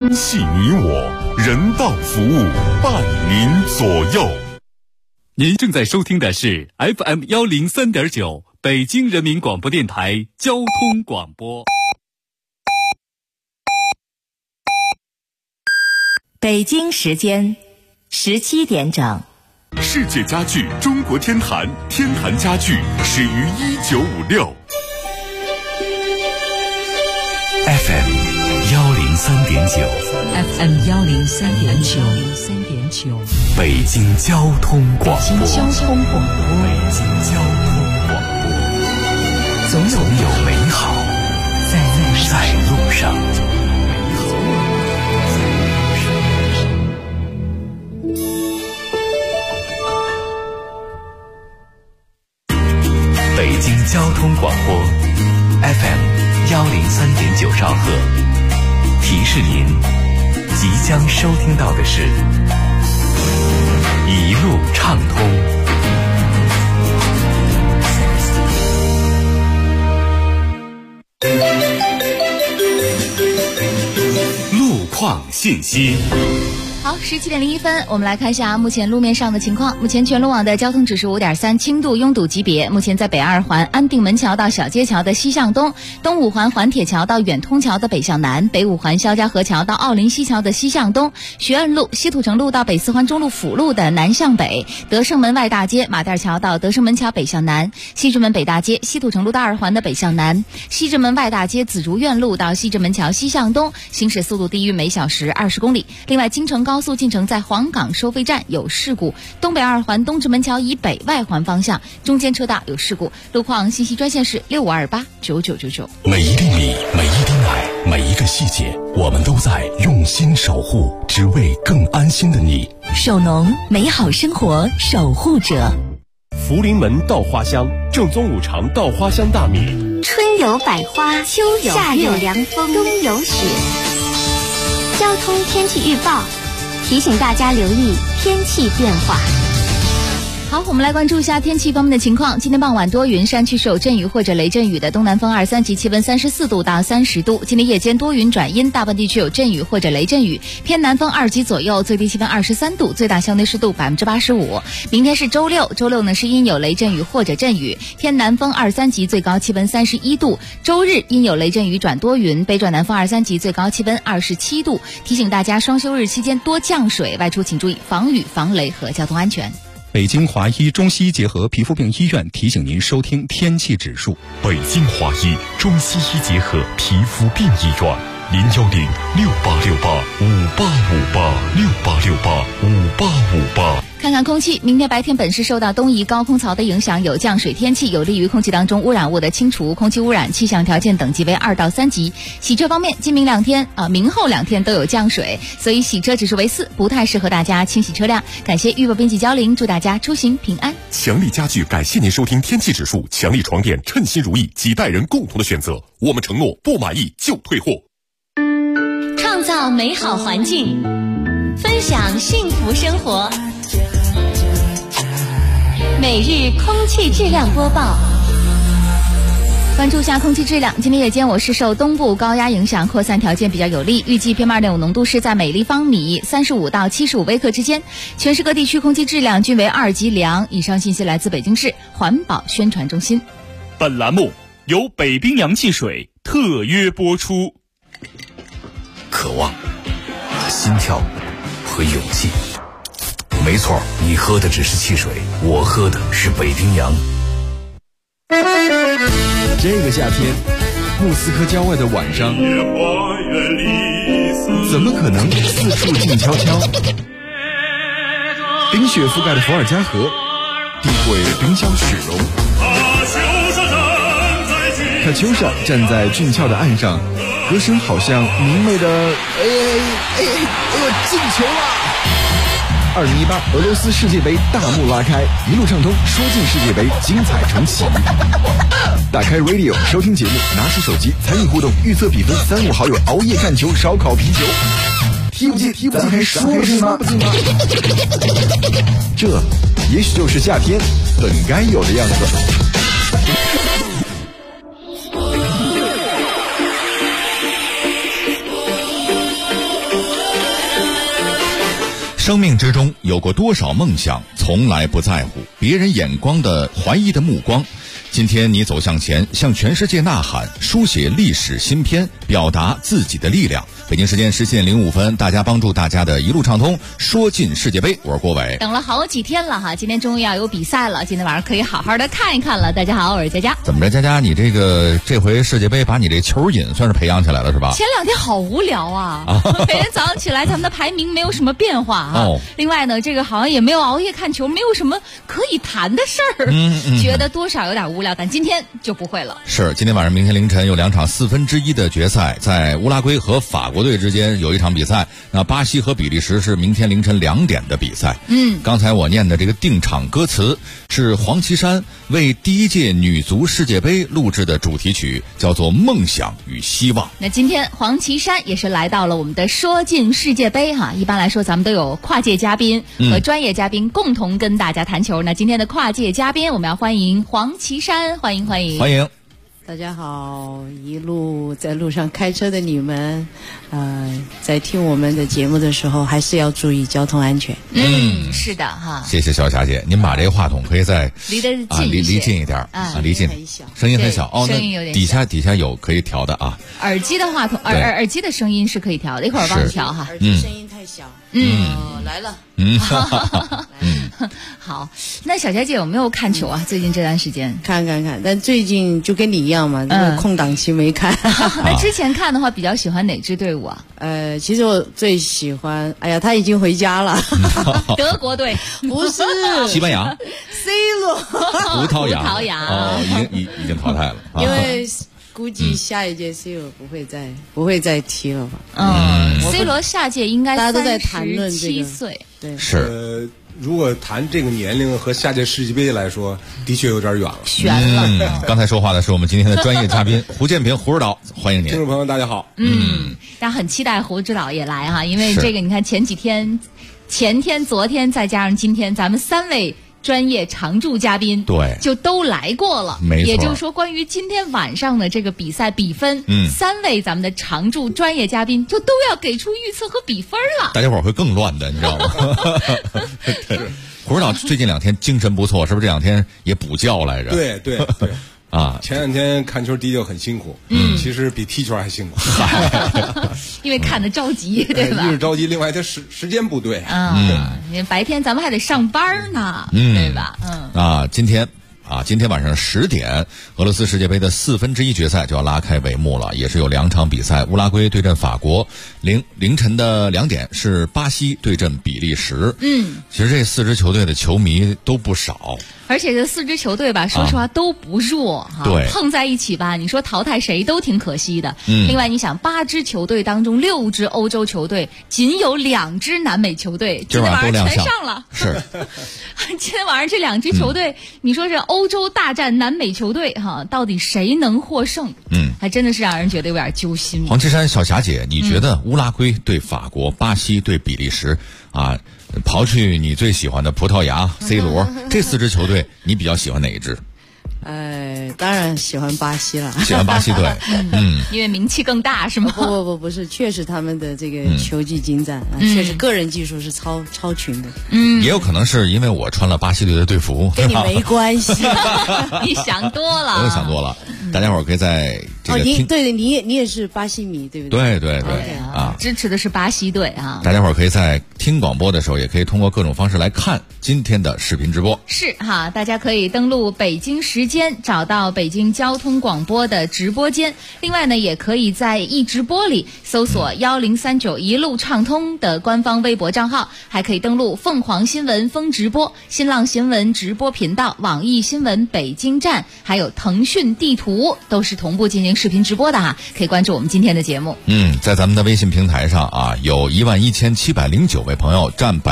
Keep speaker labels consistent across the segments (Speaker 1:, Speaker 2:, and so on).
Speaker 1: 系你我，人道服务，伴您左右。
Speaker 2: 您正在收听的是 FM103.9 北京人民广播电台交通广播。
Speaker 3: 北京时间17点整。
Speaker 1: 世界家具中国天坛，天坛家具始于1956。
Speaker 3: FM103.9
Speaker 4: 北京交通广播，总有美好在路上。北京交通广播 FM103.9 兆赫，提示您即将收听到的是一路畅通。
Speaker 1: 路况信息。
Speaker 5: 好，17点01分，我们来看一下目前路面上的情况。目前全路网的交通指数5.3，轻度拥堵级别。目前在北二环安定门桥到小街桥的西向东，东五环环铁桥到远通桥的北向南，北五环肖家河桥到奥林西桥的西向东，学院路、西土城路到北四环中路辅路的南向北，德胜门外大街马甸桥到德胜门桥北向南，西直门北大街、西土城路到二环的北向南，西直门外大街紫竹院路到西直门桥西向东，行驶速度低于每小时20公里。另外，京承高速进城在黄岗收费站有事故，东北二环东直门桥以北外环方向中间车道有事故。路况信息专线是65289999。
Speaker 1: 每一粒米，每一滴奶，每一个细节，我们都在用心守护，只为更安心的你。
Speaker 3: 首农，美好生活守护者。
Speaker 6: 福临门稻花香，正宗五常稻花香大米。
Speaker 7: 春有百花，秋有夏有凉风，冬有雪。交通天气预报提醒大家留意天气变化。
Speaker 5: 好，我们来关注一下天气方面的情况。今天傍晚多云，山区是有阵雨或者雷阵雨的，东南风2、3级，气温34度到30度。今天夜间多云转阴，大部分地区有阵雨或者雷阵雨，偏南风2级左右，最低气温23度，最大相对湿度85%。明天是周六，周六呢是阴有雷阵雨或者阵雨，偏南风2、3级，最高气温31度。周日阴有雷阵雨转多云，北转南风2、3级，最高气温27度。提醒大家双休日期间多降水，外出请注意防雨、防雷和交通安全。
Speaker 8: 北京华医中西医结合皮肤病医院提醒您收听天气指数。
Speaker 1: 北京华医中西医结合皮肤病医院，0106868585858，668685858。
Speaker 5: 看看空气，明天白天本市受到东移高空槽的影响，有降水天气，有利于空气当中污染物的清除。空气污染气象条件等级为2到3级。洗车方面，今明后2天都有降水，所以洗车指数为4，不太适合大家清洗车辆。感谢预报编辑焦玲，祝大家出行平安。
Speaker 1: 强力家具感谢您收听天气指数，强力床垫称心如意，几代人共同的选择。我们承诺不满意就退货。
Speaker 7: 创造美好环境，分享幸福生活。每日空气质量播报。
Speaker 5: 关注一下空气质量，今天夜间我市受东部高压影响，扩散条件比较有利，预计 PM2.5 浓度是在每立方米35到75微克之间，全市各地区空气质量均为2级良。以上信息来自北京市环保宣传中心。
Speaker 2: 本栏目由北冰洋汽水特约播出。
Speaker 4: 渴望、心跳和勇气。没错，你喝的只是汽水，我喝的是北冰洋。
Speaker 9: 这个夏天，莫斯科郊外的晚上，怎么可能四处静悄悄？冰雪覆盖的伏尔加河，地会冰消雪融。卡秋莎站在俊俏的岸上，歌声好像明媚的进球了！2018俄罗斯世界杯大幕拉开，一路畅通，说进世界杯，精彩重启。打开 Radio 收听节目，拿起手机参与互动，预测比分，3、5好友熬夜看球，烧烤啤酒。踢不进，咱还说不进吗？这也许就是夏天本该有的样子。
Speaker 4: 生命之中有过多少梦想，从来不在乎别人眼光的怀疑的目光。今天你走向前，向全世界呐喊，书写历史新篇，表达自己的力量。北京时间17点05分，大家帮助大家的一路畅通，说进世界杯。我是郭伟。
Speaker 5: 等了好几天了哈，今天终于要有比赛了，今天晚上可以好好的看一看了。大家好，我是佳佳。
Speaker 4: 怎么着，佳佳，你这回世界杯把你这球瘾算是培养起来了是吧？
Speaker 5: 前2天好无聊啊，每天早上起来咱们的排名没有什么变化啊。另外呢，这个好像也没有熬夜看球，没有什么可以谈的事儿，觉得多少有点无聊。但今天就不会了。是，今天晚上、明天凌晨有2场1/4的决赛，在乌拉圭和法国队之间有一场比赛，那巴西和比利时是明天凌晨2点的比赛。刚才我念的这个定场歌词是黄绮珊为第1届女足世界杯录制的主题曲，叫做《梦想与希望》。那今天黄绮珊也是来到了我们的说进世界杯哈。一般来说咱们都有跨界嘉宾和专业嘉宾共同跟大家谈球。那今天的跨界嘉宾我们要欢迎黄绮珊，欢迎。
Speaker 10: 大家好，一路在路上开车的你们，在听我们的节目的时候，还是要注意交通安全。
Speaker 5: 是的哈。
Speaker 4: 谢谢小霞姐，您把这个话筒可以再
Speaker 5: 离得近一些，
Speaker 4: 离近一点离近，声音很小哦。
Speaker 5: 声音有点
Speaker 4: 小。底下有可以调的啊。耳机的话筒，
Speaker 5: 耳机的声音是可以调的，一会儿忘了调哈。
Speaker 10: 耳机声音太小。来了。
Speaker 5: 好，那小佳姐有没有看球啊？最近这段时间
Speaker 10: 看，但最近就跟你一样嘛，空档期没看。
Speaker 5: 那之前看的话，比较喜欢哪支队伍啊？
Speaker 10: 其实我最喜欢，他已经回家了。
Speaker 5: 德国队
Speaker 10: 不是
Speaker 4: 西班牙
Speaker 10: ，C 罗，
Speaker 4: 葡萄牙哦，已经淘汰了，
Speaker 10: 因为估计下一届 C 罗不会再踢了吧
Speaker 5: ？C 罗下届应该
Speaker 10: 大家都在谈论这个
Speaker 5: 37岁，
Speaker 10: 对，
Speaker 4: 是。
Speaker 11: 如果谈这个年龄和下届世界杯来说，的确有点远了，
Speaker 5: 悬了。
Speaker 4: 刚才说话的是我们今天的专业嘉宾胡建平胡指导，欢迎您。
Speaker 11: 听众朋友大家好。
Speaker 5: 大家很期待胡指导也来哈，因为这个你看前天、昨天再加上今天，咱们3位专业常驻嘉宾
Speaker 4: 对
Speaker 5: 就都来过了，
Speaker 4: 没错。
Speaker 5: 也就是说，关于今天晚上的这个比赛比分，3位咱们的常驻专业嘉宾就都要给出预测和比分了。
Speaker 4: 大家伙会更乱的，你知道吗？胡指导最近2天精神不错，是不是这2天也补觉来着？
Speaker 11: 对啊，前2天看球的确很辛苦，其实比踢球还辛苦，
Speaker 5: 因为看得着急，对吧？
Speaker 11: 一是着急，另外它时间不对，
Speaker 5: 因为白天咱们还得上班呢，对吧？
Speaker 4: 今天晚上10点，俄罗斯世界杯的1/4决赛就要拉开帷幕了，也是有2场比赛，乌拉圭对阵法国，凌晨的2点是巴西对阵比利时。其实这4支球队的球迷都不少。
Speaker 5: 而且这4支球队吧，说实话都不弱哈，
Speaker 4: 对，
Speaker 5: 碰在一起吧，你说淘汰谁都挺可惜的。另外你想8支球队当中6支欧洲球队，仅有2支南美球队，今天晚上全上了。
Speaker 4: 是，
Speaker 5: 今天晚上这2支球队，你说这欧洲大战南美球队哈，到底谁能获胜？还真的是让人觉得有点揪心。
Speaker 4: 黄绮珊小霞姐，你觉得乌拉圭对法国、巴西对比利时刨去你最喜欢的葡萄牙 C 罗，这4支球队你比较喜欢哪一支？
Speaker 10: 当然喜欢巴西了。
Speaker 4: 喜欢巴西队，
Speaker 5: 因为名气更大是吗？
Speaker 10: 不是，确实他们的这个球技精湛，确实个人技术是超群的。
Speaker 4: 也有可能是因为我穿了巴西队的队服，
Speaker 10: 跟你没关系。
Speaker 5: 你想多了，
Speaker 4: 我又想多了。大家伙儿可以在这个
Speaker 10: 对，你也是巴西迷，对不对？
Speaker 4: 对
Speaker 5: 支持的是巴西队啊。
Speaker 4: 大家伙儿可以在听广播的时候，也可以通过各种方式来看今天的视频直播。
Speaker 5: 是哈，大家可以登录北京时间，找到北京交通广播的直播间。另外呢，也可以在易直播里搜索1039一路畅通的官方微博账号，还可以登录凤凰新闻风直播、新浪新闻直播频道、网易新闻北京站，还有腾讯地图，都是同步进行视频直播的哈，可以关注我们今天的节目。
Speaker 4: 在咱们的微信平台上有11709位朋友，占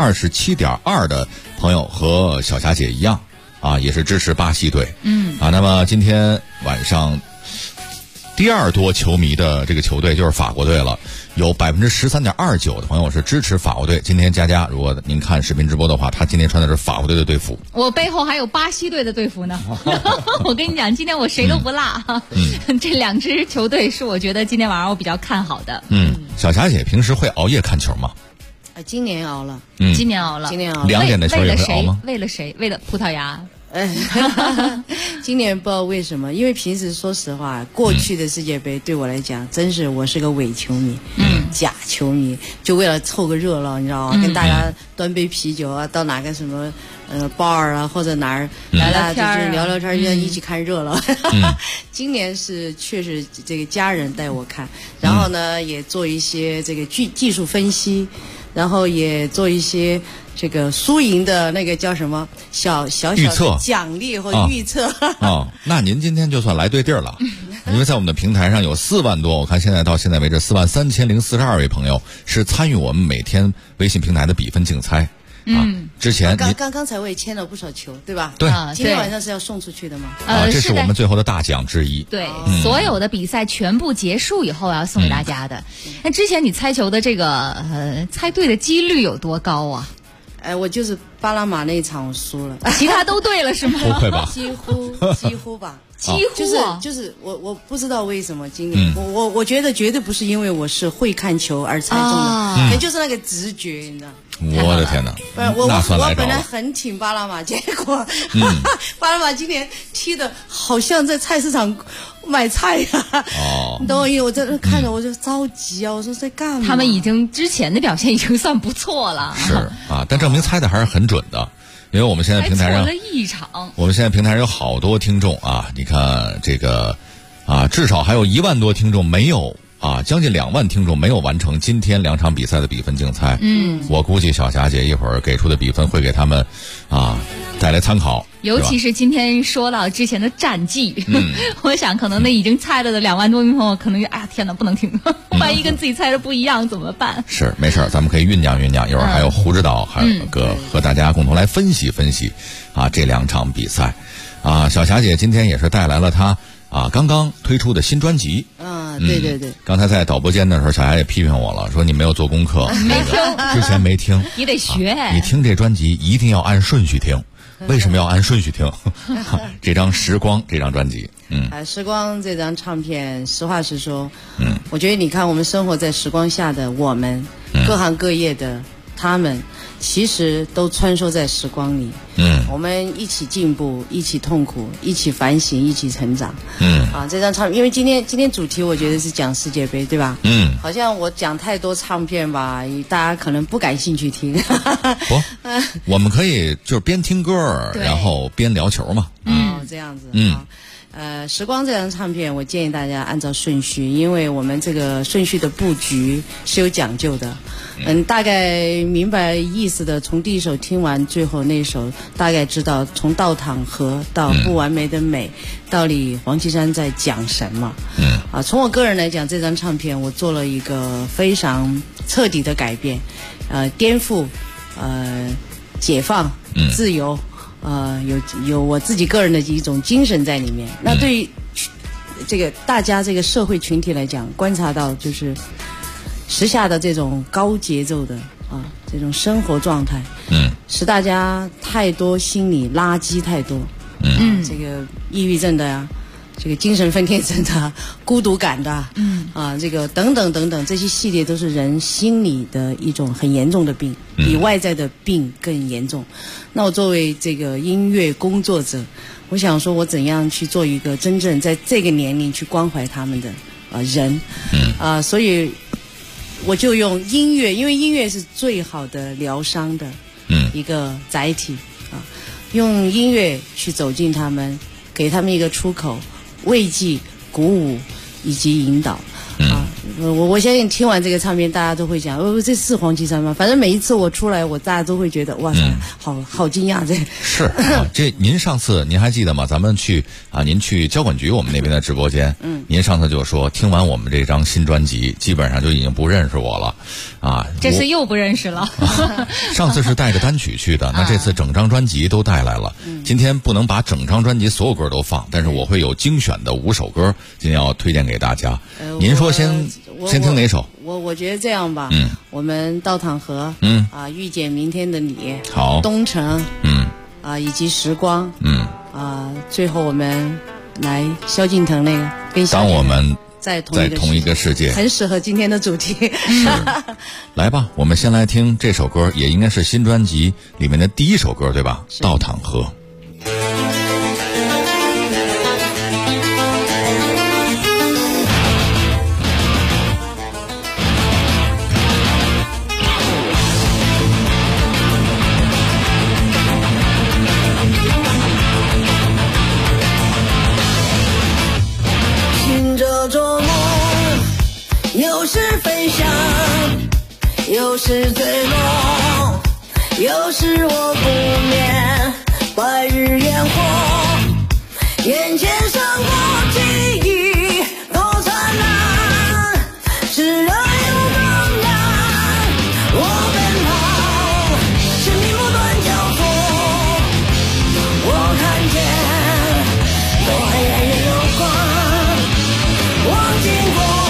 Speaker 4: 27.2%的朋友和小霞姐一样也是支持巴西队。那么今天晚上第2多球迷的这个球队就是法国队了，有13.29%的朋友是支持法国队。今天佳佳，如果您看视频直播的话，他今天穿的是法国队的队服，
Speaker 5: 我背后还有巴西队的队服呢。我跟你讲，今天我谁都不落。这2支球队是我觉得今天晚上我比较看好的。
Speaker 4: 小霞姐平时会熬夜看球吗？
Speaker 10: 今年熬了，
Speaker 5: 今年熬了
Speaker 4: 2点的球也会熬吗？
Speaker 5: 为了谁？为了葡萄牙。
Speaker 10: 今年不知道为什么，因为平时说实话，过去的世界杯对我来讲，真是我是个伪球迷，假球迷，就为了凑个热闹，你知道吗？跟大家端杯啤酒啊，到哪个什么bar 啊，或者哪儿
Speaker 5: 聊聊天
Speaker 10: 就是聊聊天，一起看热闹。今年是确实这个家人带我看，然后呢也做一些这个技术分析，然后也做一些这个输赢的那个叫什么小的奖励或者预测。
Speaker 4: 那您今天就算来对地儿了，因为在我们的平台上有4万多，我看到现在为止43042位朋友是参与我们每天微信平台的比分竞猜。之前
Speaker 10: 刚才我也签了不少球，对吧？
Speaker 4: 对，
Speaker 10: 今天晚上是要送出去的吗？
Speaker 4: 这是我们最后的大奖之一。
Speaker 5: 对，所有的比赛全部结束以后要送给大家的。那之前你猜球的这个猜对的几率有多高啊？
Speaker 10: 我就是巴拿马那一场我输了，
Speaker 5: 其他都对了是吗？
Speaker 4: 不愧吧？
Speaker 10: 几乎吧。
Speaker 5: 几乎
Speaker 10: 就是我不知道为什么今年我觉得绝对不是因为我是会看球而猜中的，可能就是那个直觉，你知道。
Speaker 4: 我的天哪！
Speaker 10: 我本来很挺巴拿马，结果巴拿马今年踢的好像在菜市场买菜呀。你懂我意思？我在那看着我就着急啊！我说在干嘛？
Speaker 5: 他们已经之前的表现已经算不错了。
Speaker 4: 是啊，但证明猜的还是很准的。因为我们现在平台上，我们现在平台上有好多听众啊，你看这个至少还有1万多听众没有将近2万听众没有完成今天2场比赛的比分竞猜。我估计小霞姐一会儿给出的比分会给他们带来参考。
Speaker 5: 尤其是今天说到之前的战绩，我想可能那已经猜了的2万多名朋友，可能天哪，不能听，万一跟自己猜的不一样怎么办？
Speaker 4: 是没事，咱们可以酝酿酝酿，一会儿还有胡指导，还有和大家共同来分析分析这2场比赛。小霞姐今天也是带来了她刚刚推出的新专辑。
Speaker 10: 对。
Speaker 4: 刚才在导播间的时候，小霞也批评我了，说你没有做功课，
Speaker 5: 没听，
Speaker 4: 之前没听，
Speaker 5: 你得学。
Speaker 4: 你听这专辑一定要按顺序听。为什么要按顺序听？这张《时光》这张专辑，
Speaker 10: 时光这张唱片，实话实说，我觉得你看我们生活在时光下的我们，各行各业的他们，其实都穿梭在时光里。我们一起进步，一起痛苦，一起反省，一起成长。这张唱片，因为今天主题我觉得是讲世界杯，对吧？好像我讲太多唱片吧，大家可能不感兴趣听。
Speaker 4: 不，我们可以就是边听歌，然后边聊球嘛。
Speaker 10: 这样子。时光这张唱片，我建议大家按照顺序，因为我们这个顺序的布局是有讲究的。大概明白意思的，从第一首听完最后那首，大概知道从倒淌河到不完美的美，到底黄绮珊在讲什么。从我个人来讲，这张唱片我做了一个非常彻底的改变，颠覆，解放，自由。有我自己个人的一种精神在里面。那对于这个大家这个社会群体来讲，观察到就是时下的这种高节奏的这种生活状态，使大家太多心理垃圾太多，这个抑郁症的呀，这个精神分裂症的，孤独感的，这个等等等等，这些系列都是人心理的一种很严重的病，比外在的病更严重。那我作为这个音乐工作者，我想说我怎样去做一个真正在这个年龄去关怀他们的人，所以我就用音乐，因为音乐是最好的疗伤的一个载体用音乐去走进他们，给他们一个出口，慰藉、鼓舞以及引导。我相信听完这个唱片，大家都会讲，这是黄绮珊吗？反正每一次我出来，大家都会觉得，哇塞，好惊讶！
Speaker 4: 这您上次您还记得吗？咱们去您去交管局我们那边的直播间，您上次就说听完我们这张新专辑，基本上就已经不认识我了，
Speaker 5: 这次又不认识了。
Speaker 4: 上次是带着单曲去的，那这次整张专辑都带来了。今天不能把整张专辑所有歌都放，但是我会有精选的5首歌，今天要推荐给大家。您说先听哪首？
Speaker 10: 我觉得这样吧，我们倒淌河，遇见明天的你，
Speaker 4: 好，
Speaker 10: 东城，以及时光，最后我们来萧敬腾那个，跟
Speaker 4: 当我们
Speaker 10: 在同
Speaker 4: 一个世界，
Speaker 10: 很适合今天的主题。
Speaker 4: 来吧，我们先来听这首歌，也应该是新专辑里面的第一首歌，对吧？倒淌河。
Speaker 12: 有时飞翔，有时坠落，有时我不眠。白日焰火，眼前生活记忆多灿烂，炽热又茫然。我奔跑，生命不断交错，我看见多黑暗也有光，我经过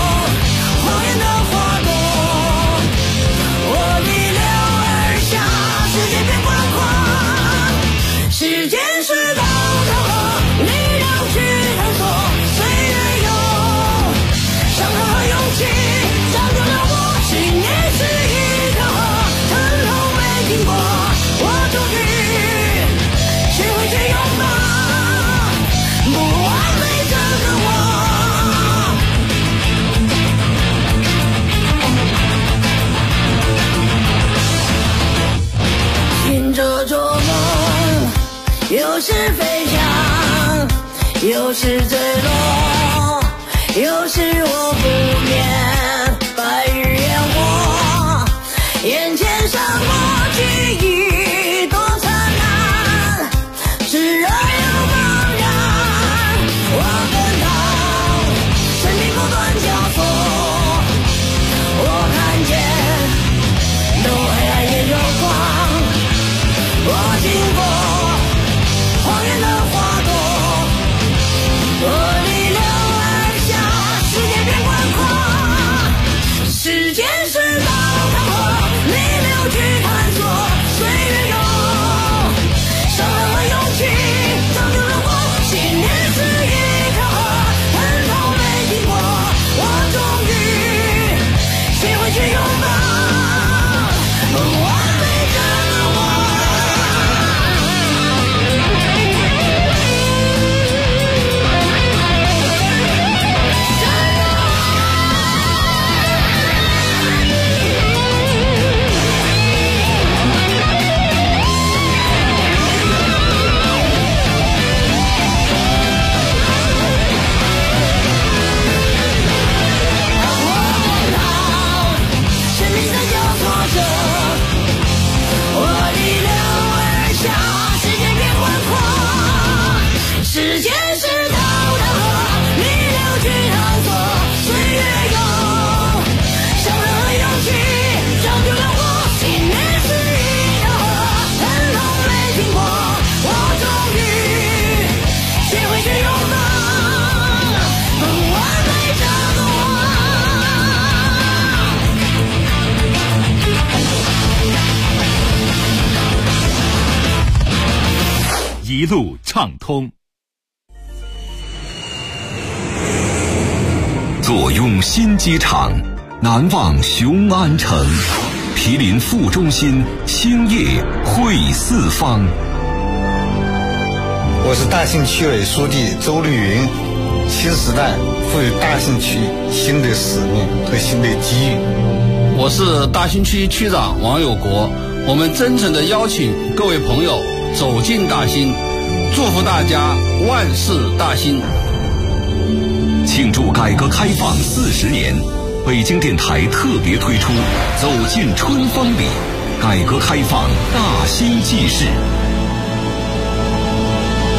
Speaker 12: 时间是道的河，力量去探索。岁月有伤痕和勇气，造就了我。信念是一条河，疼痛没停过。我终于学会去拥抱不完美这个我。寻着做梦，有时飞翔，有时坠落，有时我不眠。白日焰火，眼前生活记忆多灿烂，炽热又茫然。我奔跑，生命不断交错，我看见都黑暗也有光，我经过荒原的花朵，我逆流而下，世界变宽阔。时间是道淌河，逆流去探索。岁月有伤痕和勇气，造就了我。信念是一条河，疼痛没停过。我终于学会去拥抱不完美这个我。时间是道的河，逆流去探索。岁月有伤痕和勇气，造就了我。信念是一条河，疼痛没停过。我终于学会去拥抱不完美这个
Speaker 2: 我。一路畅通。
Speaker 13: 坐拥新机场，难忘雄安城，毗邻副中心，兴业汇四方。
Speaker 14: 我是大兴区委书记周绿云。新时代赋予大兴区新的使命和新的机遇。
Speaker 15: 我是大兴区区长王有国。我们真诚地邀请各位朋友走进大兴，祝福大家万事大兴。
Speaker 13: 庆祝改革开放40年，北京电台特别推出《走进春风里》，改革开放大兴纪事。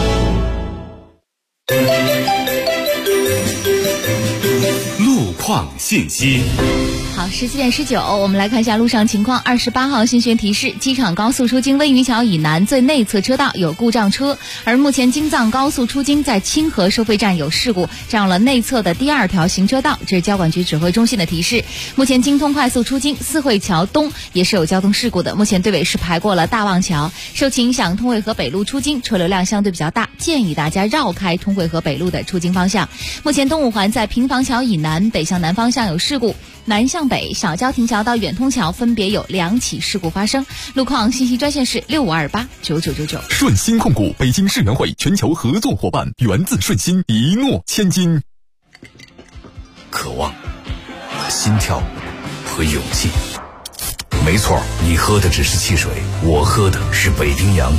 Speaker 2: 路况
Speaker 1: 信息。
Speaker 5: 好，17点19，我们来看一下路上情况。28号新学提示，机场高速出京温榆桥以南最内侧车道有故障车，而目前京藏高速出京在清河收费站有事故，占用了内侧的第2条行车道，这是交管局指挥中心的提示。目前京通快速出京四惠桥东也是有交通事故的，目前队尾是排过了大望桥，受其影响，通惠河北路出京车流量相对比较大，建议大家绕开通惠河北路的出京方向。目前东五环在平房桥以南北向南方向有事故，南向北小交亭桥到远通桥分别有2起事故发生。路况信息专线是65289999。
Speaker 1: 顺鑫控股北京世园会全球合作伙伴，源自顺鑫，一诺千金。
Speaker 16: 渴望和心跳和勇气，没错，你喝的只是汽水，我喝的是北冰洋。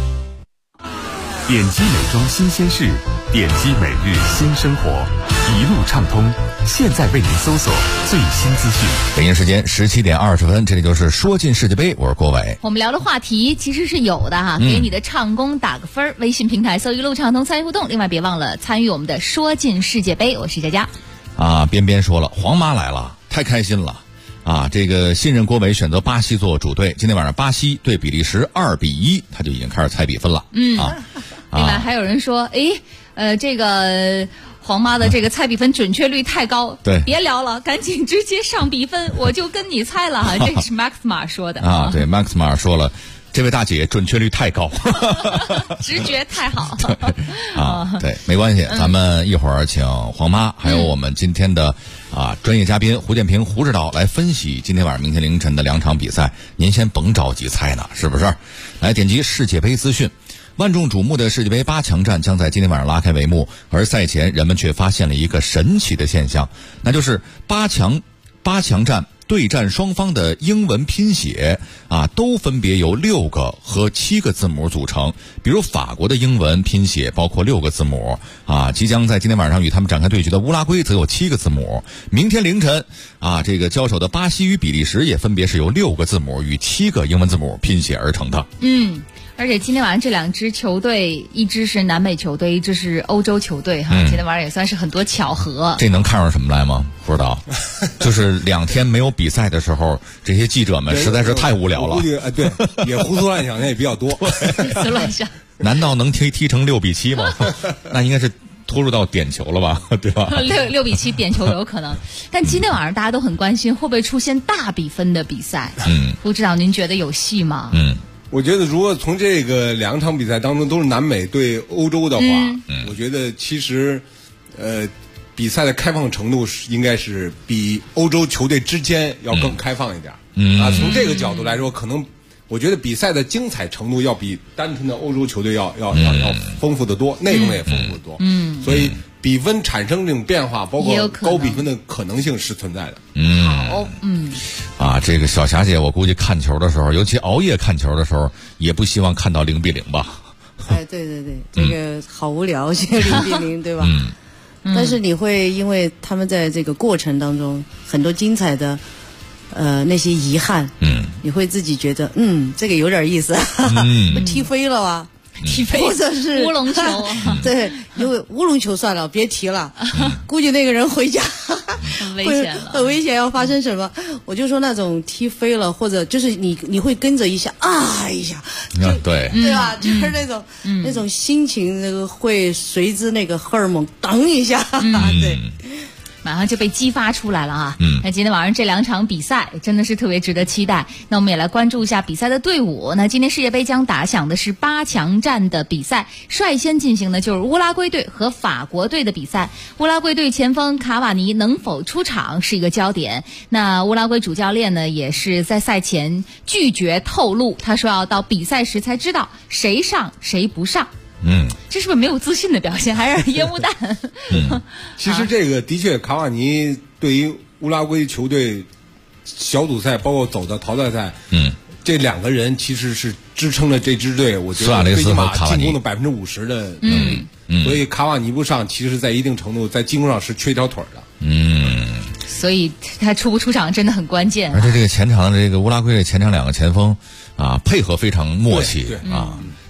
Speaker 1: 点击美妆新鲜事，点击每日新生活，一路畅通。现在为您搜索最新资讯。
Speaker 4: 北京时间17点20分，这里就是说进世界杯，我是郭伟。
Speaker 5: 我们聊的话题其实是有的哈，给你的唱功打个分，微信平台搜一路畅通参与互动。另外别忘了参与我们的说进世界杯，我是佳佳。
Speaker 4: 边边说了，皇妈来了，太开心了。这个新任国委选择巴西做主队，今天晚上巴西对比利时2-1，他就已经开始猜比分了。
Speaker 5: 另外还有人说，这个皇妈的这个猜比分准确率太高，
Speaker 4: 对，
Speaker 5: 别聊了，赶紧直接上比分，我就跟你猜了哈。这是 Maxima 说的
Speaker 4: 对 Maxima 说了，这位大姐准确率太高，
Speaker 5: 直觉太好。
Speaker 4: 对，没关系，咱们一会儿请黄妈还有我们今天的专业嘉宾胡建平胡指导来分析今天晚上明天凌晨的2场比赛，您先甭着急猜呢，是不是？来点击世界杯资讯。万众瞩目的世界杯8强战将在今天晚上拉开帷幕，而赛前人们却发现了一个神奇的现象，那就是八强战对战双方的英文拼写都分别由6个和7个字母组成。比如法国的英文拼写包括6个字母即将在今天晚上与他们展开对决的乌拉圭则有7个字母。明天凌晨这个交手的巴西与比利时也分别是由6个字母与7个英文字母拼写而成的。
Speaker 5: 而且今天晚上这2支球队，一支是南美球队，一支是欧洲球队今天晚上也算是很多巧合。
Speaker 4: 这能看出什么来吗？不知道，就是2天没有比赛的时候，这些记者们实在是太无聊了。
Speaker 11: 我估计对，也胡思乱想的也比较多。
Speaker 5: 胡思乱想。
Speaker 4: 难道能踢成6-7吗？那应该是拖入到点球了吧，对吧
Speaker 5: ？6-7点球有可能，但今天晚上大家都很关心会不会出现大比分的比赛。胡指导，您觉得有戏吗？
Speaker 11: 我觉得如果从这个2场比赛当中都是南美对欧洲的话，我觉得其实比赛的开放程度应该是比欧洲球队之间要更开放一点。从这个角度来说，可能我觉得比赛的精彩程度要比单纯的欧洲球队要丰富得多，内容也丰富得多。所以比分产生这种变化，包括高比分的可能性是存在的。
Speaker 5: 好，
Speaker 4: 这个小霞姐，我估计看球的时候，尤其熬夜看球的时候，也不希望看到0-0吧。
Speaker 10: 对，这个好无聊，这个0-0，对吧？但是你会因为他们在这个过程当中很多精彩的那些遗憾，你会自己觉得这个有点意思，踢飞了啊。
Speaker 5: 踢飞
Speaker 10: 或者是
Speaker 5: 乌龙球
Speaker 10: 对，因为乌龙球算了，别提了，估计那个人回家
Speaker 5: 很危险了，
Speaker 10: 很危险，要发生什么？我就说那种踢飞了，或者就是你会跟着一下一下，对吧？就是那种心情，那个会随之那个荷尔蒙当一下，对。
Speaker 5: 马上就被激发出来了那今天晚上这2场比赛真的是特别值得期待。那我们也来关注一下比赛的队伍。那今天世界杯将打响的是8强战的比赛，率先进行的就是乌拉圭队和法国队的比赛。乌拉圭队前锋卡瓦尼能否出场是一个焦点。那乌拉圭主教练呢，也是在赛前拒绝透露，他说要到比赛时才知道谁上谁不上。这是不是没有自信的表现，还是烟雾弹？
Speaker 11: 其实这个的确，卡瓦尼对于乌拉圭球队小组赛包括走到淘汰赛，这2个人其实是支撑了这支队，我觉得最起码进攻的50%的能力。所以卡瓦尼不上，其实在一定程度在进攻上是缺一条腿的。
Speaker 5: 所以他出不出场真的很关键。
Speaker 4: 而且这个前场的这个乌拉圭的前场2个前锋配合非常默契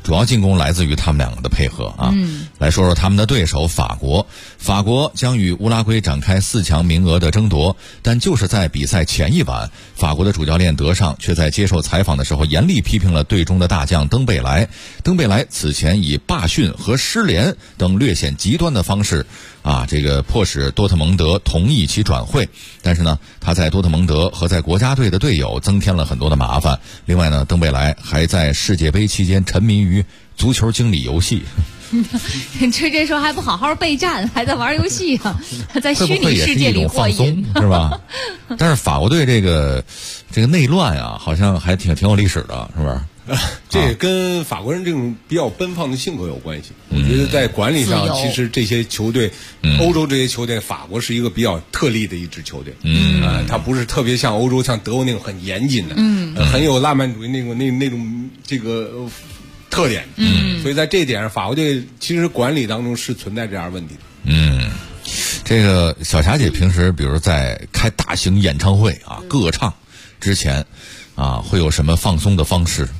Speaker 4: 主要进攻来自于他们两个的配合啊。来说说他们的对手法国，法国将与乌拉圭展开4强名额的争夺，但就是在比赛前一晚，法国的主教练德尚却在接受采访的时候严厉批评了队中的大将登贝莱。登贝莱此前以罢训和失联等略显极端的方式这个迫使多特蒙德同意其转会，但是呢，他在多特蒙德和在国家队的队友增添了很多的麻烦。另外呢，登贝莱还在世界杯期间沉迷于足球经理游戏。
Speaker 5: 这时候还不好好备战，还在玩游戏啊，在虚拟世界里
Speaker 4: 过瘾，是吧？但是法国队这个内乱啊，好像还挺有历史的，是不是？
Speaker 11: 这也跟法国人这种比较奔放的性格有关系。我觉得在管理上，其实这些球队，欧洲这些球队，法国是一个比较特例的一支球队。它不是特别像欧洲，像德国那种很严谨的，很有浪漫主义那种这个特点。所以在这一点上，法国队其实管理当中是存在这样问题的。
Speaker 4: 这个小霞姐平时比如在开大型演唱会歌唱之前会有什么放松的方式？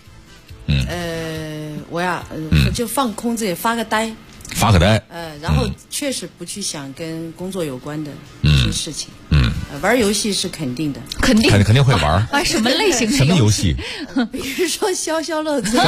Speaker 10: 我就放空自己，发个呆，然后确实不去想跟工作有关的一些事情。玩游戏是肯定的，
Speaker 5: 肯
Speaker 4: 定会玩。
Speaker 5: 玩什么类型的
Speaker 4: 什么游戏？
Speaker 10: 比如说消消乐子。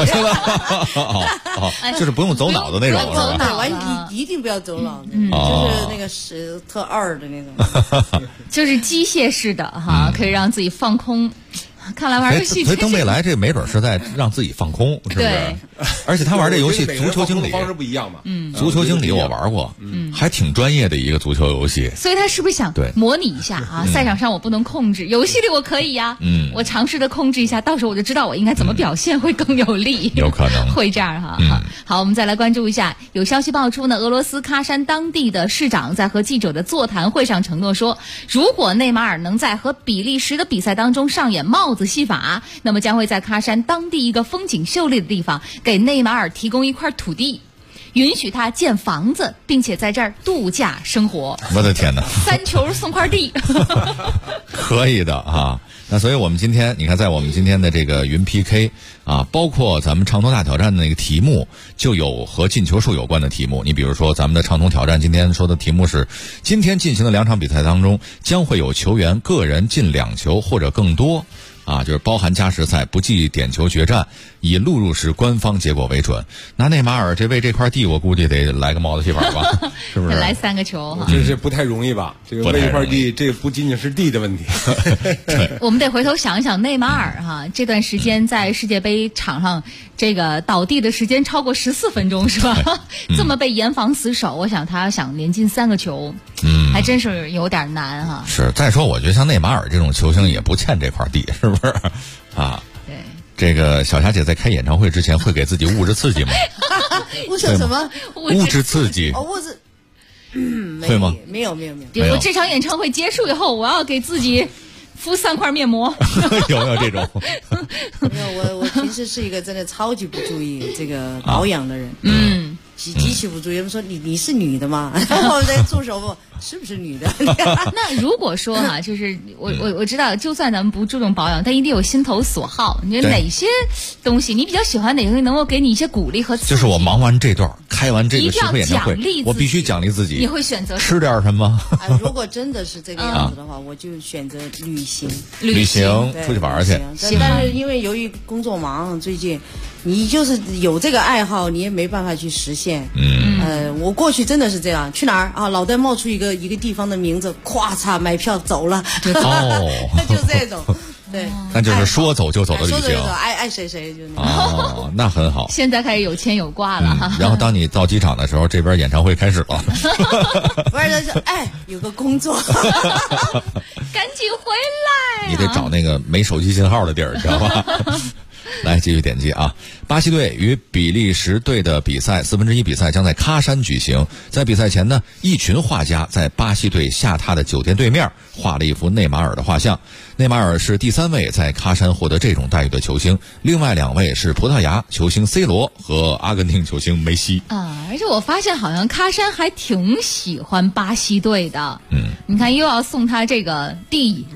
Speaker 4: 就是不用走脑的那种，
Speaker 10: 走脑玩一定不要走脑的，就是那个是特2的那种，
Speaker 5: 就是机械式的可以让自己放空。看来玩游戏，
Speaker 4: 所以登贝莱这没准是在让自己放空，是不是？而且他玩这游戏足球经理
Speaker 11: 方式不一样嘛。
Speaker 4: 足球经理我玩过，还挺专业的一个足球游戏。
Speaker 5: 所以他是不是想模拟一下赛场上我不能控制，游戏里我可以呀。我尝试的控制一下，到时候我就知道我应该怎么表现会更有利。
Speaker 4: 有可能
Speaker 5: 会这样好，我们再来关注一下，有消息爆出呢，俄罗斯喀山当地的市长在和记者的座谈会上承诺说，如果内马尔能在和比利时的比赛当中上演帽子戏法，那么将会在喀山当地一个风景秀丽的地方给内马尔提供一块土地，允许他建房子，并且在这儿度假生活。
Speaker 4: 我的天哪
Speaker 5: ！3球送块地，
Speaker 4: 可以的那所以我们今天，你看，在我们今天的这个云 PK 包括咱们畅通大挑战的那个题目，就有和进球数有关的题目。你比如说，咱们的畅通挑战今天说的题目是：今天进行的2场比赛当中，将会有球员个人进2球或者更多。就是包含加时赛，不计点球决战，以录入时官方结果为准。那内马尔为这块地，我估计得来个帽子戏法吧，是不是？
Speaker 5: 来3个球
Speaker 11: 这不太容易吧？这个为一块地，这不仅仅是地的问题。
Speaker 5: 对，我们得回头想一想，内马尔这段时间在世界杯场上这个倒地的时间超过14分钟，是吧？这么被严防死守，我想他要想连进3个球，还真是有点难
Speaker 4: 是，再说我觉得像内马尔这种球星也不欠这块地，是不是？
Speaker 5: 对，
Speaker 4: 这个小霞姐在开演唱会之前会给自己物质刺激吗？
Speaker 10: 物质什么？
Speaker 4: 物质刺激？
Speaker 10: 物质。
Speaker 4: 会吗？
Speaker 10: 没有。
Speaker 5: 比如这场演唱会结束以后，我要给自己敷3块面膜。
Speaker 4: 有没有这种？
Speaker 10: 没有，我平时是一个真的超级不注意这个保养的人。极其不注意。他们说你是女的吗？然后在助手问是不是女的？
Speaker 5: 那如果说就是我知道，就算咱们不注重保养，但一定有心头所好。你觉得哪些东西你比较喜欢？哪个能够给你一些鼓励和刺激？
Speaker 4: 就是我忙完这段，开完这个巡回演唱会，我必须奖励自己。
Speaker 5: 你会选择
Speaker 4: 吃点什么？
Speaker 10: 如果真的是这个样子的话，我就选择旅行，
Speaker 4: 出去玩去。
Speaker 10: 但是因为由于工作忙，最近你就是有这个爱好，你也没办法去实现。我过去真的是这样，去哪儿脑袋冒出一个地方的名字，咵嚓买票走了。就这种。对，
Speaker 4: 那就是说走就走的旅行，
Speaker 10: 爱谁就
Speaker 4: 那很好。
Speaker 5: 现在开始有牵有挂了哈。
Speaker 4: 然后当你到机场的时候，这边演唱会开始了。
Speaker 10: 不是说有个工作，
Speaker 5: 赶紧回来。
Speaker 4: 你得找那个没手机信号的地儿，知道吧？来，继续点击巴西队与比利时队的比赛1/4比赛将在喀山举行。在比赛前呢，一群画家在巴西队下榻的酒店对面画了一幅内马尔的画像。内马尔是第3位在喀山获得这种待遇的球星，另外2位是葡萄牙球星 C 罗和阿根廷球星梅西。
Speaker 5: 而且我发现好像喀山还挺喜欢巴西队的。你看又要送他这个地，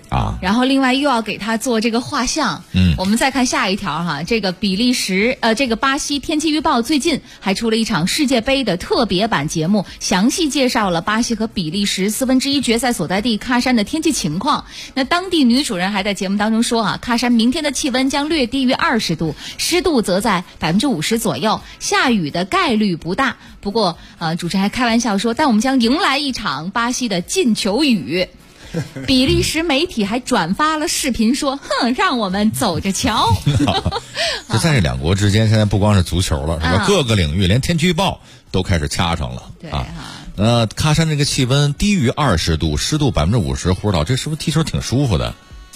Speaker 4: 啊，
Speaker 5: 然后另外又要给他做这个画像。我们再看下一条哈，这个巴西天气预报最近还出了一场世界杯的特别版节目，详细介绍了巴西和比利时1/4决赛所在地喀山的天气情况。那当地女主人还在节目当中说啊，喀山明天的气温将略低于20度，湿度则在50%左右，下雨的概率不大。不过主持人还开玩笑说，但我们将迎来一场巴西的进球雨。比利时媒体还转发了视频说，让我们走着瞧。
Speaker 4: 就在这两国之间，现在不光是足球了，是吧？各个领域连天气预报都开始掐上了。
Speaker 5: 对
Speaker 4: 喀山这个气温低于20度，湿度50%，胡指导，这是不是踢球挺舒服的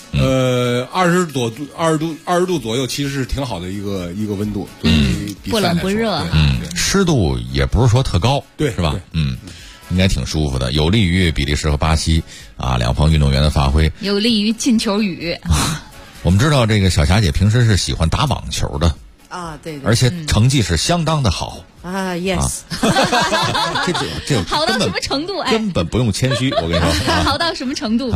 Speaker 11: ？20度左右，其实是挺好的一个温度，
Speaker 5: 不冷不热。
Speaker 4: 湿度也不是说特高，
Speaker 11: 对，
Speaker 4: 是吧？应该挺舒服的，有利于比利时和巴西两方运动员的发挥，
Speaker 5: 有利于进球雨。
Speaker 4: 我们知道这个小霞姐平时是喜欢打网球的
Speaker 10: 对，
Speaker 4: 而且成绩是相当的好
Speaker 10: yes，
Speaker 4: 这
Speaker 5: 好到什么程度？
Speaker 4: 根本不用谦虚，我跟你说，
Speaker 5: 好到什么程度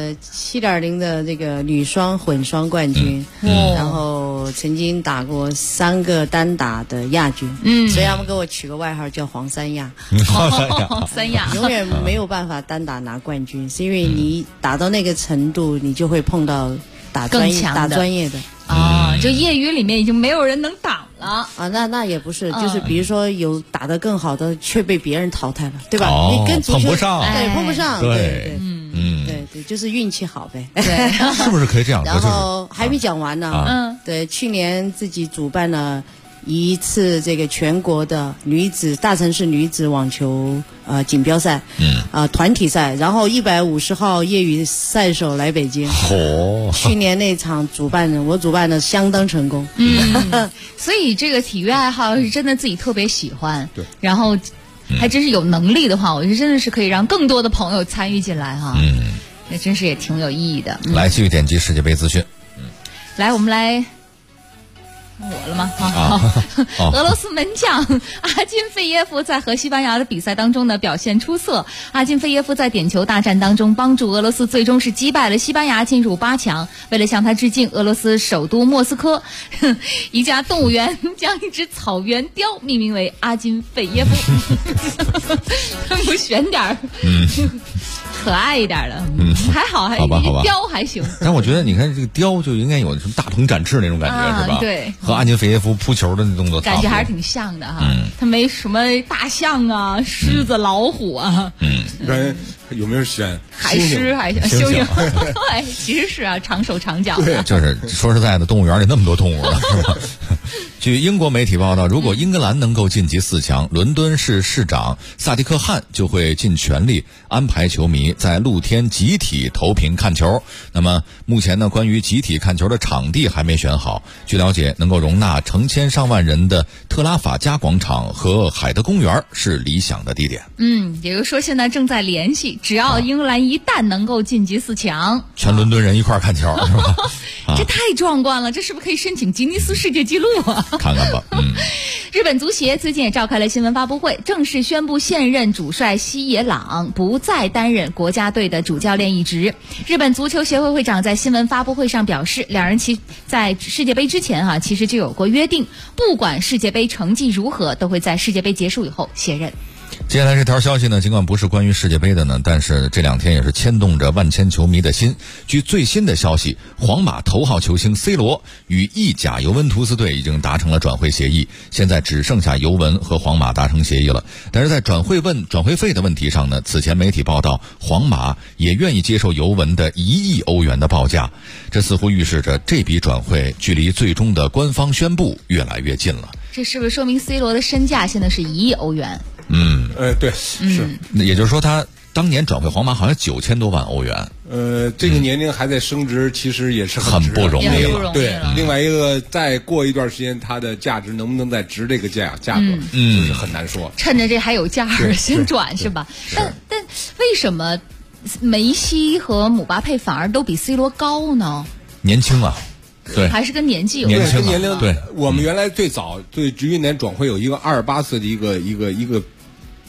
Speaker 10: ？7.0的这个女双、混双冠军，然后曾经打过3个单打的亚军，所以他们给我取个外号叫黄三亚。
Speaker 5: 三亚
Speaker 10: 永远没有办法单打拿冠军，是因为你打到那个程度，你就会碰到打专业的。
Speaker 5: 就业余里面已经没有人能挡了
Speaker 10: 那也不是，就是比如说有打得更好的，却被别人淘汰了，对吧？你跟足球
Speaker 4: 碰不上，
Speaker 10: 对，碰不上，
Speaker 4: 对，
Speaker 10: 对，就是运气好呗。
Speaker 5: 对，
Speaker 4: 是不是可以这样说？
Speaker 10: 然后还没讲完呢，对，去年自己主办了一次这个全国的大城市女子网球锦标赛，团体赛，然后150号业余赛手来北京。去年那场我主办的相当成功。
Speaker 5: 所以这个体育爱好是真的自己特别喜欢，
Speaker 11: 对，
Speaker 5: 然后还真是有能力的话，我觉得真的是可以让更多的朋友参与进来哈。那真是也挺有意义的。
Speaker 4: 来，继续点击世界杯资讯。
Speaker 5: 来，我们来。我了吗？俄罗斯门将阿金费耶夫在和西班牙的比赛当中呢表现出色。阿金费耶夫在点球大战当中帮助俄罗斯最终是击败了西班牙进入8强。为了向他致敬，俄罗斯首都莫斯科一家动物园将一只草原雕命名为阿金费耶夫。不选点儿可爱一点的，还好，
Speaker 4: 好吧，
Speaker 5: 雕还行。
Speaker 4: 但我觉得你看这个雕就应该有什么大同展翅那种感觉，是吧？
Speaker 5: 对，
Speaker 4: 和阿金费耶夫扑球的那动作
Speaker 5: 感觉还是挺像的哈。他没什么大象啊、狮子、老虎啊。
Speaker 11: 一般有没有选
Speaker 5: 海狮还是猩猩？对，其实是长手长脚的。
Speaker 4: 就是说实在的，动物园里那么多动物了，是吧？据英国媒体报道，如果英格兰能够晋级4强，伦敦市市长萨迪克汗就会尽全力安排球迷在露天集体投屏看球。那么目前呢，关于集体看球的场地还没选好。据了解，能够容纳成千上万人的特拉法加广场和海德公园是理想的地点。
Speaker 5: 也就是说现在正在联系，只要英格兰一旦能够晋级4强，
Speaker 4: 全伦敦人一块儿看球，是吧？
Speaker 5: 这太壮观了，这是不是可以申请吉尼斯世界纪录啊？
Speaker 4: 看看吧。
Speaker 5: 日本足协最近也召开了新闻发布会，正式宣布现任主帅西野朗不再担任国家队的主教练一职。日本足球协会会长在新闻发布会上表示，两人在世界杯之前其实就有过约定，不管世界杯成绩如何，都会在世界杯结束以后卸任。
Speaker 4: 接下来这条消息呢，尽管不是关于世界杯的呢，但是这2天也是牵动着万千球迷的心。据最新的消息，皇马头号球星 C 罗与意甲尤文图斯队已经达成了转会协议，现在只剩下尤文和皇马达成协议了。但是在转会费的问题上呢，此前媒体报道，皇马也愿意接受尤文的1亿欧元的报价，这似乎预示着这笔转会距离最终的官方宣布越来越近了。
Speaker 5: 这是不是说明 C 罗的身价现在是1亿欧元？
Speaker 11: 对，是。
Speaker 4: 也就是说，他当年转会皇马好像9000多万欧元。
Speaker 11: 这个年龄还在升值，其实也是
Speaker 4: 很不容易了。
Speaker 11: 对，另外一个，再过一段时间，它的价值能不能再值这个价格，就是很难说。
Speaker 5: 趁着这还有价先转是吧？但为什么梅西和姆巴佩反而都比 C 罗高呢？
Speaker 4: 年轻啊。对，
Speaker 5: 还是跟年纪有
Speaker 11: 关。
Speaker 4: 跟
Speaker 11: 年龄。
Speaker 4: 对，
Speaker 11: 我们原来最早对职业年转会有一个28岁的一个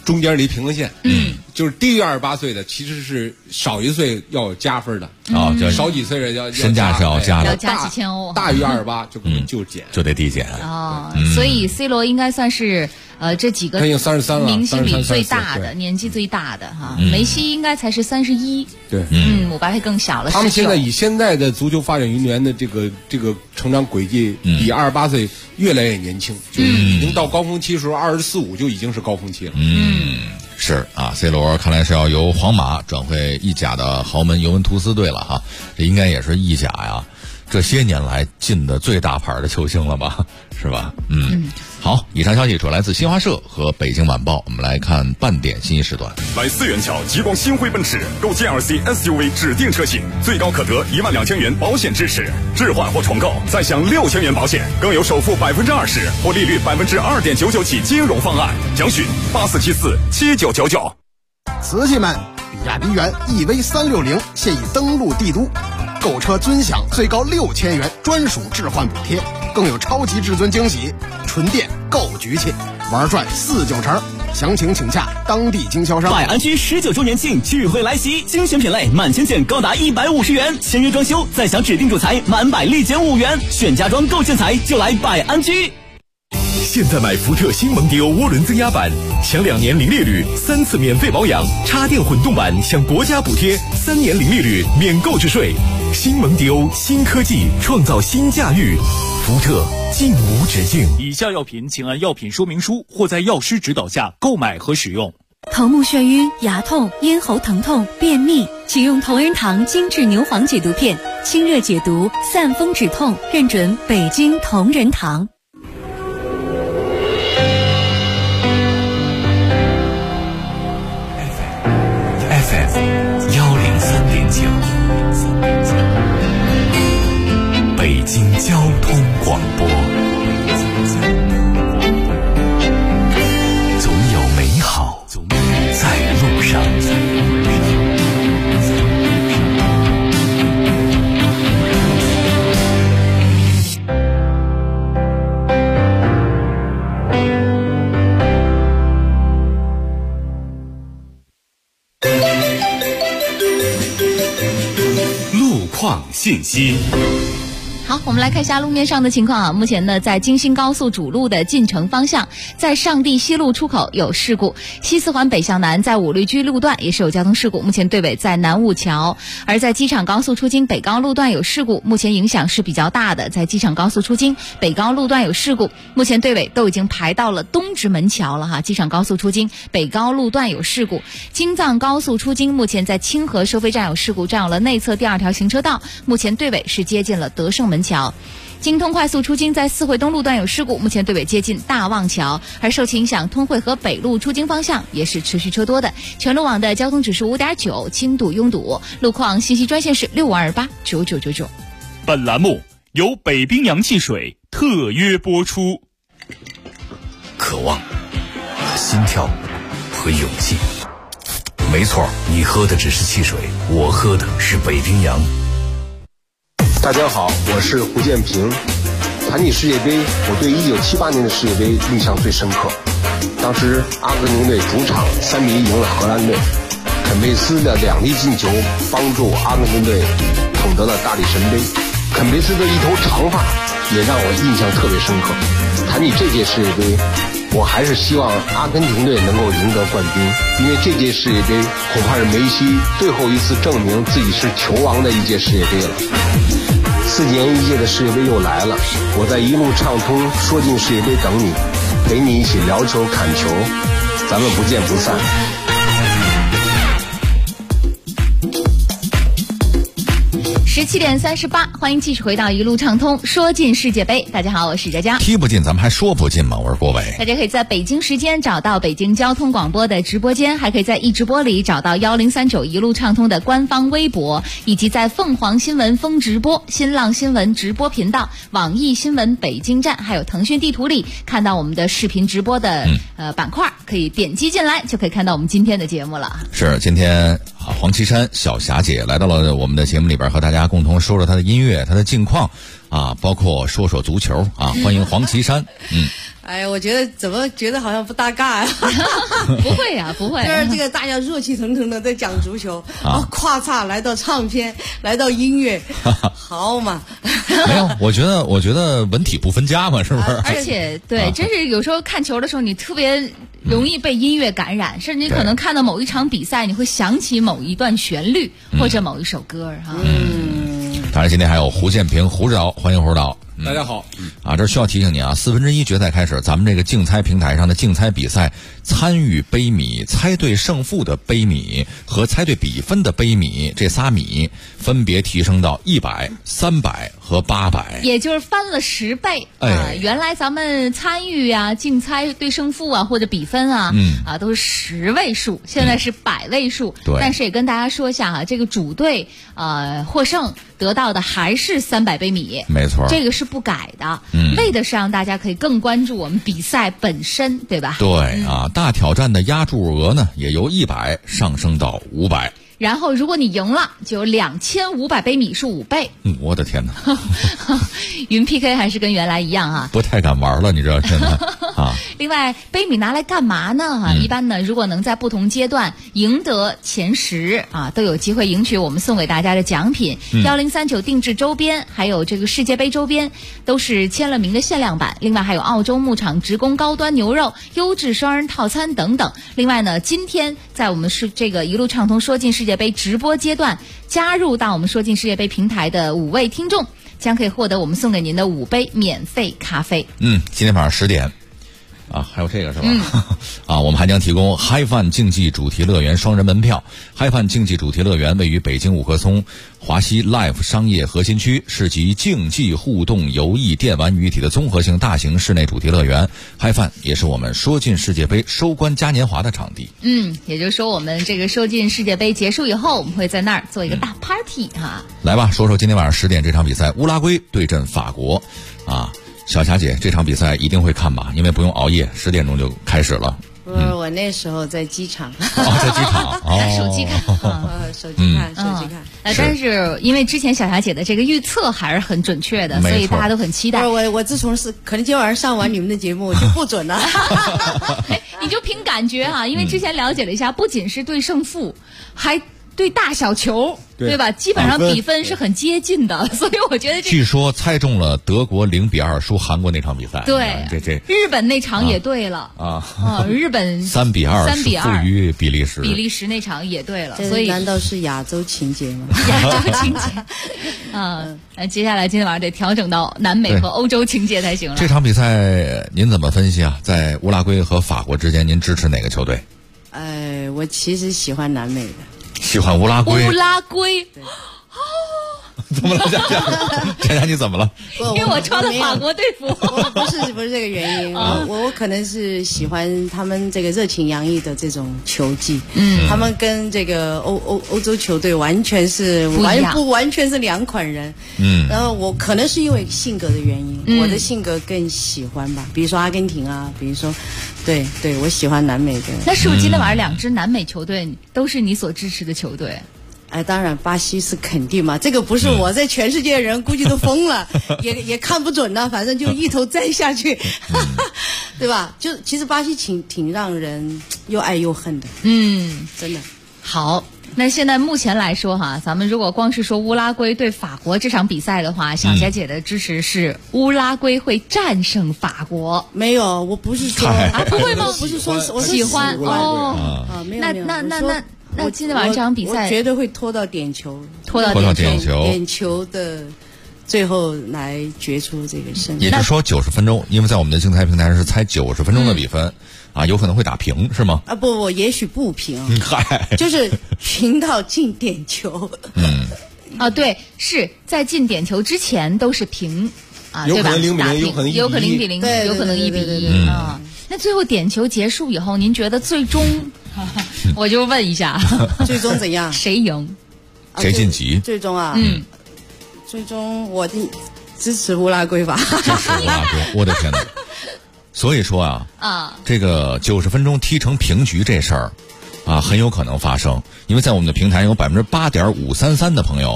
Speaker 11: 中间离平衡线，就是低于28岁的其实是少1岁要加分的少几岁的要
Speaker 4: 身价是要加的，
Speaker 5: 要加几千欧，
Speaker 11: 大于28就可能就减，
Speaker 4: 就得递减
Speaker 5: 所以 C 罗应该算是这几个明星里最大的，年纪最大的哈。梅西应该才是31，
Speaker 11: 对，
Speaker 5: 姆巴佩更小了。
Speaker 11: 他们以现在的足球发展运动员的这个成长轨迹，比28岁越来越年轻，就是已经到高峰期的时候，24、25就已经是高峰期了。
Speaker 4: 是啊 ，C 罗看来是要由皇马转会意甲的豪门尤文图斯队了哈，这应该也是意甲呀这些年来进的最大牌的球星了吧，是吧？好，以上消息主要来自新华社和北京晚报。我们来看半点信息时段。
Speaker 1: 来4元桥极光星辉奔驰购 GLC SUV 指定车型，最高可得12000元保险支持，置换或重购再享6000元保险，更有首付20%或利率2.99%起金融方案。详询84747999。
Speaker 17: 瓷器们，比亚迪元 EV360现已登陆帝都，购车尊享最高6000元专属置换补贴，更有超级至尊惊喜，纯电够局气，玩转49成。详情请洽当地经销商。
Speaker 18: 百安居19周年庆聚会来袭，精选品类满千件高达150元，签约装修再享指定主材满100立减5元，选家装购建材就来百安居。
Speaker 1: 现在买福特新蒙迪欧涡轮增压版，享2年零利率，3次免费保养；插电混动版享国家补贴，3年零利率，免购置税。新蒙迪欧，新科技创造新驾驭，福特尽无止境。
Speaker 2: 以下药品请按药品说明书或在药师指导下购买和使用。
Speaker 19: 头目眩晕、牙痛、咽喉疼痛、便秘，请用同仁堂精致牛黄解毒片，清热解毒，散风止痛，认准北京同仁堂。
Speaker 16: 北京交通广播，总有美好在路上。
Speaker 1: 路况信息。
Speaker 5: 好，我们来看一下路面上的情况啊。目前呢，在京新高速主路的进城方向，在上地西路出口有事故；西四环北向南，在五绿居路段也是有交通事故，目前队尾在南五桥；而在机场高速出京北高路段有事故，目前影响是比较大的，在机场高速出京北高路段有事故，目前队尾都已经排到了东直门桥了哈。机场高速出京北高路段有事故，京藏高速出京目前在清河收费站有事故，占有了内侧第2条行车道，目前队尾是接近了德胜门桥。京通快速出京在四惠东路段有事故，目前队尾接近大望桥，而受其影响，通惠河北路出京方向也是持续车多的。全路网的交通指数5.9，轻度拥堵。路况信息专线是65289999。
Speaker 2: 本栏目由北冰洋汽水特约播出。
Speaker 16: 渴望、心跳和勇气。没错，你喝的只是汽水，我喝的是北冰洋。
Speaker 20: 大家好，我是胡建平。谈起世界杯，我对1978年的世界杯印象最深刻。当时阿根廷队主场3-1赢了荷兰队，肯佩斯的2粒进球帮助阿根廷队捧得了大力神杯。肯佩斯的一头长发也让我印象特别深刻。谈起这届世界杯，我还是希望阿根廷队能够赢得冠军，因为这届世界杯恐怕是梅西最后一次证明自己是球王的一届世界杯了。4年一届的世界杯又来了，我在一路畅通说进世界杯等你，陪你一起聊球看球，咱们不见不散。
Speaker 5: 17:38，欢迎继续回到一路畅通说进世界杯。大家好，我是佳佳。
Speaker 4: 踢不进咱们还说不进吗？我是郭伟。
Speaker 5: 大家可以在北京时间找到北京交通广播的直播间，还可以在一直播里找到1039一路畅通的官方微博，以及在凤凰新闻风直播、新浪新闻直播频道、网易新闻北京站，还有腾讯地图里看到我们的视频直播的板块，可以点击进来就可以看到我们今天的节目了。
Speaker 4: 是今天黄绮珊小霞姐来到了我们的节目里边，和大家共同说说她的音乐、她的近况啊，包括说说足球啊。欢迎黄绮珊。
Speaker 10: 哎呀，我觉得怎么觉得好像不搭嘎呀？
Speaker 5: 不会呀，不会。
Speaker 10: 就是这个大家热气腾腾的在讲足球，咔嚓来到唱片，来到音乐，好嘛？
Speaker 4: 没有，我觉得文体不分家嘛，是不是？
Speaker 5: 而且对，真是有时候看球的时候，你特别容易被音乐感染，甚至你可能看到某一场比赛，你会想起某一段旋律或者某一首歌哈。
Speaker 4: 当然，今天还有胡建平、胡指导，欢迎胡指导。
Speaker 11: 大家好。
Speaker 4: 这需要提醒你啊，1/4决赛开始，咱们这个竞猜平台上的竞猜比赛，参与杯米、猜对胜负的杯米和猜对比分的杯米，这仨米分别提升到100、300和800，
Speaker 5: 也就是翻了10倍。原来咱们参与啊、竞猜对胜负啊或者比分啊，都是10位数，现在是100位数。
Speaker 4: 对。
Speaker 5: 但是也跟大家说一下哈，这个主队获胜得到的还是300杯米。
Speaker 4: 没错。
Speaker 5: 这个是不改的，为的是让大家可以更关注我们比赛本身，对吧？
Speaker 4: 对大挑战的押注额呢，也由100上升到500。
Speaker 5: 然后，如果你赢了，就有2500杯米数5倍。
Speaker 4: 我的天哪！
Speaker 5: 云 PK 还是跟原来一样啊？
Speaker 4: 不太敢玩了，你知道现在啊。
Speaker 5: 另外，杯米拿来干嘛呢？一般呢，如果能在不同阶段赢得前10都有机会赢取我们送给大家的奖品，1039定制周边，还有这个世界杯周边，都是签了名的限量版。另外还有澳洲牧场直供高端牛肉、优质双人套餐等等。另外呢，今天在我们是这个一路畅通说进世界杯直播阶段，加入到我们说进世界杯平台的5位听众，将可以获得我们送给您的5杯免费咖啡。
Speaker 4: 今天晚上10点。还有这个是吧？我们还将提供嗨饭竞技主题乐园双人门票。嗨饭竞技主题乐园位于北京五棵松华西 Life 商业核心区，是集竞技互动游艺电玩于一体的综合性大型室内主题乐园。嗨饭也是我们说进世界杯收官嘉年华的场地。
Speaker 5: 也就是说我们这个说进世界杯结束以后，我们会在那儿做一个大 party
Speaker 4: 来吧，说说今天晚上10点这场比赛，乌拉圭对阵法国小霞姐，这场比赛一定会看吧？因为不用熬夜，10点钟就开始了。
Speaker 10: 我那时候在机场。
Speaker 4: 在机场
Speaker 5: 手机看。
Speaker 10: 手机看。
Speaker 5: 但是因为之前小霞姐的这个预测还是很准确的，所以大家都很期待。
Speaker 10: 我自从可能今天晚上上完你们的节目就不准了。
Speaker 5: 你就凭感觉因为之前了解了一下，不仅是对胜负，还对大小球，对吧？基本上比分是很接近的，所以我觉得
Speaker 4: 据说猜中了德国0-2输韩国那场比赛。
Speaker 5: 对，
Speaker 4: 这
Speaker 5: 日本那场也对了日本
Speaker 4: 3-2负于比利时。
Speaker 5: 比利时那场也对了，所以
Speaker 10: 难道是亚洲情节吗？
Speaker 5: 亚洲情节接下来今天晚上得调整到南美和欧洲情节才行了。
Speaker 4: 这场比赛您怎么分析啊？在乌拉圭和法国之间，您支持哪个球队？
Speaker 10: 我其实喜欢南美的。
Speaker 4: 喜欢乌拉圭。
Speaker 5: 乌拉圭。
Speaker 4: 怎么了，佳佳你怎么了？
Speaker 5: 因为我穿了法国队服。
Speaker 10: 不是这个原因。我可能是喜欢他们这个热情洋溢的这种球技。他们跟这个欧洲球队完全是完全是2款人。然后我可能是因为性格的原因，我的性格更喜欢吧。比如说阿根廷比如说，对，我喜欢南美的。
Speaker 5: 那是不是今天晚上2支南美球队都是你所支持的球队？
Speaker 10: 当然巴西是肯定嘛，这个不是我在全世界人估计都疯了，也看不准了，反正就一头栽下去，对吧？就其实巴西挺让人又爱又恨的，真的。
Speaker 5: 好，那现在目前来说咱们如果光是说乌拉圭对法国这场比赛的话，小霞姐的支持是乌拉圭会战胜法国。
Speaker 10: 没有，我不是说
Speaker 5: 不会吗？
Speaker 10: 我不是说我
Speaker 5: 喜欢
Speaker 10: 没有。
Speaker 5: 那今天晚上这场比赛
Speaker 10: 我绝对会拖到点球，点球的最后来决出这个胜利。
Speaker 4: 也就是说90分钟，因为在我们的竞猜平台上是猜90分钟的比分有可能会打平是吗？
Speaker 10: 不，也许不平，就是平到进点球。
Speaker 5: 对，是在进点球之前都是平
Speaker 11: 有可能0-0，
Speaker 5: 有可能0-0，有可能1-1那最后点球结束以后，您觉得最终？我就问一下，
Speaker 10: 最终怎样？
Speaker 5: 谁赢？
Speaker 4: 谁晋级？
Speaker 10: 最终最终我支持乌拉圭吧。
Speaker 4: 支持乌拉圭，我的天哪！所以说这个90分钟踢成平局这事儿很有可能发生，因为在我们的平台有8.533%的朋友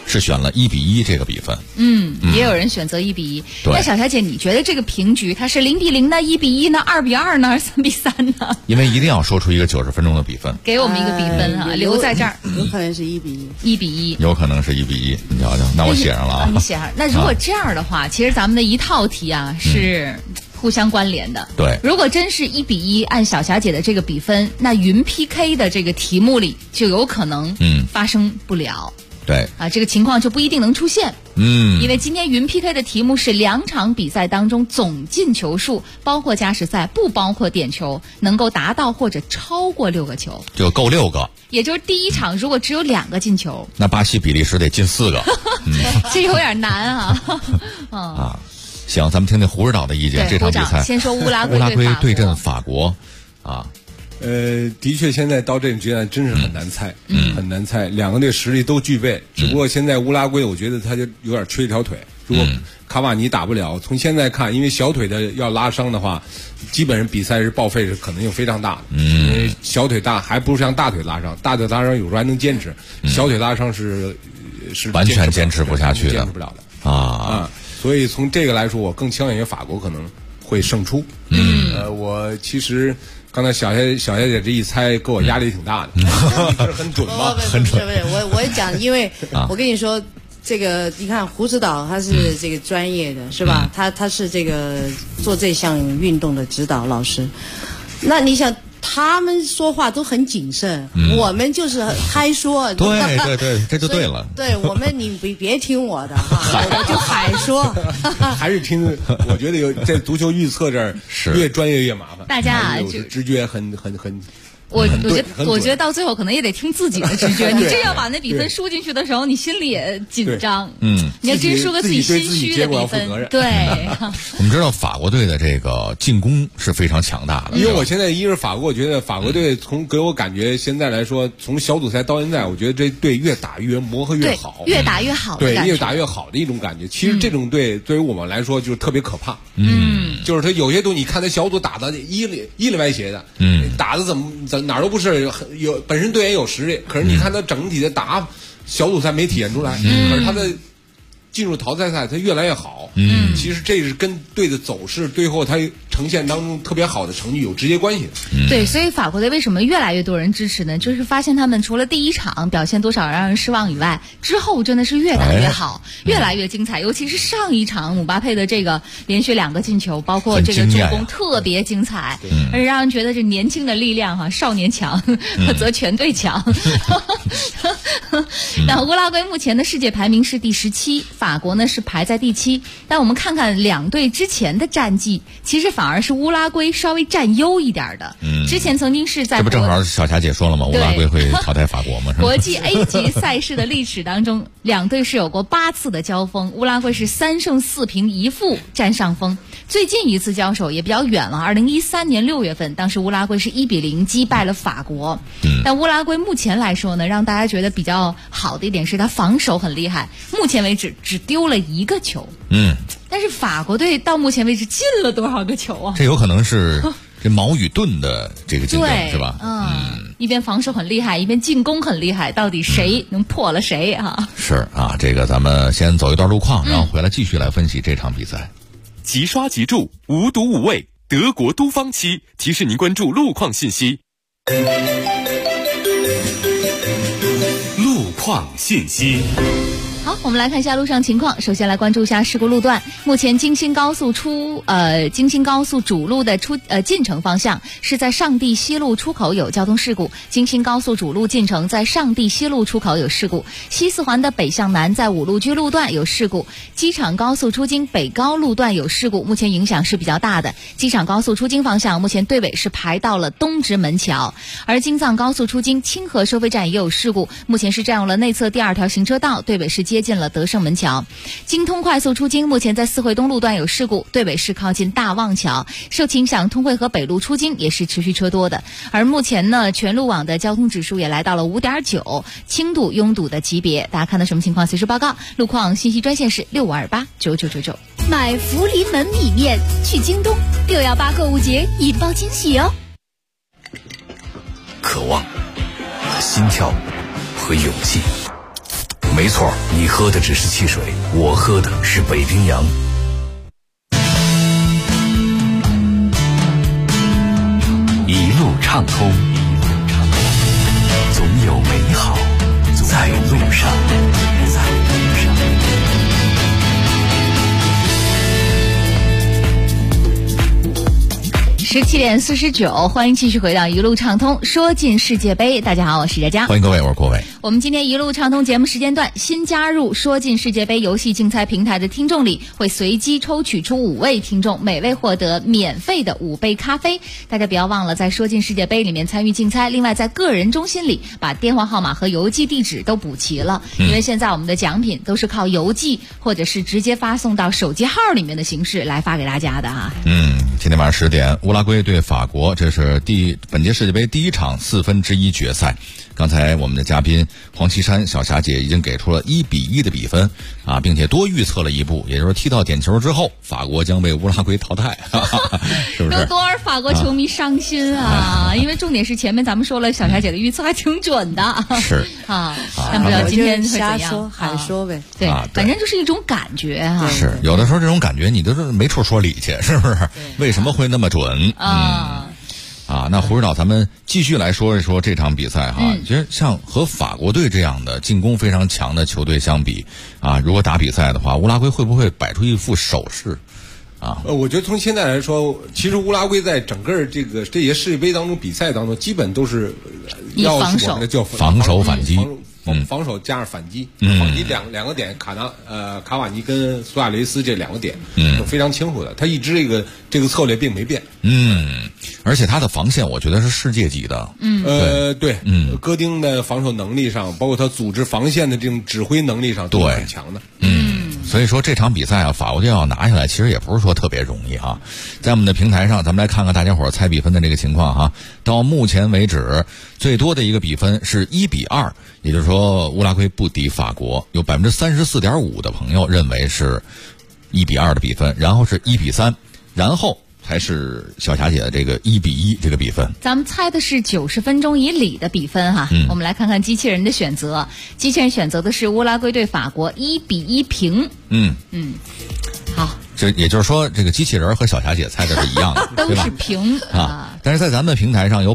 Speaker 4: 是选了1:1这个比分。
Speaker 5: 也有人选择1:1。
Speaker 4: 对，
Speaker 5: 那小霞姐，你觉得这个平局它是0:0呢、1:1呢、2:2呢，还是3:3呢？
Speaker 4: 因为一定要说出一个90分钟的比分，
Speaker 5: 给我们一个比分哈，留在这儿。
Speaker 10: 有可能是1:1。
Speaker 5: 1:1，
Speaker 4: 有可能是1:1。你瞧瞧，那我写上了啊。
Speaker 5: 你写上。那如果这样的话，其实咱们的一套题啊是互相关联的。
Speaker 4: 对，
Speaker 5: 如果真是1:1，按小霞姐的这个比分，那云 PK 的这个题目里就有可能发生不了。
Speaker 4: 对
Speaker 5: 啊，这个情况就不一定能出现。因为今天云 PK 的题目是2场比赛当中总进球数，包括加时赛，不包括点球，能够达到或者超过6个球，
Speaker 4: 就够6个。
Speaker 5: 也就是第一场如果只有2个进球，
Speaker 4: 那巴西、比利时得进4个。
Speaker 5: 这有点难啊。
Speaker 4: 啊，行，咱们听听胡指导的意见。这场比赛
Speaker 5: 先说乌拉圭
Speaker 4: 对阵法国啊。
Speaker 11: 的确，现在到这种阶段真是很难猜，很难猜。2个队实力都具备，只不过现在乌拉圭，我觉得他就有点缺一条腿。如果卡瓦尼打不了，从现在看，因为小腿的要拉伤的话，基本上比赛是报废是可能性非常大的。因为小腿大还不如像大腿拉伤，大腿拉伤有时候还能坚持，小腿拉伤是
Speaker 4: 完全坚持不下去的，
Speaker 11: 坚持不了的啊。所以从这个来说，我更倾向于法国可能会胜出。我其实。刚才小霞姐这一猜，给我压力挺大的，是很准吗？
Speaker 10: 很准。我讲，因为我跟你说，这个你看胡指导他是这个专业的，是吧？他是这个做这项运动的指导老师。那你想，他们说话都很谨慎，我们就是嗨说。
Speaker 4: 对，这就对了。
Speaker 10: 对我们，你别听我的哈，我就嗨说。
Speaker 11: 还是听，我觉得在足球预测这儿越专业越麻烦。
Speaker 5: 大家啊，
Speaker 11: 就直觉很。
Speaker 5: 我觉得到最后可能也得听自己的直觉。你这要把那比分输进去的时候，你心里也紧张。你要真输个自己心虚的比分，对。
Speaker 4: 我们知道法国队的这个进攻是非常强大的，
Speaker 11: 因为我现在一是法国，我觉得法国队给我感觉现在来说，从小组赛到现在，我觉得这队越打越磨合越好，
Speaker 5: 越打越好，
Speaker 11: 对，越打越好的一种感觉。其实这种队对于我们来说就是特别可怕。就是他有些东西，你看他小组打的一里歪斜的，打的怎么哪儿都不是，有本身队员有实力，可是你看他整体的打小组赛没体现出来，可是他的进入淘汰赛他越来越好。其实这是跟队的走势最后他呈现当中特别好的成绩有直接关系的。
Speaker 5: 对，所以法国队为什么越来越多人支持呢？就是发现他们除了第一场表现多少让人失望以外，之后真的是越打越好，越来越精彩。尤其是上一场姆巴佩的这个连续2个进球，包括这个助攻特别精彩，而且让人觉得这年轻的力量哈，少年强则全队强。那乌拉圭目前的世界排名是第17，法国呢是排在第7。但我们看看2队之前的战绩，其实反而是乌拉圭稍微占优一点的。之前曾经是在
Speaker 4: 这不正好小霞姐说了吗？乌拉圭会淘汰法国吗？
Speaker 5: 国际 A 级赛事的历史当中，2队是有过8次的交锋，乌拉圭是3胜4平1负占上风。最近一次交手也比较远了，2013年6月份，当时乌拉圭是1:0击败了法国。但乌拉圭目前来说呢，让大家觉得比较好的一点是他防守很厉害，目前为止只丢了1个球。但是法国队到目前为止进了多少个球啊？
Speaker 4: 这有可能是这矛与盾的这个竞争，是吧？
Speaker 5: 一边防守很厉害，一边进攻很厉害，到底谁能破了谁啊？
Speaker 4: 是啊，这个咱们先走一段路况，然后回来继续来分析这场比赛。
Speaker 1: 即刷即注，无毒无味，德国都方漆提示您关注路况信息。路况信息。
Speaker 5: 好，我们来看一下路上情况。首先来关注一下事故路段。目前京新高速主路的进城方向是在上地西路出口有交通事故，京新高速主路进城在上地西路出口有事故。西四环的北向南在五路居路段有事故，机场高速出京北高路段有事故，目前影响是比较大的。机场高速出京方向目前队尾是排到了东直门桥，而京藏高速出京清河收费站也有事故，目前是占用了内侧第2条行车道，队尾是接近了德胜门桥。京通快速出京目前在四惠东路段有事故，队尾是靠近大望桥。受其影响，通惠河北路出京也是持续车多的。而目前呢，全路网的交通指数也来到了5.9，轻度拥堵的级别。大家看到什么情况随时报告。路况信息专线是65289999。
Speaker 19: 买福临门米面去京东，618购物节引爆惊喜哦！
Speaker 16: 渴望和心跳和勇气， 没错，你喝的只是汽水，我喝的是北冰洋。一路畅通，总有美好在路上。
Speaker 5: 17:49，欢迎继续回到一路畅通，说进世界杯。大家好，我是佳佳，
Speaker 4: 欢迎各位，我是郭伟。
Speaker 5: 我们今天一路畅通节目时间段，新加入说进世界杯游戏竞猜平台的听众里，会随机抽取出5位听众，每位获得免费的5杯咖啡。大家不要忘了在说进世界杯里面参与竞猜，另外在个人中心里把电话号码和邮寄地址都补齐了，因为现在我们的奖品都是靠邮寄或者是直接发送到手机号里面的形式来发给大家的哈。
Speaker 4: 今天晚上10点，乌拉圭对法国，这是本届世界杯第一场1/4决赛。刚才我们的嘉宾黄绮珊小霞姐已经给出了1-1的比分啊，并且多预测了一步，也就是踢到点球之后，法国将被乌拉圭淘汰，是不是？
Speaker 5: 有多少法国球迷伤心啊！因为重点是前面咱们说了，小霞姐的预测还挺准的。
Speaker 4: 是
Speaker 5: 啊，但不知道今天会怎样？
Speaker 10: 瞎说喊说呗。
Speaker 5: 对，反正就是一种感觉哈。
Speaker 4: 是有的时候这种感觉你都是没处说理去，是不是？为什么会那么准？那胡指导，咱们继续来说一说这场比赛哈。其实像和法国队这样的进攻非常强的球队相比啊，如果打比赛的话，乌拉圭会不会摆出一副手势啊？
Speaker 11: 我觉得从现在来说，其实乌拉圭在整个这些世界杯当中比赛当中，基本都是要
Speaker 5: 防守，
Speaker 11: 叫
Speaker 4: 防守反击。
Speaker 11: 防守加上反击，反击两个点，卡瓦尼跟苏亚雷斯这2个点，都非常清楚的。他一直这个策略并没变。
Speaker 4: 而且他的防线我觉得是世界级的。
Speaker 11: 对，戈丁的防守能力上，包括他组织防线的这种指挥能力上，都很强的。
Speaker 4: 所以说这场比赛啊，法国队要拿下来，其实也不是说特别容易哈。在我们的平台上，咱们来看看大家伙猜比分的这个情况哈。到目前为止，最多的一个比分是1-2，也就是说乌拉圭不敌法国，有34.5%的朋友认为是1-2的比分，然后是1-3，然后才是小霞姐的这个1-1这个比分。
Speaker 5: 咱们猜的是90分钟以里的比分哈。我们来看看机器人的选择，机器人选择的是乌拉圭对法国1-1平。好，
Speaker 4: 这也就是说，这个机器人和小霞姐猜的是一样的，
Speaker 5: 都是平
Speaker 4: 啊。但是在咱们的平台上有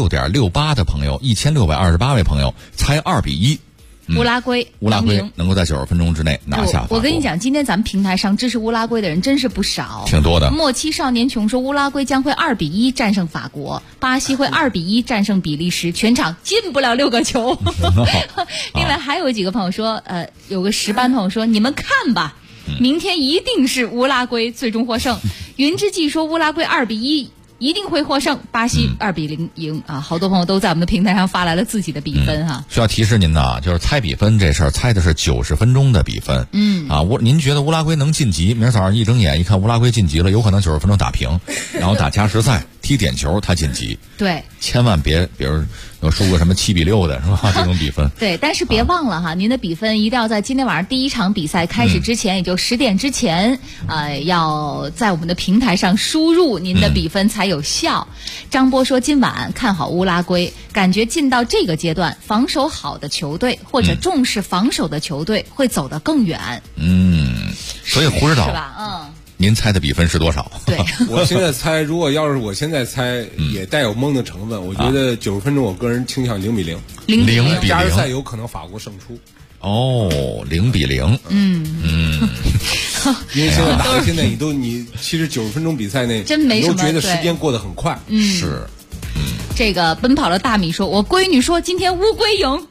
Speaker 4: 6.68%的朋友，1628位朋友猜2-1。
Speaker 5: 乌拉圭
Speaker 4: 能够在90分钟之内拿下法国。
Speaker 5: 我跟你讲，今天咱们平台上支持乌拉圭的人真是不少，
Speaker 4: 挺多的。
Speaker 5: 莫欺少年穷说乌拉圭将会2-1战胜法国，巴西会2-1战胜比利时，全场进不了6个球。另外还有几个朋友说，有个10班朋友说，你们看吧，明天一定是乌拉圭最终获胜。云之计说乌拉圭2-1。一定会获胜，巴西2-0赢啊！好多朋友都在我们的平台上发来了自己的比分哈。
Speaker 4: 需要提示您的就是猜比分这事儿，猜的是90分钟的比分。您觉得乌拉圭能晋级？明儿早上一睁眼一看乌拉圭晋级了，有可能90分钟打平，然后打加时赛踢点球，他晋级。
Speaker 5: 对，
Speaker 4: 千万别，比如有输个什么7-6的是吧？这种比分。
Speaker 5: 对，但是别忘了哈，您的比分一定要在今天晚上第一场比赛开始之前，也就10点之前，要在我们的平台上输入您的比分才有效。张波说，今晚看好乌拉圭，感觉进到这个阶段，防守好的球队或者重视防守的球队会走得更远。
Speaker 4: 所以胡指导
Speaker 5: 是吧？
Speaker 4: 您猜的比分是多少？
Speaker 5: 对，
Speaker 11: 我现在猜，如果要是我现在猜，也带有蒙的成分。我觉得90分钟，我个人倾向0-0。
Speaker 4: 0-0，
Speaker 11: 加时赛有可能法国胜出。
Speaker 4: 0-0。
Speaker 11: 因为现在打到现在，你其实90分钟比赛内，
Speaker 5: 真没什么，
Speaker 11: 都觉得时间过得很快。
Speaker 4: 是。
Speaker 5: 这个奔跑的大米说，我闺女说今天乌龟赢。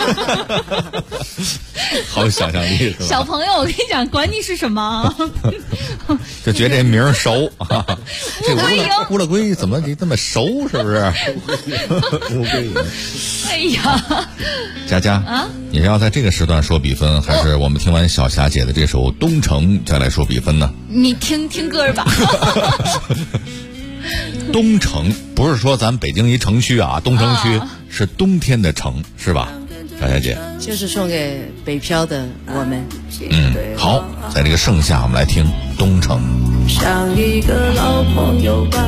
Speaker 4: 好有想象力是吧？
Speaker 5: 小朋友，我跟你讲，管你是什么，
Speaker 4: 就觉得这名儿熟。这乌拉圭怎么这么熟？是不是？乌龟赢。
Speaker 5: 哎呀，
Speaker 4: 佳佳啊，你是要在这个时段说比分，还是我们听完小霞姐的这首《东城》再来说比分呢？
Speaker 5: 你听歌吧。
Speaker 4: 东城不是说咱北京一城区啊，东城区是冬天的城，是吧？小霞姐，
Speaker 10: 就是送给北漂的我们。
Speaker 4: 好，在这个盛夏，我们来听东城。
Speaker 12: 像一个老朋友般，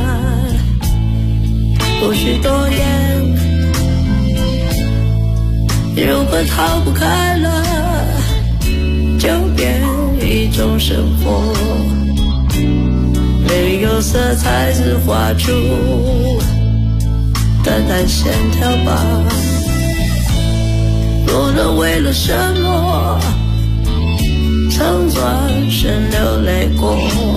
Speaker 12: 不许多年，如果逃不开了， 就变一种生活，没有色彩只画出淡淡线条吧。若能为了什么曾转身流泪过，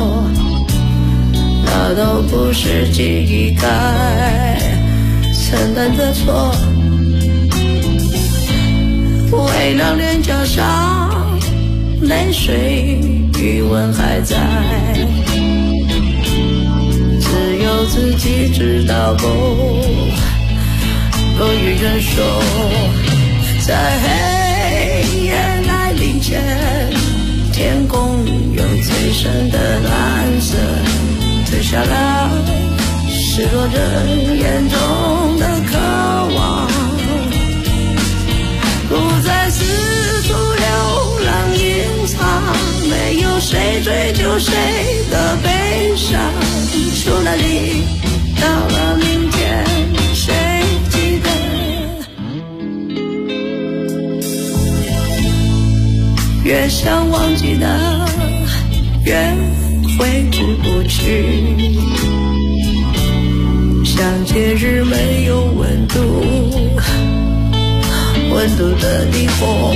Speaker 12: 那都不是记忆该承担的错。为了脸颊上泪水余温还在，只有自己知道不予忍受。在黑夜来临前，天空有最深的蓝色，褪下来失落着眼中的渴望，不再四处流浪隐藏，没有谁追究谁的悲伤，除了你，到了明天谁记得？越想忘记的越挥之不去，像节日没有温度的霓虹。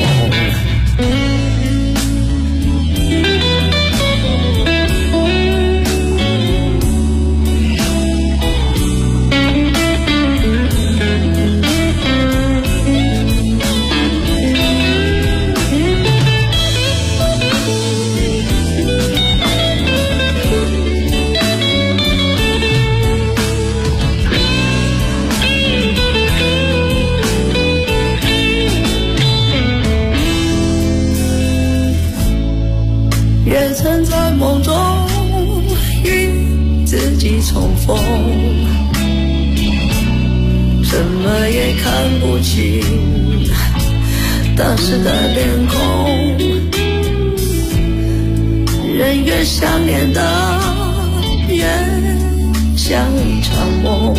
Speaker 12: 也曾在梦中与自己重逢，什么也看不清当时的脸孔，人越相恋的越像一场梦，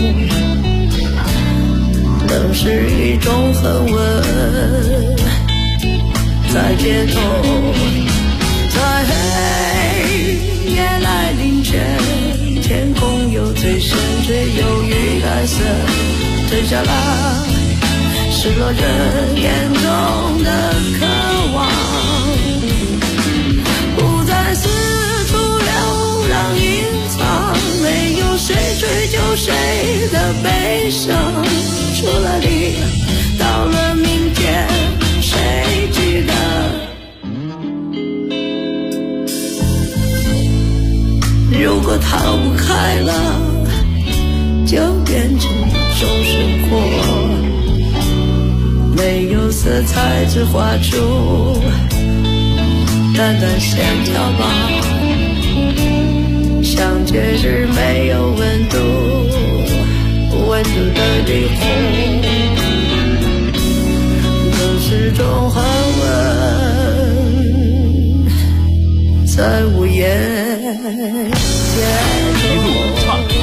Speaker 12: 冷是一种恒温在街头，在黑夜来临前，天空有最深最忧郁蓝色，褪下了失落人眼中的渴望，不再四处流浪隐藏，没有谁追究谁的悲伤，除了你，到了明天谁记得？如果逃不开了，就变成一种生活，没有色彩只画出淡淡线条吧，像节日没有温度的霓虹，都是种恒温在午夜
Speaker 16: 一路畅通，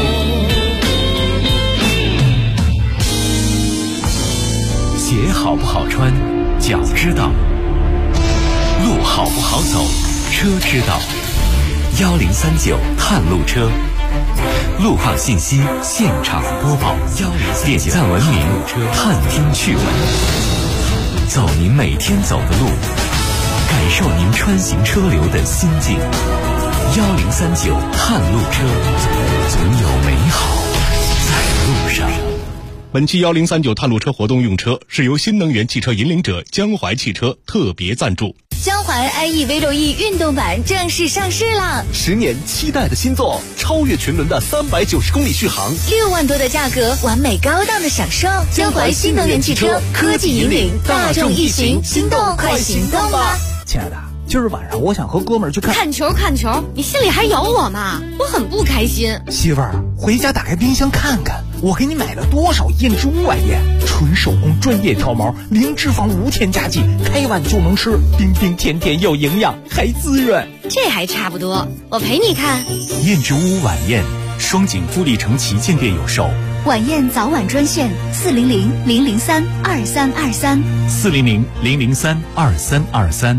Speaker 16: 鞋好不好穿，脚知道；路好不好走，车知道。1039探路车，路况信息现场播报，点赞文明，探听趣闻，走您每天走的路，感受您穿行车流的心境。1039探路车，总有美好在路上。
Speaker 8: 本期1039探路车活动用车是由新能源汽车引领者江淮汽车特别赞助。
Speaker 3: 江淮 iE V6E 运动版正式上市了
Speaker 21: ，10年期待的新作，超越群伦的390公里续航
Speaker 3: ，6万多的价格，完美高档的享受。江淮新能源汽车，科技引领大众一行，心动快行动吧！
Speaker 22: 亲爱的，今儿晚上我想和哥们儿去看
Speaker 5: 球，你心里还有我吗？我很不开心。
Speaker 22: 媳妇儿，回家打开冰箱看看，我给你买了多少燕之屋晚宴，纯手工专业挑毛，零脂肪无添加剂，开碗就能吃，冰冰甜甜又营养，还滋润。
Speaker 5: 这还差不多，我陪你看。
Speaker 16: 燕之屋晚宴，双井富力城旗舰店有售。
Speaker 19: 晚宴早晚专线400-003-2323，400-003-2323。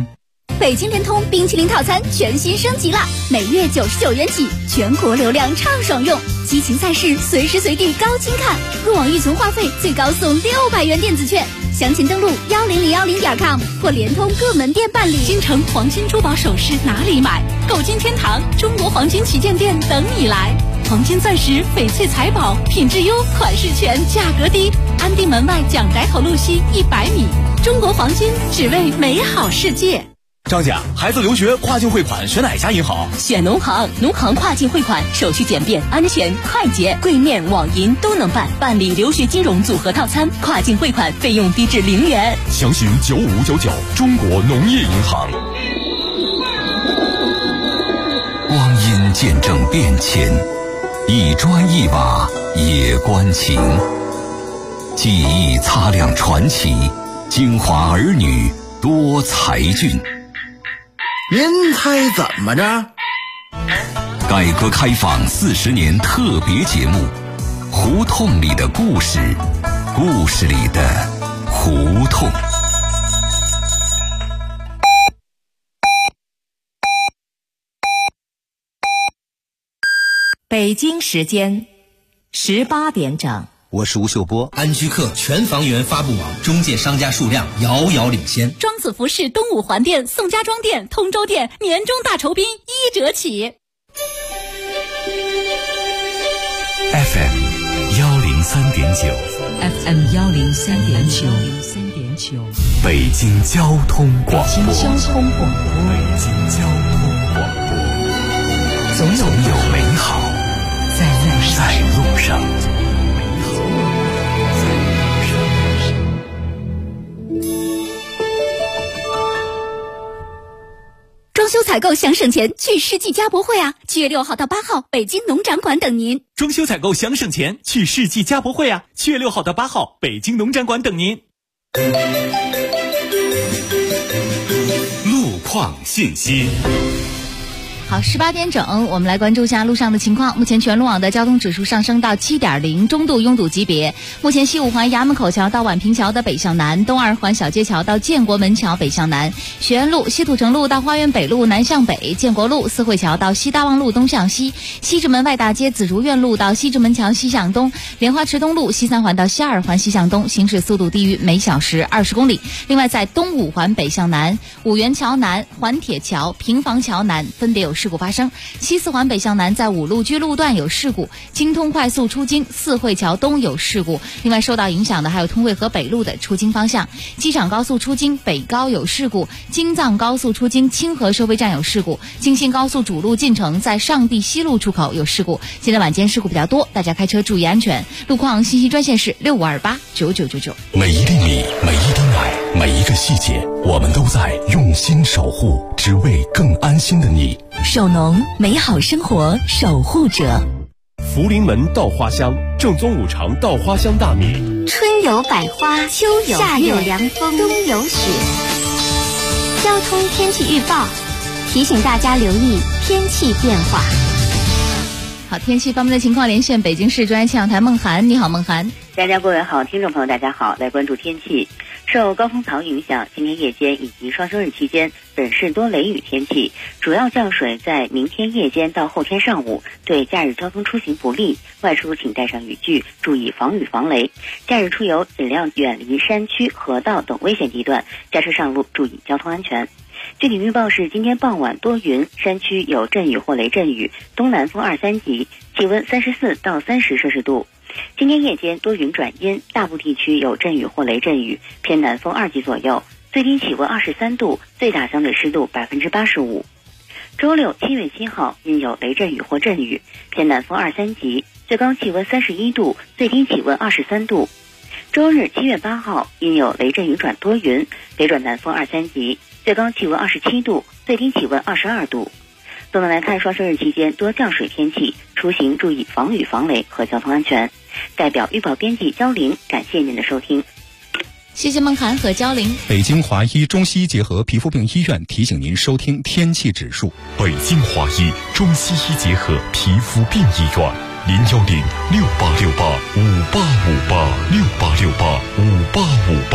Speaker 3: 北京联通冰淇淋套餐全新升级了，每月99元起，全国流量畅爽用，激情赛事随时随地高清看，入网预存话费最高送600元电子券。详情登录10010.com 或联通各门店办理。
Speaker 19: 京城黄金珠宝首饰哪里买？购金天堂中国黄金旗舰店等你来。黄金钻石、翡翠财宝，品质优，款式全，价格低。安定门外蒋宅头路西100米。中国黄金，只为美好世界。
Speaker 21: 张姐，孩子留学跨境汇款选哪家银行？
Speaker 6: 选农行，农行跨境汇款手续简便、安全、快捷，柜面、网银都能办。办理留学金融组合套餐，跨境汇款费用低至0元。
Speaker 21: 详询9599中国农业银行。
Speaker 13: 光阴见证变迁，一砖一瓦也关情。记忆擦亮传奇，京华儿女多才俊。
Speaker 17: 您猜怎么着？
Speaker 13: 改革开放40年特别节目，胡同里的故事，故事里的胡同。
Speaker 6: 北京时间18点整。
Speaker 7: 我是吴秀波。安居客全房源发布网中介商家数量遥遥领先。
Speaker 19: 庄子服饰东五环店、宋家庄店、通州店年终大酬宾1折起。
Speaker 16: FM 103.9
Speaker 6: FM 103.9
Speaker 16: 北京交通广播。
Speaker 6: 北京交通广播。
Speaker 16: 总有美好在路上。
Speaker 3: 装修采购想省钱，去世纪家博会啊！7月6号到8号，北京农展馆等您。
Speaker 22: 装修采购想省钱，去世纪家博会啊！7月6号到8号，北京农展馆等您。
Speaker 2: 路况信息。
Speaker 5: 好，18点整，我们来关注一下路上的情况。目前全路网的交通指数上升到7.0，中度拥堵级别。目前西五环衙门口桥到宛平桥的北向南，东二环小街桥到建国门桥北向南，学院路、西土城路到花园北路南向北，建国路、四惠桥到西大望路东向西，西直门外大街紫竹院路到西直门桥西向东，莲花池东路西三环到西二环西向东，行驶速度低于每小时20公里。另外，在东五环北向南、五元桥南、环铁桥、平房桥南分别有事故发生。西四环北向南在五路居路段有事故，京通快速出京四惠桥东有事故。另外受到影响的还有通惠河北路的出京方向，机场高速出京北高有事故，京藏高速出京清河收费站有事故，京信高速主路进城在上地西路出口有事故。今天晚间事故比较多，大家开车注意安全。路况信息专线是65289999。
Speaker 1: 每一粒米，每一滴奶，每一个细节，我们都在用心守护，只为更安心的你。
Speaker 6: 首农，美好生活守护者。
Speaker 8: 福临门稻花香，正宗五常稻花香大米。
Speaker 3: 春有百花，秋有夏有凉风，冬有雪。交通天气预报提醒大家留意天气变化。
Speaker 5: 好，天气方面的情况，连线北京市专业气象台孟涵。你好，孟涵。
Speaker 23: 各位好，听众朋友大家好，来关注天气。受高空槽影响，今天夜间以及双休日期间，本市多雷雨天气，主要降水在明天夜间到后天上午，对假日交通出行不利，外出请带上雨具，注意防雨防雷。假日出游尽量远离山区、河道等危险地段，驾车上路注意交通安全。具体预报是今天傍晚多云，山区有阵雨或雷阵雨，东南风2、3级，气温34到30摄氏度。今天夜间多云转阴，大部地区有阵雨或雷阵雨，偏南风2级左右，最低气温23度，最大相对湿度85%。周六7月7号因有雷阵雨或阵雨，偏南风2、3级，最高气温31度，最低气温23度。周日7月8号因有雷阵雨转多云，北转南风2、3级，最高气温27度，最低气温22度。总的来看，双休日期间多降水天气，出行注意防雨防雷和交通安全。代表预报编辑焦玲，感谢您的收听。
Speaker 5: 谢谢孟涵和焦玲。
Speaker 24: 北京华医中西医结合皮肤病医院提醒您收听天气指数。
Speaker 1: 北京华医中西医结合皮肤病医院，01068685858，68685858。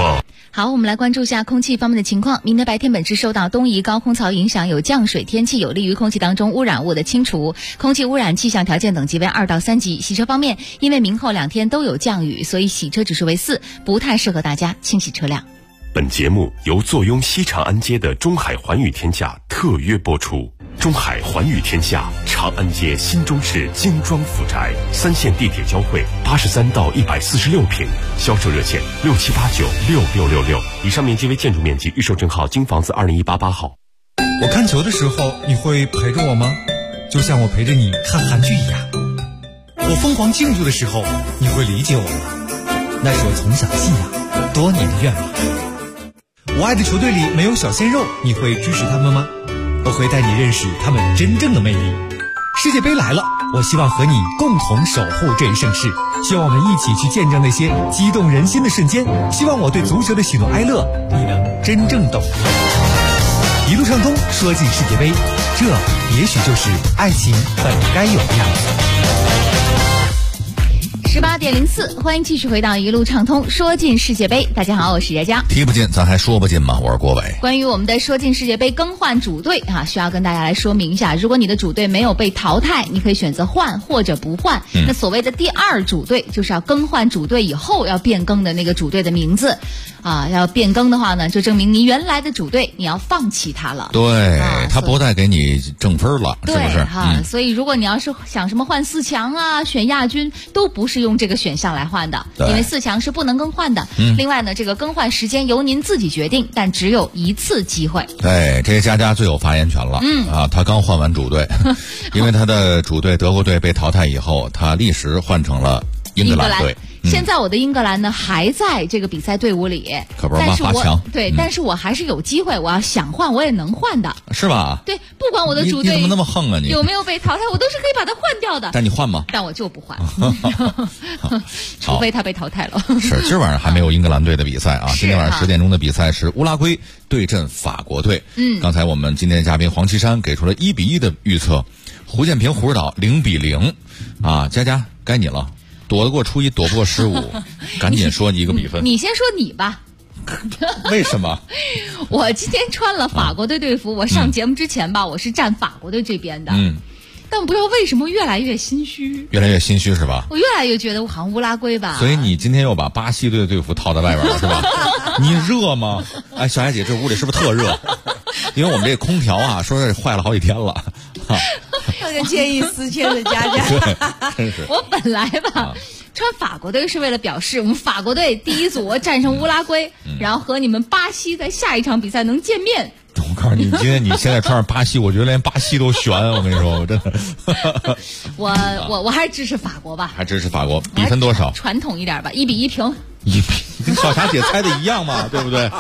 Speaker 5: 好，我们来关注一下空气方面的情况。明天白天本市受到东移高空槽影响，有降水天气，有利于空气当中污染物的清除。空气污染气象条件等级为2到3级。洗车方面，因为明后2天都有降雨，所以洗车指数为4，不太适合大家清洗车辆。
Speaker 9: 本节目由坐拥西长安街的中海环宇天下特约播出。中海环宇天下长安街新中式精装复宅，3线地铁交汇，83到146平，销售热线67896666。以上面积为建筑面积，预售证号京房子20188号。
Speaker 14: 我看球的时候，你会陪着我吗？就像我陪着你看韩剧一样。我疯狂庆祝的时候，你会理解我吗？那是我从小信仰多年的愿望。我爱的球队里没有小鲜肉，你会支持他们吗？我会带你认识他们真正的魅力。世界杯来了，我希望和你共同守护这一盛世，希望我们一起去见证那些激动人心的瞬间，希望我对足球的喜怒哀乐你能真正懂。一路畅通，说进世界杯，这也许就是爱情本该有的样子。
Speaker 5: 18:04，欢迎继续回到一路畅通说进世界杯。大家好，我是佳佳。
Speaker 4: 提不进咱还说不进吗？我是郭伟。
Speaker 5: 关于我们的说进世界杯更换主队需要跟大家来说明一下，如果你的主队没有被淘汰，你可以选择换或者不换。那所谓的第2主队就是要更换主队以后要变更的那个主队的名字要变更的话呢，就证明你原来的主队你要放弃它了。
Speaker 4: 对，他不再给你挣分了，是不是？
Speaker 5: 所以如果你要是想什么换4强选亚军，都不是用这个选项来换的，因为4强是不能更换的。另外呢，这个更换时间由您自己决定，但只有1次机会。
Speaker 4: 对，这佳佳最有发言权了。他刚换完主队，因为他的主队德国队被淘汰以后，他立时换成了英格兰队。
Speaker 5: 现在我的英格兰呢还在这个比赛队伍里，
Speaker 4: 可不是骂8强。
Speaker 5: 对，但是我还是有机会，我要想换我也能换的，
Speaker 4: 是吧？
Speaker 5: 对，不管我的主队
Speaker 4: 你怎么那么横啊？你
Speaker 5: 有没有被淘汰，我都是可以把它换掉的。
Speaker 4: 但你换吗？
Speaker 5: 但我就不换，除非他被淘汰了。
Speaker 4: 是，今晚上还没有英格兰队的比赛啊。今天晚上10点钟的比赛是乌拉圭对阵法国队。刚才我们今天的嘉宾黄岐山给出了1-1的预测，胡建平、胡指导0-0佳佳该你了。躲得过初一，躲不过15，赶紧说一个比分。
Speaker 5: 你先说你吧。
Speaker 4: 为什么？
Speaker 5: 我今天穿了法国队队服，我上节目之前吧，我是站法国队这边的。但不知道为什么越来越心虚。越来越心虚是吧？我越来越觉得我好像乌拉圭吧。
Speaker 4: 所以你今天又把巴西队的队服套在外边了是吧？你热吗？哎，小艾姐，这屋里是不是特热？因为我们这空调说是坏了好几天了。
Speaker 10: 有点见异思迁的佳佳。
Speaker 4: 真是。
Speaker 5: 我本来吧穿法国队是为了表示我们法国队第一组战胜乌拉圭，然后和你们巴西在下一场比赛能见面。
Speaker 4: 我告诉你，今天你现在穿上巴西，我觉得连巴西都悬。我跟你说，我真的。
Speaker 5: 我还是支持法国吧。
Speaker 4: 还支持法国，比分多少？
Speaker 5: 传统一点吧，1-1平。
Speaker 4: 跟小霞姐猜的一样嘛，对不对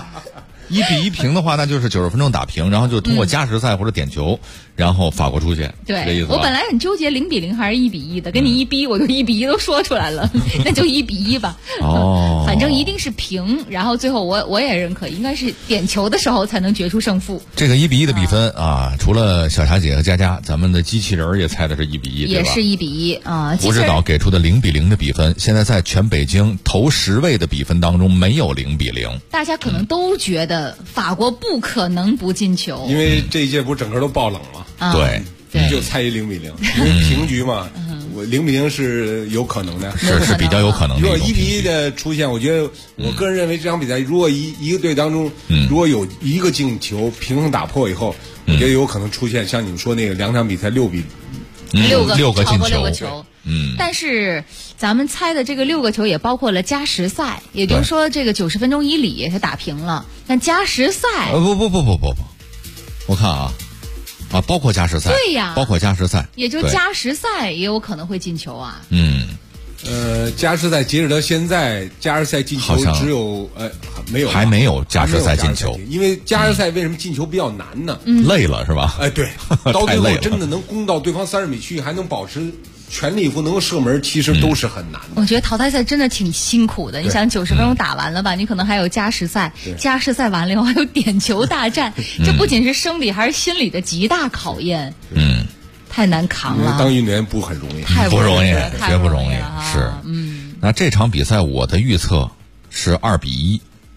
Speaker 4: ？1-1平的话，那就是90分钟打平，然后就通过加时赛或者点球，然后法国出线。
Speaker 5: 对，
Speaker 4: 这意思吧。
Speaker 5: 我本来很纠结0-0还是1-1的，跟你一逼我就1-1都说出来了，那就1-1吧。反正一定是平，然后最后我也认可，应该是点球的时候才能决出胜负。
Speaker 4: 这个1-1的比分除了小霞姐和佳佳，咱们的机器人也猜的是1-1，
Speaker 5: 也是1-1
Speaker 4: 胡指导给出的0-0的比分，现在在全北京头10位的比分当中没有0-0。
Speaker 5: 大家可能都觉得法国不可能不进球，
Speaker 11: 因为这一届不是整个都爆冷吗？
Speaker 4: 对，
Speaker 11: 就猜1-0，因为平局嘛，我0-0是有可能的，
Speaker 4: 是比较有可能的。
Speaker 11: 如果1-1的出现，我觉得我个人认为这场比赛，如果一个队当中如果有一个进球平衡打破以后，我觉得有可能出现像你们说那个2场比赛6
Speaker 4: 个进
Speaker 5: 球。但是咱们猜的这个6个球也包括了加时赛，也就是说这个90分钟以里它打平了，但加时赛
Speaker 4: 不，我看包括加时赛，
Speaker 5: 对呀，
Speaker 4: 包括加时赛，
Speaker 5: 也就加时赛也有可能会进球啊。
Speaker 11: 加时赛截止到现在，加时赛进球只有
Speaker 4: 还没有加时赛进球，
Speaker 11: 因为加时赛为什么进球比较难呢？
Speaker 4: 累了是吧？
Speaker 11: 对，到最后真的能攻到对方30米区域，还能保持全力以赴能够射门，其实都是很难的。
Speaker 5: 我觉得淘汰赛真的挺辛苦的。你想90分钟打完了吧，你可能还有加时赛，加时赛完了以后还有点球大战，这不仅是生理还是心理的极大考验。太难扛了。
Speaker 11: 当运动员不很容易，
Speaker 4: 不容易，绝不容易。是，那这场比赛我的预测是2-1，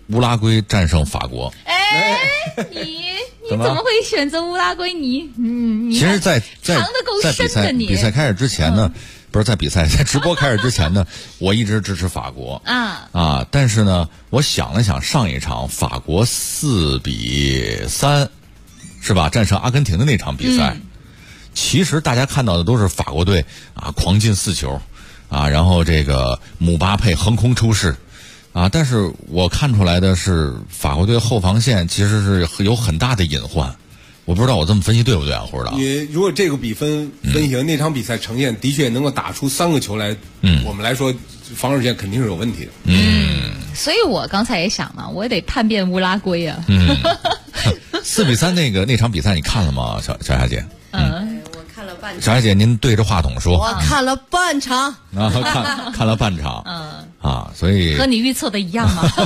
Speaker 4: 乌拉圭战胜法国。
Speaker 5: 你怎么会选择乌拉圭？你
Speaker 4: 其实在
Speaker 5: 藏得够深的你。
Speaker 4: 比赛开始之前呢，不是在直播开始之前呢，我一直支持法国但是呢，我想了想，上一场法国4-3是吧，战胜阿根廷的那场比赛，其实大家看到的都是法国队狂进4球然后这个姆巴佩横空出世但是我看出来的是法国队后防线其实是有很大的隐患。我不知道我这么分析对不对胡指导？
Speaker 11: 你如果这个比分分析那场比赛呈现的确能够打出3个球来，我们来说防守线肯定是有问题的。
Speaker 5: 所以我刚才也想嘛，我也得叛变乌拉圭啊。
Speaker 4: 4-3那场比赛你看了吗，小霞姐？
Speaker 10: 我看了半场。
Speaker 4: 小霞姐，您对着话筒说。
Speaker 10: 我看了半场。
Speaker 4: 看了半场。所以
Speaker 5: 和你预测的一样吗？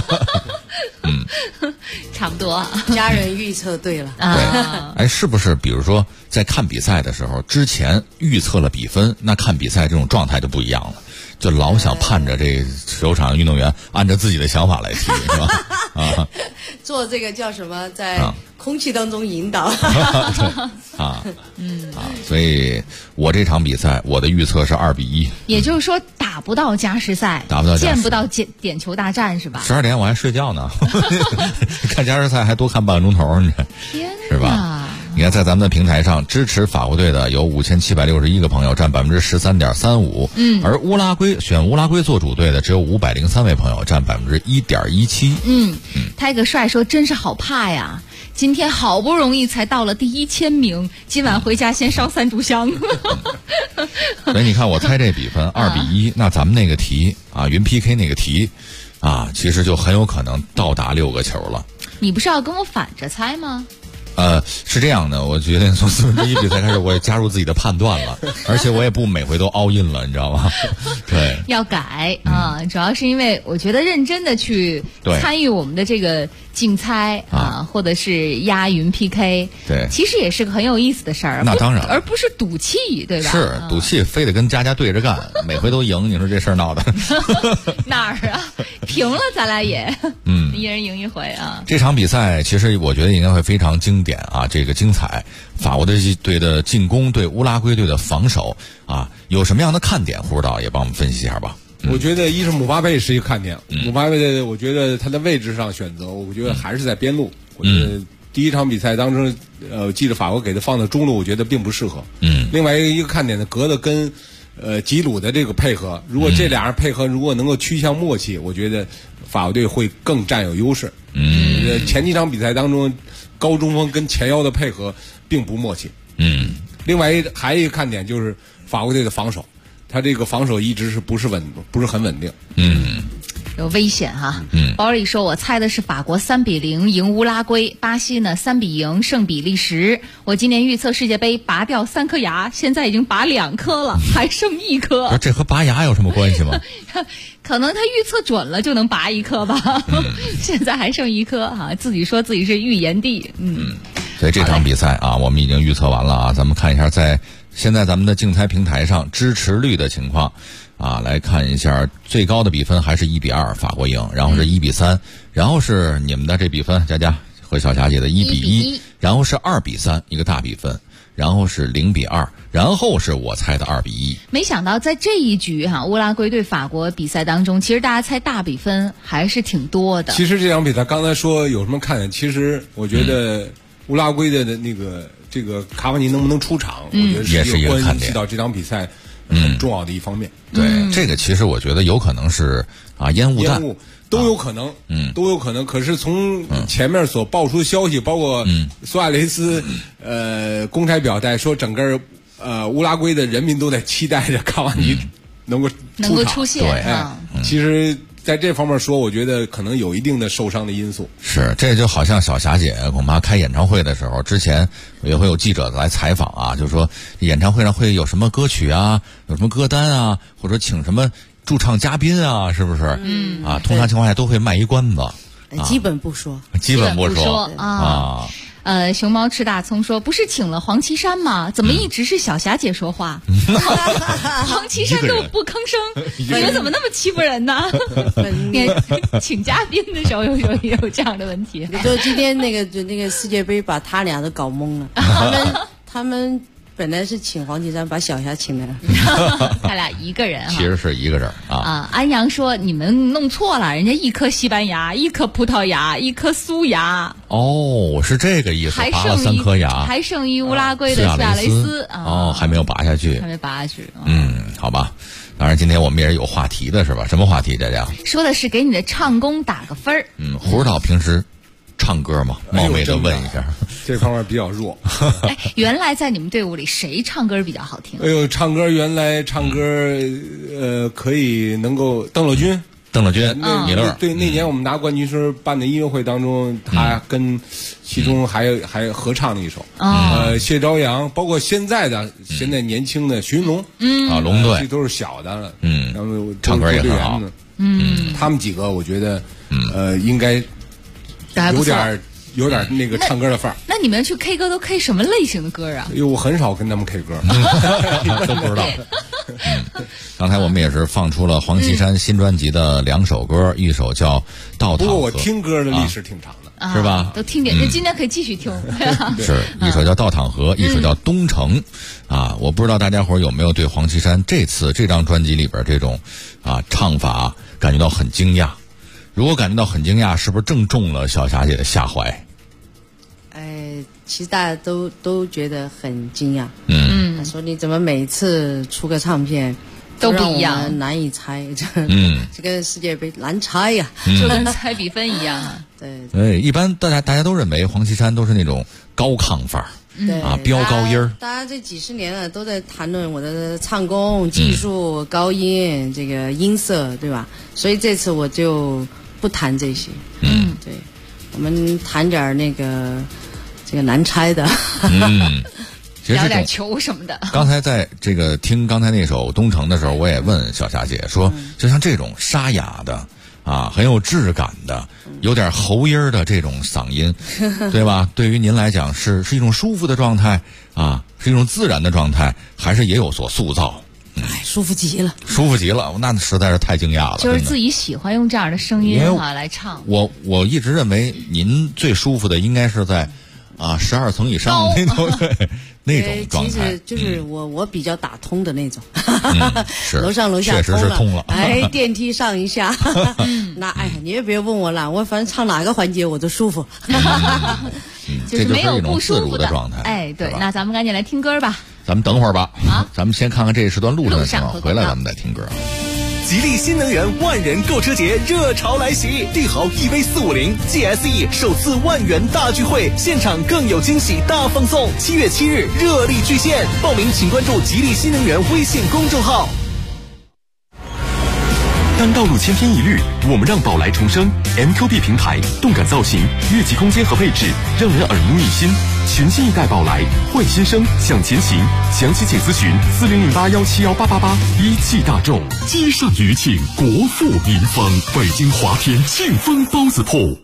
Speaker 5: 差不多。
Speaker 10: 家人预测对了
Speaker 4: 对，是不是？比如说在看比赛的时候，之前预测了比分，那看比赛这种状态就不一样了，就老想盼着这球场运动员按照自己的想法来踢，是吧？
Speaker 10: 做这个叫什么，在空气当中引导。
Speaker 4: 所以我这场比赛我的预测是2-1，
Speaker 5: 也就是说打不到加时赛，见不到点球大战是吧
Speaker 4: ？12点我还睡觉呢，看加时赛还多看半个钟头，是吧？你看，在咱们的平台上，支持法国队的有5761个朋友，占13.35%。而选乌拉圭做主队的只有503位朋友，占1.17%。
Speaker 5: 泰格帅说：“真是好怕呀！今天好不容易才到了第1000名，今晚回家先烧3炷香。”
Speaker 4: 所以你看，我猜这比分2-1，那咱们那个题云 PK 那个题其实就很有可能到达6个球了。
Speaker 5: 你不是要跟我反着猜吗？
Speaker 4: 是这样的，我决定从1/4比赛开始，我也加入自己的判断了，而且我也不每回都 all in 了，你知道吗？对，
Speaker 5: 要改主要是因为我觉得认真的去参与我们的这个竞猜或者是押云 PK，
Speaker 4: 对，
Speaker 5: 其实也是个很有意思的事儿。
Speaker 4: 那当然，
Speaker 5: 而不是赌气，对吧？
Speaker 4: 是赌气，非得跟佳佳对着干，每回都赢，你说这事儿闹的
Speaker 5: 哪儿啊？平了，咱俩也一人赢一回
Speaker 4: 这场比赛其实我觉得应该会非常经典这个精彩。法国队的进攻对乌拉圭队的防守有什么样的看点？胡指导也帮我们分析一下吧。
Speaker 11: 我觉得一是姆巴佩是一个看点，姆巴佩的我觉得他的位置上选择，我觉得还是在边路。我觉得第一场比赛当中，记着法国给他放到中路，我觉得并不适合。另外一个看点呢，格的跟吉鲁的这个配合，如果这俩人配合如果能够趋向默契，我觉得法国队会更占有优势。前几场比赛当中，高中锋跟前腰的配合并不默契。另外还有一个看点就是法国队的防守，他这个防守一直不是很稳定。
Speaker 5: 有危险哈。包里说，我猜的是法国3-0赢乌拉圭，巴西呢3-0胜比利时。我今年预测世界杯拔掉3颗牙，现在已经拔2颗了，还剩1颗。
Speaker 4: 这和拔牙有什么关系吗？
Speaker 5: 可能他预测准了就能拔1颗吧。现在还剩1颗自己说自己是预言帝。
Speaker 4: 所以这场比赛我们已经预测完了咱们看一下在现在咱们的竞猜平台上支持率的情况来看一下，最高的比分还是1-2法国赢，然后是1-3，然后是你们的这比分佳佳和小霞姐的1-1，然后是2-3一个大比分，然后是0-2，然后是我猜的2-1。
Speaker 5: 没想到在这一局乌拉圭对法国比赛当中，其实大家猜大比分还是挺多的。
Speaker 11: 其实这场比赛刚才说有什么看点，其实我觉得乌拉圭的这个卡瓦尼能不能出场，我觉得
Speaker 4: 也是一个看点，
Speaker 11: 关系到这场比赛很重要的一方面。
Speaker 4: 对，这个其实我觉得有可能是烟雾弹，
Speaker 11: 都有可能，都有可能。可是从前面所爆出的消息，包括苏亚雷斯公开表态说，整个乌拉圭的人民都在期待着卡瓦尼能够
Speaker 5: 出现。
Speaker 4: 对，
Speaker 11: 其实在这方面说，我觉得可能有一定的受伤的因素。
Speaker 4: 是，这就好像小霞姐恐怕开演唱会的时候，之前也会有记者来采访就是说演唱会上会有什么歌曲有什么歌单或者请什么驻唱嘉宾是不是？通常情况下都会卖一关子。
Speaker 10: 基本不说，
Speaker 4: 基本不说
Speaker 5: 熊猫吃大葱说，不是请了黄绮珊吗？怎么一直是小霞姐说话？黄绮珊都不吭声，你们怎么那么欺负人呢？请嘉宾的时候也有这样的问题。
Speaker 10: 就今天那个世界杯把他俩都搞懵了，他们本来是请黄绮珊，把小霞请来了，
Speaker 5: 他俩一个人
Speaker 4: 其实是一个人
Speaker 5: 啊。安阳说你们弄错了，人家一颗西班牙，一颗葡萄牙，一颗苏牙。
Speaker 4: 哦，是这个意思，拔了3颗牙，
Speaker 5: 还剩一乌拉圭的西亚雷斯
Speaker 4: 哦，还没有拔下去，
Speaker 5: 还没拔下去。
Speaker 4: 好吧。当然，今天我们也是有话题的，是吧？什么话题？佳佳
Speaker 5: 说的是给你的唱功打个分儿。
Speaker 4: 胡指导平时唱歌吗？冒昧的问一下，
Speaker 11: 这方面比较弱。
Speaker 5: 原来在你们队伍里谁唱歌比较好听？
Speaker 11: 原来唱歌，可以能够邓乐君，
Speaker 4: 米勒。
Speaker 11: 对，那年我们拿冠军时办的音乐会当中，他跟其中还合唱了一首。谢朝阳，包括现在年轻的徐云龙，
Speaker 4: 龙队，
Speaker 11: 这都是小的了。然后
Speaker 4: 唱歌也很好。
Speaker 11: 他们几个我觉得，应该有点那个唱歌的范儿。
Speaker 5: 那你们去 K 歌都 K 什么类型的歌啊？
Speaker 11: 我很少跟他们 K 歌，
Speaker 4: 都不知道。刚才我们也是放出了黄绮珊新专辑的2首歌，一首叫《稻塘河》。
Speaker 11: 不过我听歌的历史挺长的，
Speaker 4: 是吧？
Speaker 5: 都听点，那今天可以继续听。
Speaker 4: 是一首叫《稻塘河》，一首叫《东城》。我不知道大家伙有没有对黄绮珊这次这张专辑里边这种唱法感觉到很惊讶？如果感觉到很惊讶，是不是正中了小霞姐的下怀？
Speaker 10: 其实大家都觉得很惊讶。他说你怎么每次出个唱片
Speaker 5: 都不一样，
Speaker 10: 难以猜。这个世界杯难猜呀，
Speaker 5: 就跟猜比分一样啊。
Speaker 10: 对，
Speaker 4: 一般大家都认为黄绮珊都是那种高亢范儿，飙高音儿。
Speaker 10: 大家这几十年了都在谈论我的唱功、技术、高音这个音色，对吧？所以这次我就不谈这些。对，我们谈点这个难猜的。
Speaker 5: 聊点球什么的。
Speaker 4: 刚才在这个听刚才那首《东城》的时候，我也问小霞姐说，就像这种沙哑的很有质感的，有点喉音的这种嗓音，对吧？对于您来讲是一种舒服的状态是一种自然的状态，还是也有所塑造？
Speaker 10: 舒服极了，
Speaker 4: 那实在是太惊讶了。
Speaker 5: 就是自己喜欢用这样的声音来唱。
Speaker 4: 我一直认为您最舒服的应该是在12层以上那种那种状态。
Speaker 10: 其实就是我比较打通的那种，
Speaker 4: 是
Speaker 10: 楼上楼下
Speaker 4: 确实是通了。
Speaker 10: 电梯上一下，那你也别问我了，我反正唱哪个环节我都舒服。
Speaker 5: 就是没有不舒服
Speaker 4: 的状态。
Speaker 5: 对，那咱们赶紧来听歌吧。
Speaker 4: 咱们等会儿吧。咱们先看看这一时段路上的情况，回来咱们再听歌。
Speaker 21: 吉利新能源万人购车节热潮来袭，帝豪 EV450 GSE 首次10000元大聚会，现场更有惊喜大放送。7月7日热力巨献，报名请关注吉利新能源微信公众号。
Speaker 9: 当道路千篇一律，我们让宝来重生。MQB 平台，动感造型，越级空间和配置，让人耳目一新。全新一代宝来，换新生，向前行。详细请咨询4008171888。一汽大众。
Speaker 1: 街上余庆，国富民丰。北京华天庆丰包子铺。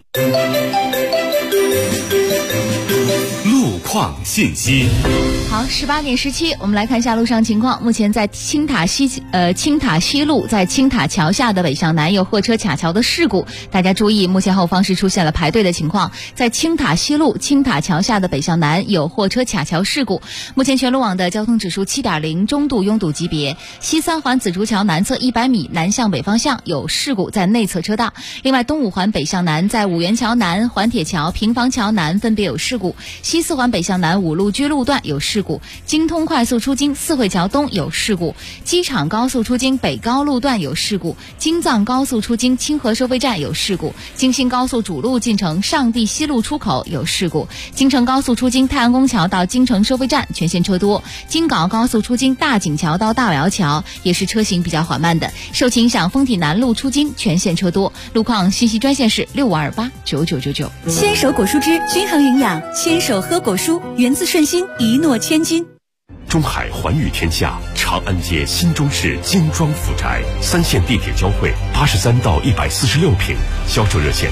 Speaker 1: 路况信息。
Speaker 5: 好，18点17，我们来看一下路上情况。目前在青塔西路，在青塔桥下的北向南有货车卡桥的事故，大家注意，目前后方是出现了排队的情况。在青塔西路青塔桥下的北向南有货车卡桥事故，目前全路网的交通指数7.0，中度拥堵级别。西三环紫竹桥南侧100米南向北方向有事故，在内侧车道。另外，东五环北向南在五元桥南、环铁桥、平房桥南分别有事故，西四环北向南五路居路段有事故，京通快速出京四惠桥东有事故，机场高速出京北高路段有事故，京藏高速出京清河收费站有事故，京新高速主路进城上地西路出口有事故，京承高速出京太阳宫桥到京城收费站全线车多，京港高速出京大井桥到大尾窑桥也是车行比较缓慢的。受其影响，丰体南路出京全线车多。路况信息专线是65289999。
Speaker 3: 牵手果蔬汁均衡营养，牵手喝果蔬，源自顺心，一诺千金。
Speaker 9: 中海寰宇天下长安街新中式精装府宅，3线地铁交汇，83到146平，销售热线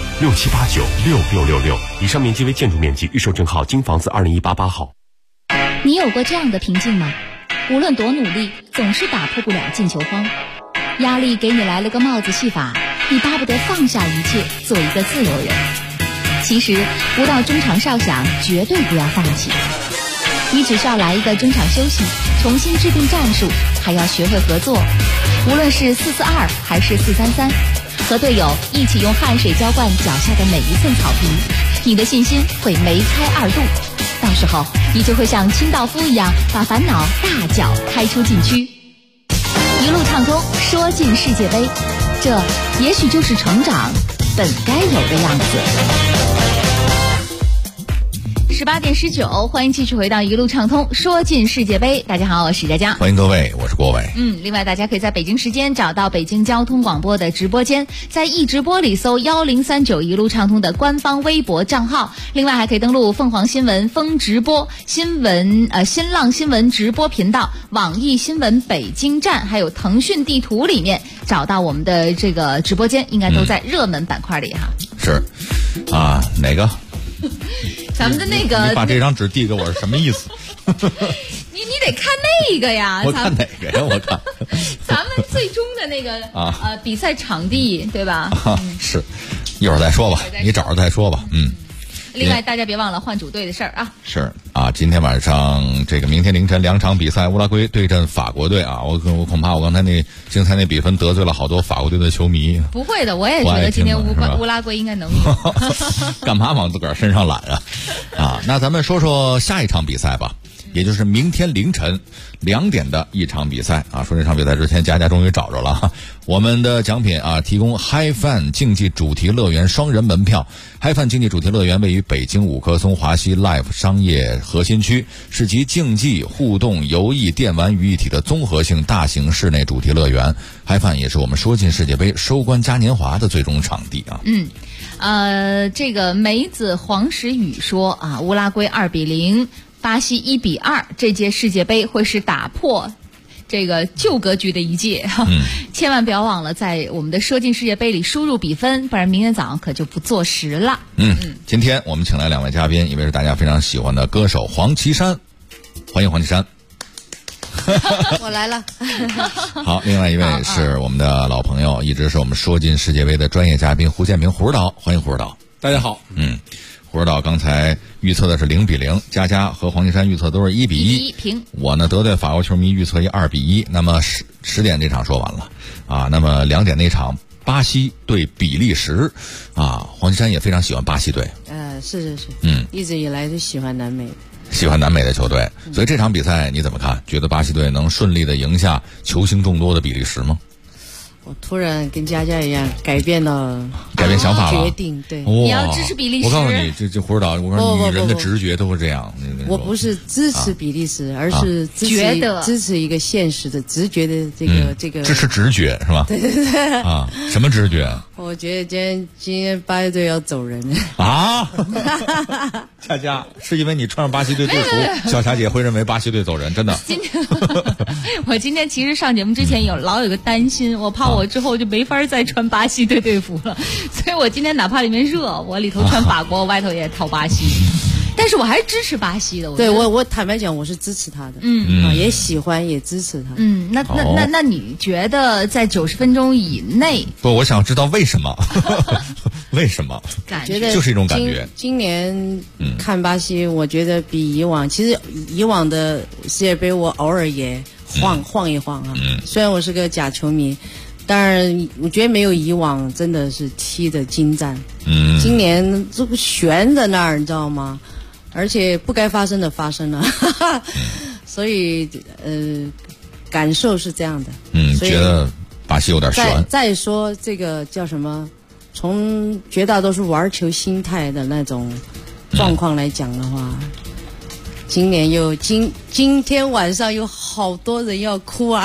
Speaker 9: 67896666。以上面积为建筑面积，预售证号京房子20188号。
Speaker 5: 你有过这样的平静吗？无论多努力，总是打破不了进球荒。压力给你来了个帽子戏法，你巴不得放下一切，做一个自由人。其实不到中场哨响，绝对不要放弃。你只需要来一个中场休息，重新制定战术，还要学会合作。无论是4-4-2还是4-3-3，和队友一起用汗水浇灌脚下的每一寸草坪，你的信心会梅开2度。到时候你就会像清道夫一样，把烦恼大脚开出禁区，一路畅通，说进世界杯。这也许就是成长本该有的样子。18点19，欢迎继续回到一路畅通，说进世界杯。大家好，我是佳佳，
Speaker 4: 欢迎各位，我是郭伟。
Speaker 5: 另外大家可以在北京时间找到北京交通广播的直播间，在易直播里搜1039一路畅通的官方微博账号。另外还可以登录凤凰新闻风直播新浪新闻直播频道、网易新闻北京站，还有腾讯地图里面找到我们的这个直播间，应该都在热门板块里哈。
Speaker 4: 是啊，哪个？
Speaker 5: 咱们的那个，
Speaker 4: 你把这张纸递给我是什么意思？
Speaker 5: 你得看那个呀。
Speaker 4: 我看哪个呀？我看
Speaker 5: 咱们最终的那个比赛场地，对吧？
Speaker 4: 是，一会儿再说吧，你找着再说吧。
Speaker 5: 另外，大家别忘了换主队的事儿啊！
Speaker 4: 是啊，今天晚上明天凌晨2场比赛，乌拉圭对阵法国队啊！我恐怕我刚才那精彩那比分得罪了好多法国队的球迷。
Speaker 5: 不会的，我也觉得今天乌拉圭应该能赢。
Speaker 4: 干嘛往自个儿身上揽啊？那咱们说说下一场比赛吧。也就是明天凌晨2点的一场比赛啊！说这场比赛之前，佳佳终于找着了我们的奖品啊，提供 HiFun 竞技主题乐园双人门票。HiFun 竞技主题乐园位于北京五棵松华西 Life 商业核心区，是集竞技、互动、游艺、电玩于一体的综合性大型室内主题乐园。HiFun 也是我们说进世界杯收官嘉年华的最终场地啊。
Speaker 5: 这个梅子黄时雨说啊，乌拉圭2-0。巴西1-2，这届世界杯会是打破这个旧格局的一届，千万不要忘了在我们的说进世界杯里输入比分，不然明天早上可就不坐实了。
Speaker 4: 今天我们请来2位嘉宾，一位是大家非常喜欢的歌手黄绮珊，欢迎黄绮珊。
Speaker 10: 我来了。
Speaker 4: 好，另外一位是我们的老朋友，一直是我们说进世界杯的专业嘉宾胡建平，胡指导，欢迎胡指导。
Speaker 11: 大家好。
Speaker 4: 胡指导刚才预测的是0-0，佳佳和黄绮珊预测都是1-1
Speaker 5: 平。
Speaker 4: 我呢得罪法国球迷预测一2-1。那么10点这场说完了啊，那么2点那场巴西对比利时啊，黄绮珊也非常喜欢巴西队。
Speaker 10: 是，一直以来就喜欢南美
Speaker 4: 的球队，所以这场比赛你怎么看？觉得巴西队能顺利的赢下球星众多的比利时吗？
Speaker 10: 我突然跟佳佳一样改变
Speaker 4: 想法了，
Speaker 10: 决定对，
Speaker 5: 你要支持比利时。
Speaker 4: 我告诉你，这胡指导，我说女人的直觉都是这样。
Speaker 10: 我不是支持比利时，而是支持一个现实的直觉的这个。
Speaker 4: 支持直觉是吧？
Speaker 10: 对
Speaker 4: 啊，什么直觉？
Speaker 10: 我觉得今天巴西队要走人
Speaker 4: 啊！佳佳是因为你穿上巴西队队服，小霞姐会认为巴西队走人，真的。
Speaker 5: 我今天其实上节目之前老有个担心，我怕我之后就没法再穿巴西队队服了，所以我今天哪怕里面热，我里头穿法国，外头也套巴西。但是我还是支持巴西的。
Speaker 10: 对，我坦白讲，我是支持他的。也喜欢，也支持他。
Speaker 5: 那你觉得在90分钟以内？
Speaker 4: 不，我想知道为什么？为什么？
Speaker 10: 觉得
Speaker 4: 就是一种感觉。
Speaker 10: 今年看巴西，我觉得比以往，其实以往的世界杯我偶尔也晃一晃啊。虽然我是个假球迷，但是我觉得没有以往真的是踢的精湛。今年这个悬在那儿，你知道吗？而且不该发生的发生了，所以感受是这样的。
Speaker 4: 觉得巴西有点悬。
Speaker 10: 再说这个叫什么？从绝大多数玩球心态的那种状况来讲的话，今年今天晚上有好多人要哭啊！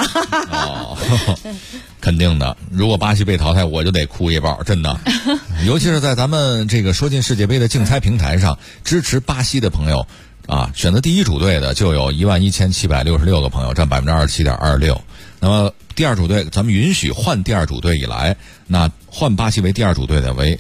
Speaker 4: 肯定的，如果巴西被淘汰，我就得哭一包，真的。尤其是在咱们这个说进世界杯的竞猜平台上，支持巴西的朋友啊，选择第一主队的就有11766个朋友，占27.26%。那么第二主队，咱们允许换第二主队以来，那换巴西为第二主队的为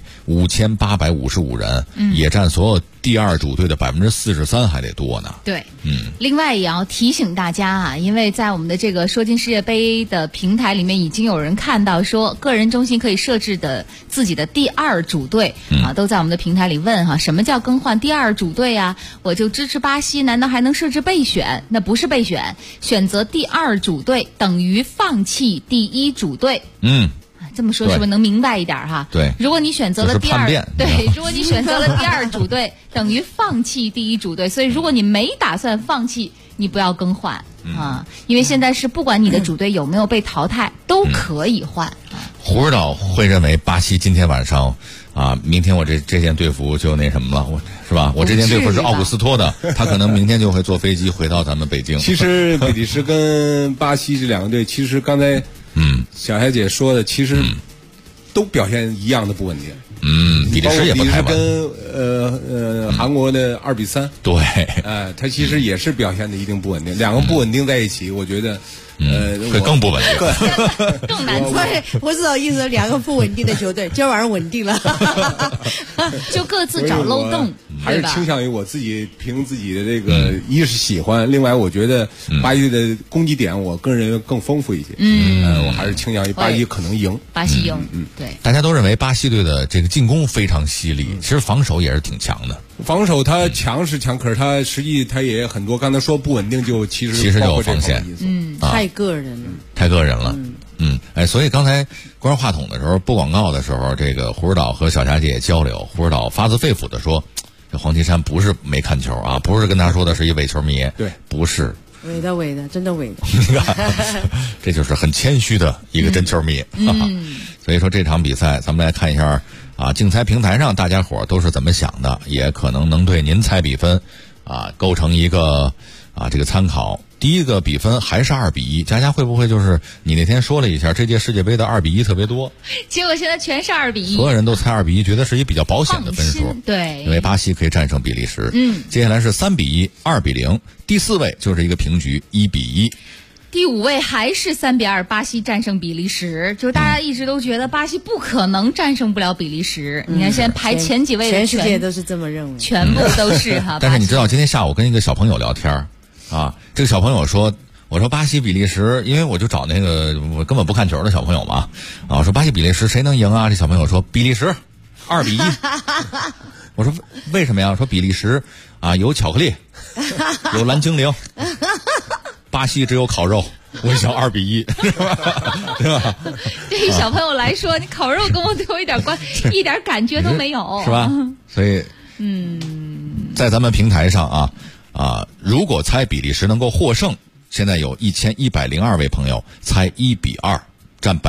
Speaker 4: 5855人，也占所有第二主队的43%，还得多呢。
Speaker 5: 对，另外也要提醒大家啊，因为在我们的这个说进世界杯的平台里面，已经有人看到说，个人中心可以设置的自己的第二主队啊，都在我们的平台里问哈，什么叫更换第二主队啊？我就支持巴西，难道还能设置备选？那不是备选，选择第二主队等于放弃第一主队。这么说是不是能明白一点哈？
Speaker 4: 对，
Speaker 5: 如果你选择了第二，
Speaker 4: 对，
Speaker 5: 如果你选择了第二主队，等于放弃第一主队。所以，如果你没打算放弃，你不要更换啊，因为现在是不管你的主队有没有被淘汰，都可以换。
Speaker 4: 胡指导会认为巴西今天晚上啊，明天我这件队服就那什么了，是吧？我这件队服是奥古斯托的，他可能明天就会坐飞机回到咱们北京。
Speaker 11: 其实比利时跟巴西这两个队，其实刚才小霞姐说的，其实都表现一样的不稳定。
Speaker 4: 比利时也不太稳。
Speaker 11: 跟韩国的2-3，
Speaker 4: 对，
Speaker 11: 他其实也是表现的一定不稳定。两个不稳定在一起，我觉得
Speaker 4: 会更不稳定，
Speaker 5: 更难做。
Speaker 10: 我知道意思，两个不稳定的球队，今儿晚上稳定了，
Speaker 5: 就各自找漏洞。
Speaker 11: 还是倾向于我自己凭自己的这个，一是喜欢，另外我觉得巴西的攻击点，我个人认为更丰富一些。我还是倾向于巴西可能赢。
Speaker 5: 巴西赢，对。
Speaker 4: 大家都认为巴西队的这个进攻非常犀利，其实防守也是挺强的。
Speaker 11: 防守他强是强，可是他实际他也很多。刚才说不稳定，就其实
Speaker 4: 就有防线。
Speaker 10: 太个人了，
Speaker 4: 太个人了。所以刚才关上话筒的时候，播广告的时候，这个胡指导和小霞姐也交流，胡指导发自肺腑的说，这黄绮珊不是没看球啊，不是跟他说的是一伪球迷，
Speaker 11: 对，
Speaker 4: 不是
Speaker 10: 伪的，真的伪的。
Speaker 4: 这就是很谦虚的一个真球迷。所以说这场比赛，咱们来看一下啊，竞猜平台上大家伙都是怎么想的，也可能能对您猜比分啊构成一个这个参考。第一个比分还是2-1，佳佳会不会就是你那天说了一下，这届世界杯的2-1特别多，
Speaker 5: 结果现在全是2-1，
Speaker 4: 所有人都猜2-1，觉得是一比较保险的分数。
Speaker 5: 对，
Speaker 4: 因为巴西可以战胜比利时。接下来是3-1、2-0，第4位就是一个平局1-1。
Speaker 5: 第5位还是3-2，巴西战胜比利时。就是大家一直都觉得巴西不可能战胜不了比利时。你看现在排前几位的
Speaker 10: 全世界都是这么认为，
Speaker 5: 全部都是哈。
Speaker 4: 但是你知道今天下午跟一个小朋友聊天这个小朋友说，我说巴西比利时，因为我就找那个我根本不看球的小朋友嘛，我说巴西比利时谁能赢啊？这小朋友说比利时2-1。我说为什么呀？说比利时有巧克力，有蓝精灵，巴西只有烤肉。我想2-1，对吧？
Speaker 5: 对于小朋友来说，你烤肉跟我对我一点感觉都没有，
Speaker 4: 是吧？所以在咱们平台上如果猜比利时能够获胜，现在有1102位朋友猜1-2，占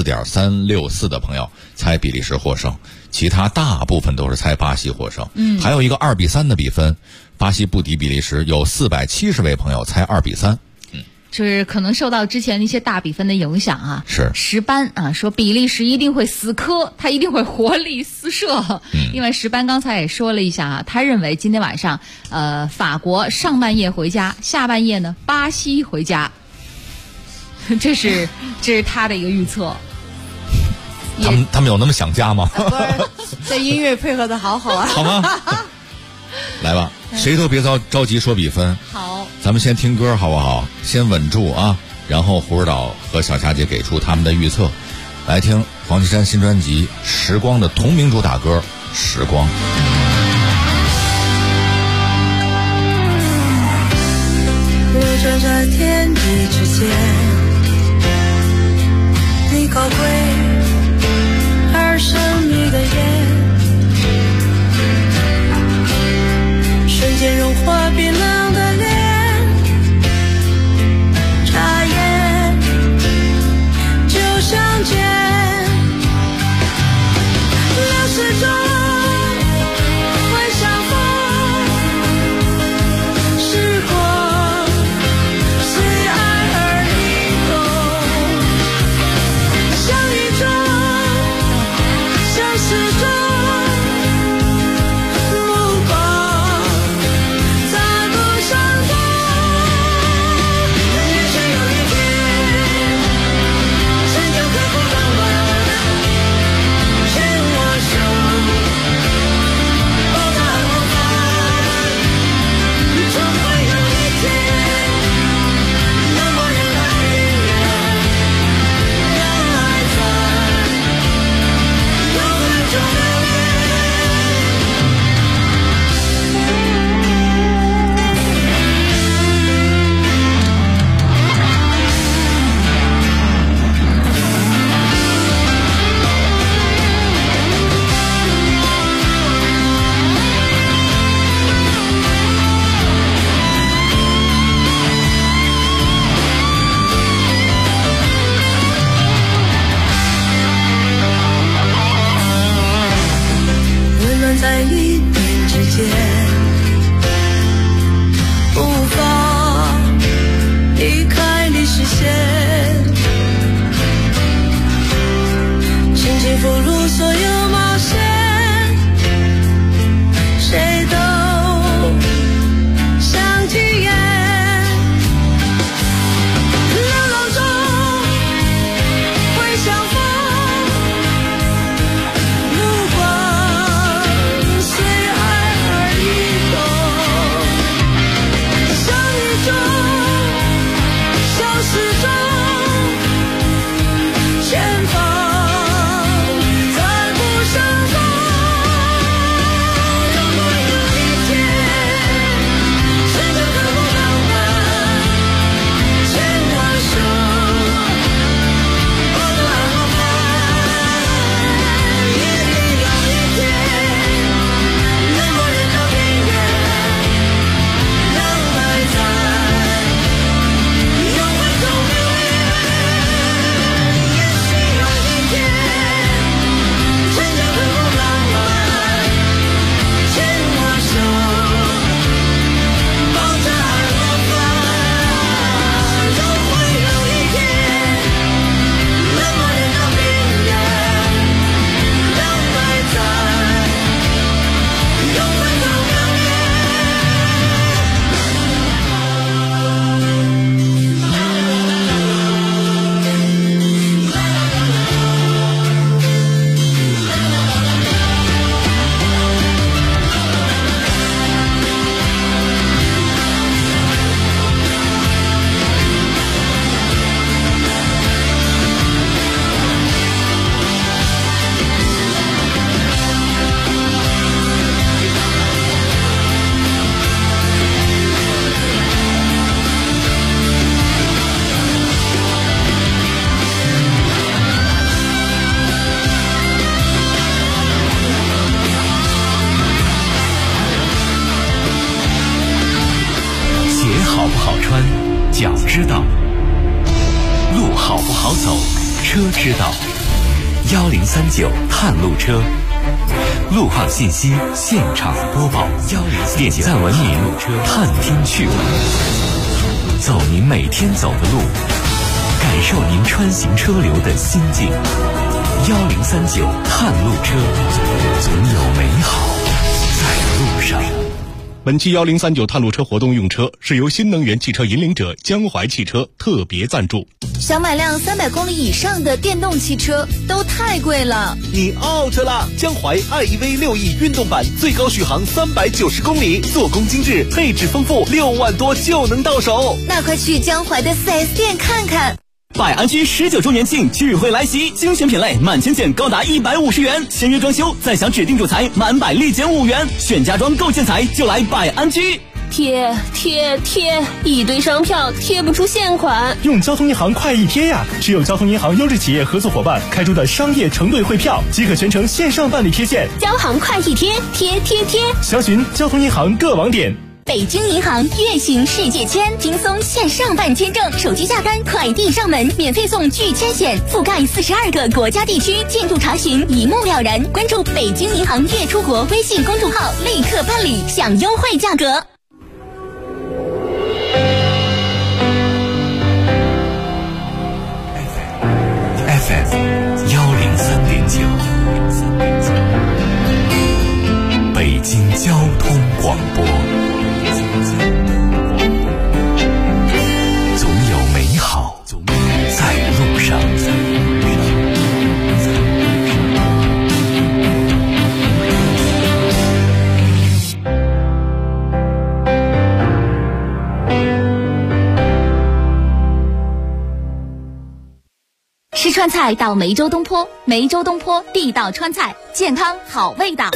Speaker 4: 4.364%的朋友猜比利时获胜，其他大部分都是猜巴西获胜。还有一个2-3的比分，巴西不敌比利时，有470位朋友猜2-3。
Speaker 5: 就是可能受到之前的一些大比分的影响
Speaker 4: 是
Speaker 5: 石斑说比利时一定会死磕，他一定会活力四射。另外石斑刚才也说了一下他认为今天晚上法国上半夜回家，下半夜呢巴西回家。这是他的一个预测。
Speaker 4: 他们有那么想家吗？
Speaker 10: 这音乐配合的好好啊。
Speaker 4: 好吗？来吧，谁都别着急说比分。
Speaker 5: 好，
Speaker 4: 咱们先听歌好不好？先稳住然后胡指导和小霞姐给出他们的预测。来听黄绮珊新专辑《时光》的同名主打歌《时光》。
Speaker 12: 我站在天地之间，你高贵而神秘的眼，瞬间融化冰冷的脸，眨眼就相见，流逝中会相逢，时光随爱而移动，相遇
Speaker 16: 知道，路好不好走，车知道。1039探路车，路况信息现场播报，点赞文明探听趣闻，走您每天走的路，感受您穿行车流的心境。1039探路车，总有美好在路上。
Speaker 8: 本期1039探路车活动用车是由新能源汽车引领者江淮汽车特别赞助。
Speaker 5: 想买辆300公里以上的电动汽车都太贵了，
Speaker 21: 你 out 了！江淮 iEV 6E 运动版最高续航390公里，做工精致，配置丰富，6万多就能到手。
Speaker 5: 那快去江淮的 4S 店看看。
Speaker 21: 百安居19周年庆聚会来袭，精选品类满千件高达150元，签约装修再享指定主材满百立减5元，选家装购建材就来百安居。
Speaker 6: 贴，一堆商票贴不出现款，
Speaker 22: 用交通银行快一贴呀！只有交通银行优质企业合作伙伴开出的商业承兑汇票，即可全程线上办理贴现。
Speaker 6: 交行快一贴，贴，
Speaker 22: 详询交通银行各网点。
Speaker 6: 北京银行月行世界签，轻松线上办签证，手机下单，快递上门，免费送拒签险，覆盖42个国家地区，进度查询一目了然。关注北京银行月出国微信公众号，立刻办理，享优惠价格。
Speaker 16: FM 103.9，北京交通广播，总有美好在路上。
Speaker 5: 吃川菜到梅州东坡，梅州东坡地道川菜，健康好味道。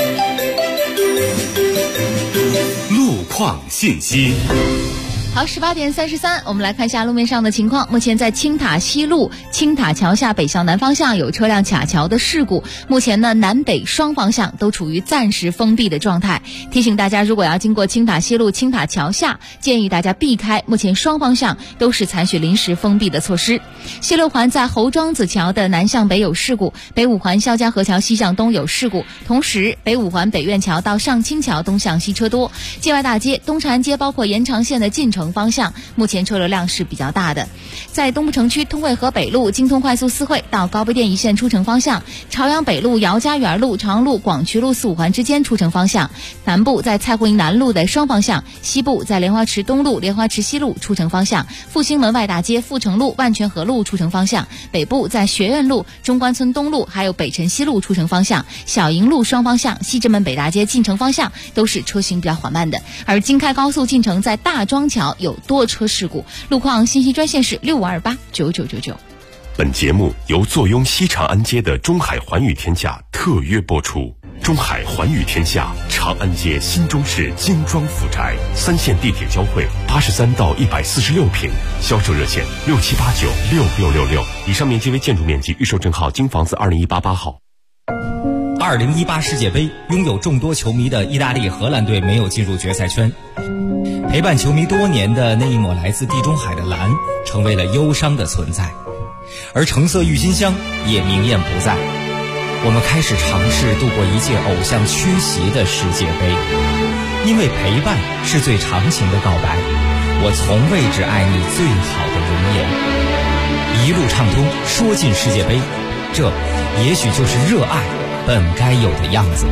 Speaker 16: 路况信息。
Speaker 5: 好，18点33，我们来看一下路面上的情况。目前在青塔西路青塔桥下北向南方向有车辆卡桥的事故，目前呢南北双方向都处于暂时封闭的状态。提醒大家，如果要经过青塔西路青塔桥下，建议大家避开，目前双方向都是采取临时封闭的措施。西六环在侯庄子桥的南向北有事故，北五环肖家河桥西向东有事故，同时北五环北苑桥到上清桥东向西车多。界外大街、东长安街包括延长线的进城方向，目前车流量是比较大的。在东部城区通惠河北路京通快速四惠到高碑店一线出城方向，朝阳北路姚家园路长路广渠路4、5环之间出城方向。南部在蔡湖营南路的双方向，西部在莲花池东路莲花池西路出城方向，复兴门外大街阜成路万泉河路出城方向。北部在学院路中关村东路还有北辰西路出城方向，小营路双方向西直门北大街进城方向都是车行比较缓慢的。而京开高速进城在大庄桥有多车事故，路况信息专线是65289999。
Speaker 9: 本节目由坐拥西长安街的中海环宇天下特约播出。中海环宇天下长安街新中式精装府宅，3线地铁交汇，83到146平，销售热线67896666。以上面积为建筑面积，预售证号京房子20188号。
Speaker 15: 2018世界杯拥有众多球迷的意大利、荷兰队没有进入决赛圈，陪伴球迷多年的那一抹来自地中海的蓝成为了忧伤的存在，而橙色郁金香也明艳不在。我们开始尝试度过一届偶像缺席的世界杯，因为陪伴是最长情的告白。我从未只爱你最好的容颜，一路畅通，说进世界杯，这也许就是热爱本该有的样子。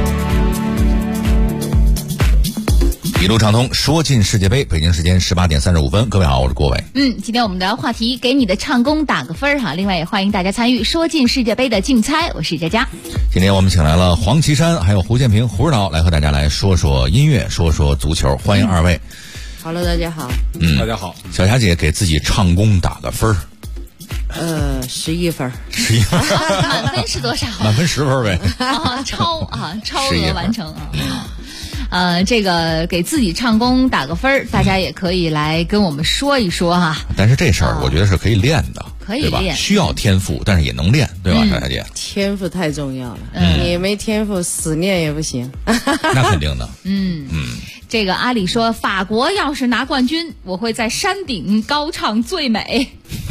Speaker 4: 一路畅通，说进世界杯。北京时间18点35分，各位好，我是郭伟。
Speaker 5: 今天我们的话题给你的唱功打个分哈。另外也欢迎大家参与说进世界杯的竞猜，我是佳佳。
Speaker 4: 今天我们请来了黄绮珊还有胡建平、胡指导来和大家来说说音乐，说说足球，欢迎二位。
Speaker 10: Hello， 大家好。
Speaker 11: 大家好。
Speaker 4: 小霞姐给自己唱功打个分
Speaker 10: 11分。
Speaker 4: 11分。
Speaker 5: 满分是多少？
Speaker 4: 满分10分呗。
Speaker 5: 超额完成啊。这个给自己唱功打个分，大家也可以来跟我们说一说哈。
Speaker 4: 但是这事儿我觉得是可以练的。
Speaker 5: 可以
Speaker 4: 对吧？
Speaker 5: 练，
Speaker 4: 需要天赋，但是也能练，对吧，小霞姐？
Speaker 10: 天赋太重要了，你没天赋死练也不行。
Speaker 4: 那肯定的。
Speaker 5: 这个阿里说，法国要是拿冠军，我会在山顶高唱最美。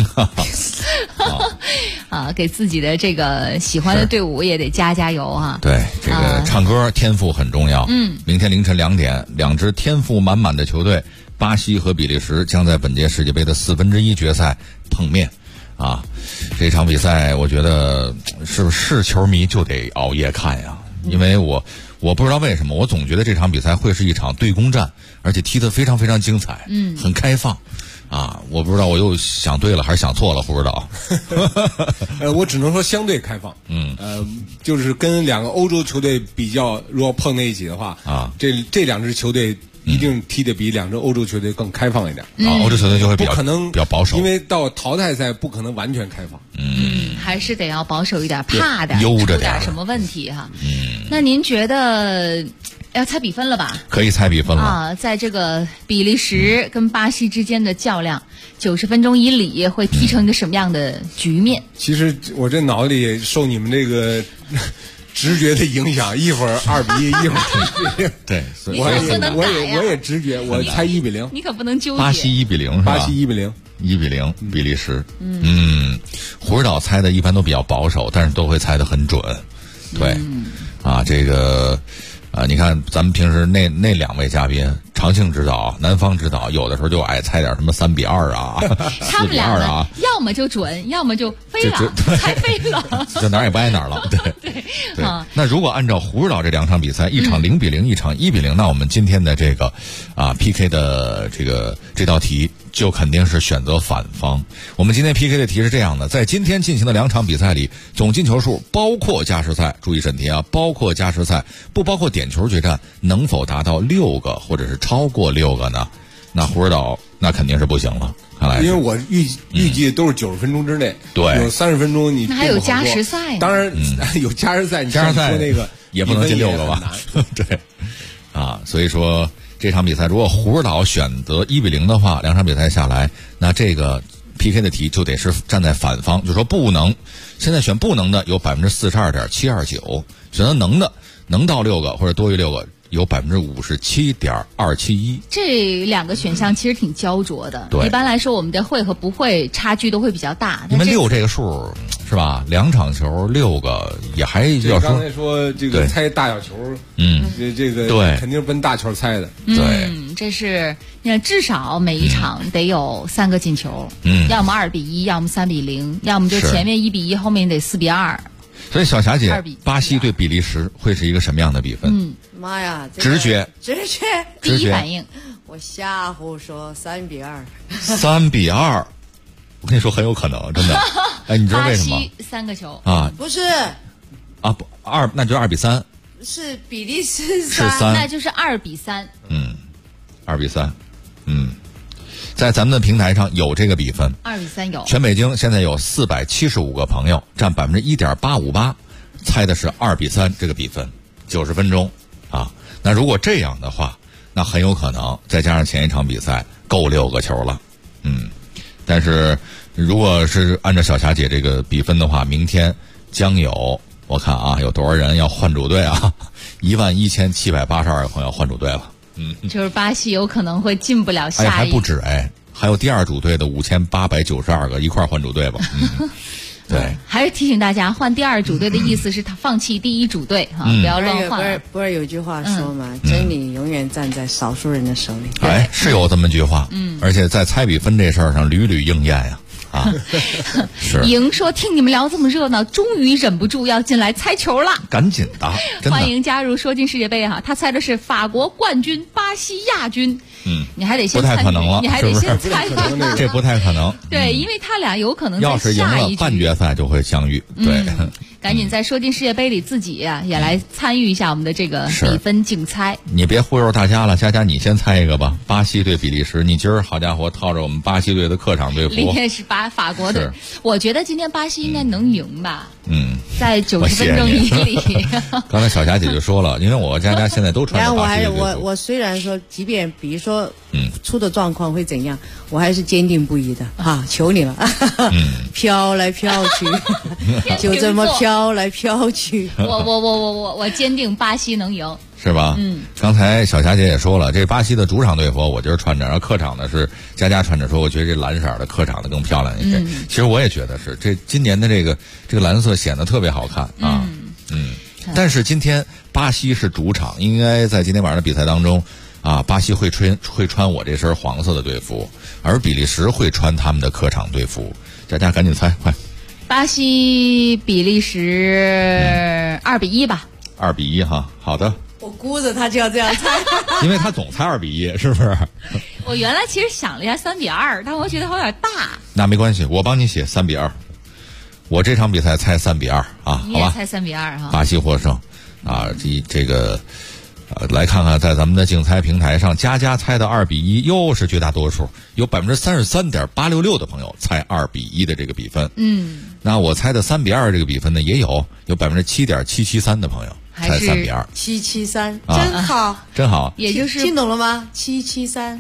Speaker 5: 啊，给自己的这个喜欢的队伍也得加油啊！
Speaker 4: 对，这个唱歌天赋很重要。明天凌晨2点，两支天赋满满的球队巴西和比利时将在本届世界杯的1/4决赛碰面。啊，这场比赛我觉得是不是球迷就得熬夜看呀？因为我不知道为什么，我总觉得这场比赛会是一场对攻战，而且踢得非常非常精彩，很开放。啊，我不知道我又想对了还是想错了，不知道。
Speaker 11: 我只能说相对开放。就是跟两个欧洲球队比较，如果碰在一起的话，这两支球队一定踢得比两支欧洲球队更开放一点。
Speaker 4: 欧洲球队就会
Speaker 11: 不可能
Speaker 4: 比较保守，
Speaker 11: 因为到淘汰赛不可能完全开放。
Speaker 5: 还是得要保守一点，怕点
Speaker 4: 悠着
Speaker 5: 点什么问题哈。那您觉得？要猜比分了吧？
Speaker 4: 可以猜比分了
Speaker 5: 啊！在这个比利时跟巴西之间的较量，90分钟以里会踢成一个什么样的局面？
Speaker 11: 其实我这脑子里也受你们这个直觉的影响，一会儿2比1，一会儿1比0。
Speaker 4: 对，
Speaker 11: 我也直觉，我猜1比0。
Speaker 5: 你可不能纠结。
Speaker 4: 巴西1比0是吧？
Speaker 11: 巴西1比0，1
Speaker 4: 比0，比利时。胡指导猜的一般都比较保守，但是都会猜得很准。对，这个。你看咱们平时那2位嘉宾，长庆指导、南方指导，有的时候就爱猜点什么3比2啊
Speaker 5: 他们俩呢，要么就准，要么就飞了，猜飞了，
Speaker 4: 就哪儿也不挨哪儿了。对。那如果按照胡指导这2场比赛，一场0比0，一场1比0，那我们今天的这个PK 的这道题就肯定是选择反方。我们今天 PK 的题是这样的：在今天进行的2场比赛里，总进球数包括加时赛，注意审题啊，包括加时赛，不包括点球决战，能否达到6个或者是超过6个呢？那胡指导那肯定是不行了，看来
Speaker 11: 因为我预计都是90分钟之内，
Speaker 4: 对，
Speaker 11: 有30分钟你
Speaker 5: 那还有加时赛，
Speaker 11: 当然有加时赛，
Speaker 4: 加时赛
Speaker 11: 那个
Speaker 4: 也不能进6个吧？对，所以说。这场比赛如果胡指导选择1比0的话，2场比赛下来，那这个 PK 的题就得是站在反方，就说不能。现在选不能的有42.729%，选择能的，能到6个或者多于6个有57.271%。
Speaker 5: 这2个选项其实挺焦灼的。
Speaker 4: 对，
Speaker 5: 一般来说我们的会和不会差距都会比较大。
Speaker 4: 因为6这个数是吧？2场球6个也还要说。
Speaker 11: 刚才说这个猜大小球，这个
Speaker 4: 对，
Speaker 11: 肯定是奔大球猜的。
Speaker 4: 对，
Speaker 5: 这是至少每一场得有3个进球，要么2比1，要么3比0，要么就前面1比1，后面得4比2。
Speaker 4: 所以小霞姐，巴西对比利时会是一个什么样的比分？
Speaker 10: 妈呀，
Speaker 4: 直觉，
Speaker 5: 第一反应，
Speaker 10: 我瞎胡说，3比2。
Speaker 4: 3比2，我跟你说很有可能，真的。哎，你知道为什么？
Speaker 5: 巴西3个球
Speaker 10: 啊？不是
Speaker 4: 2，那就2比3。
Speaker 10: 是比利时
Speaker 4: 3，
Speaker 5: 那就是2比3。
Speaker 4: 2比3，在咱们的平台上有这个比分
Speaker 5: ，2比3有。
Speaker 4: 全北京现在有475个朋友，占1.858%，猜的是2比3这个比分，90分钟啊。那如果这样的话，那很有可能再加上前一场比赛够6个球了，但是如果是按照小霞姐这个比分的话，明天将有我看有多少人要换主队啊？11782个朋友换主队了。
Speaker 5: 就是巴西有可能会进不了下一。
Speaker 4: 还不止还有第2主队的5892个一块换主队吧。对，
Speaker 5: 还是提醒大家，换第2主队的意思是他放弃第1主队不要乱换。
Speaker 10: 不是有句话说嘛，真理永远站在少数人的手里。
Speaker 4: 是有这么句话。而且在猜比分这事儿上屡屡应验呀。是
Speaker 5: 莹说听你们聊这么热闹，终于忍不住要进来猜球了，
Speaker 4: 赶紧的，
Speaker 5: 欢迎加入说进世界杯他猜的是法国冠军，巴西亚军。你还得先
Speaker 4: 不太可能了，
Speaker 5: 你还得先猜，
Speaker 4: 这不太可能。
Speaker 5: 对，因为他俩有可能
Speaker 4: 要是赢了半决赛就会相遇。对，
Speaker 5: 赶紧在说进世界杯里自己也来参与一下我们的这个比分竞猜。
Speaker 4: 你别忽悠大家了，佳佳你先猜一个吧。巴西对比利时，你今儿好家伙套着我们巴西队的客场队服，
Speaker 5: 里面是法国队，我觉得今天巴西应该能赢吧。 在90分钟以里。
Speaker 4: 刚才小霞姐就说了，因为我家现在都穿着巴西的队服。
Speaker 10: 我虽然说，即便比如说出的状况会怎样，我还是坚定不移的求你了，飘来飘去，就这么飘来飘去。
Speaker 5: 我坚定巴西能赢。
Speaker 4: 是吧？刚才小霞姐也说了，这巴西的主场队服我今儿穿着，然后客场的是佳穿着，说我觉得这蓝色的客场的更漂亮一些。其实我也觉得是，这今年的这个蓝色显得特别好看啊。但是今天巴西是主场，应该在今天晚上的比赛当中啊，巴西会穿我这身黄色的队服，而比利时会穿他们的客场队服。佳赶紧猜，快！
Speaker 5: 巴西比利时2-1吧。
Speaker 4: 2-1哈，好的。
Speaker 10: 我估着他就要这样猜，
Speaker 4: 因为他总猜2-1，是不是？
Speaker 5: 我原来其实想了一下3-2，但我觉得有点大。
Speaker 4: 那没关系，我帮你写3-2。我这场比赛猜3-2啊，
Speaker 5: 你也猜3-2哈？
Speaker 4: 巴西获胜啊！这个来看看在咱们的竞猜平台上，佳猜的2-1又是绝大多数，有33.866%的朋友猜2-1的这个比分。那我猜的3-2这个比分呢，也有7.773%的朋友。猜3-2
Speaker 10: ，773，真好，
Speaker 4: 真好，
Speaker 5: 也就是
Speaker 10: 听懂了吗？773，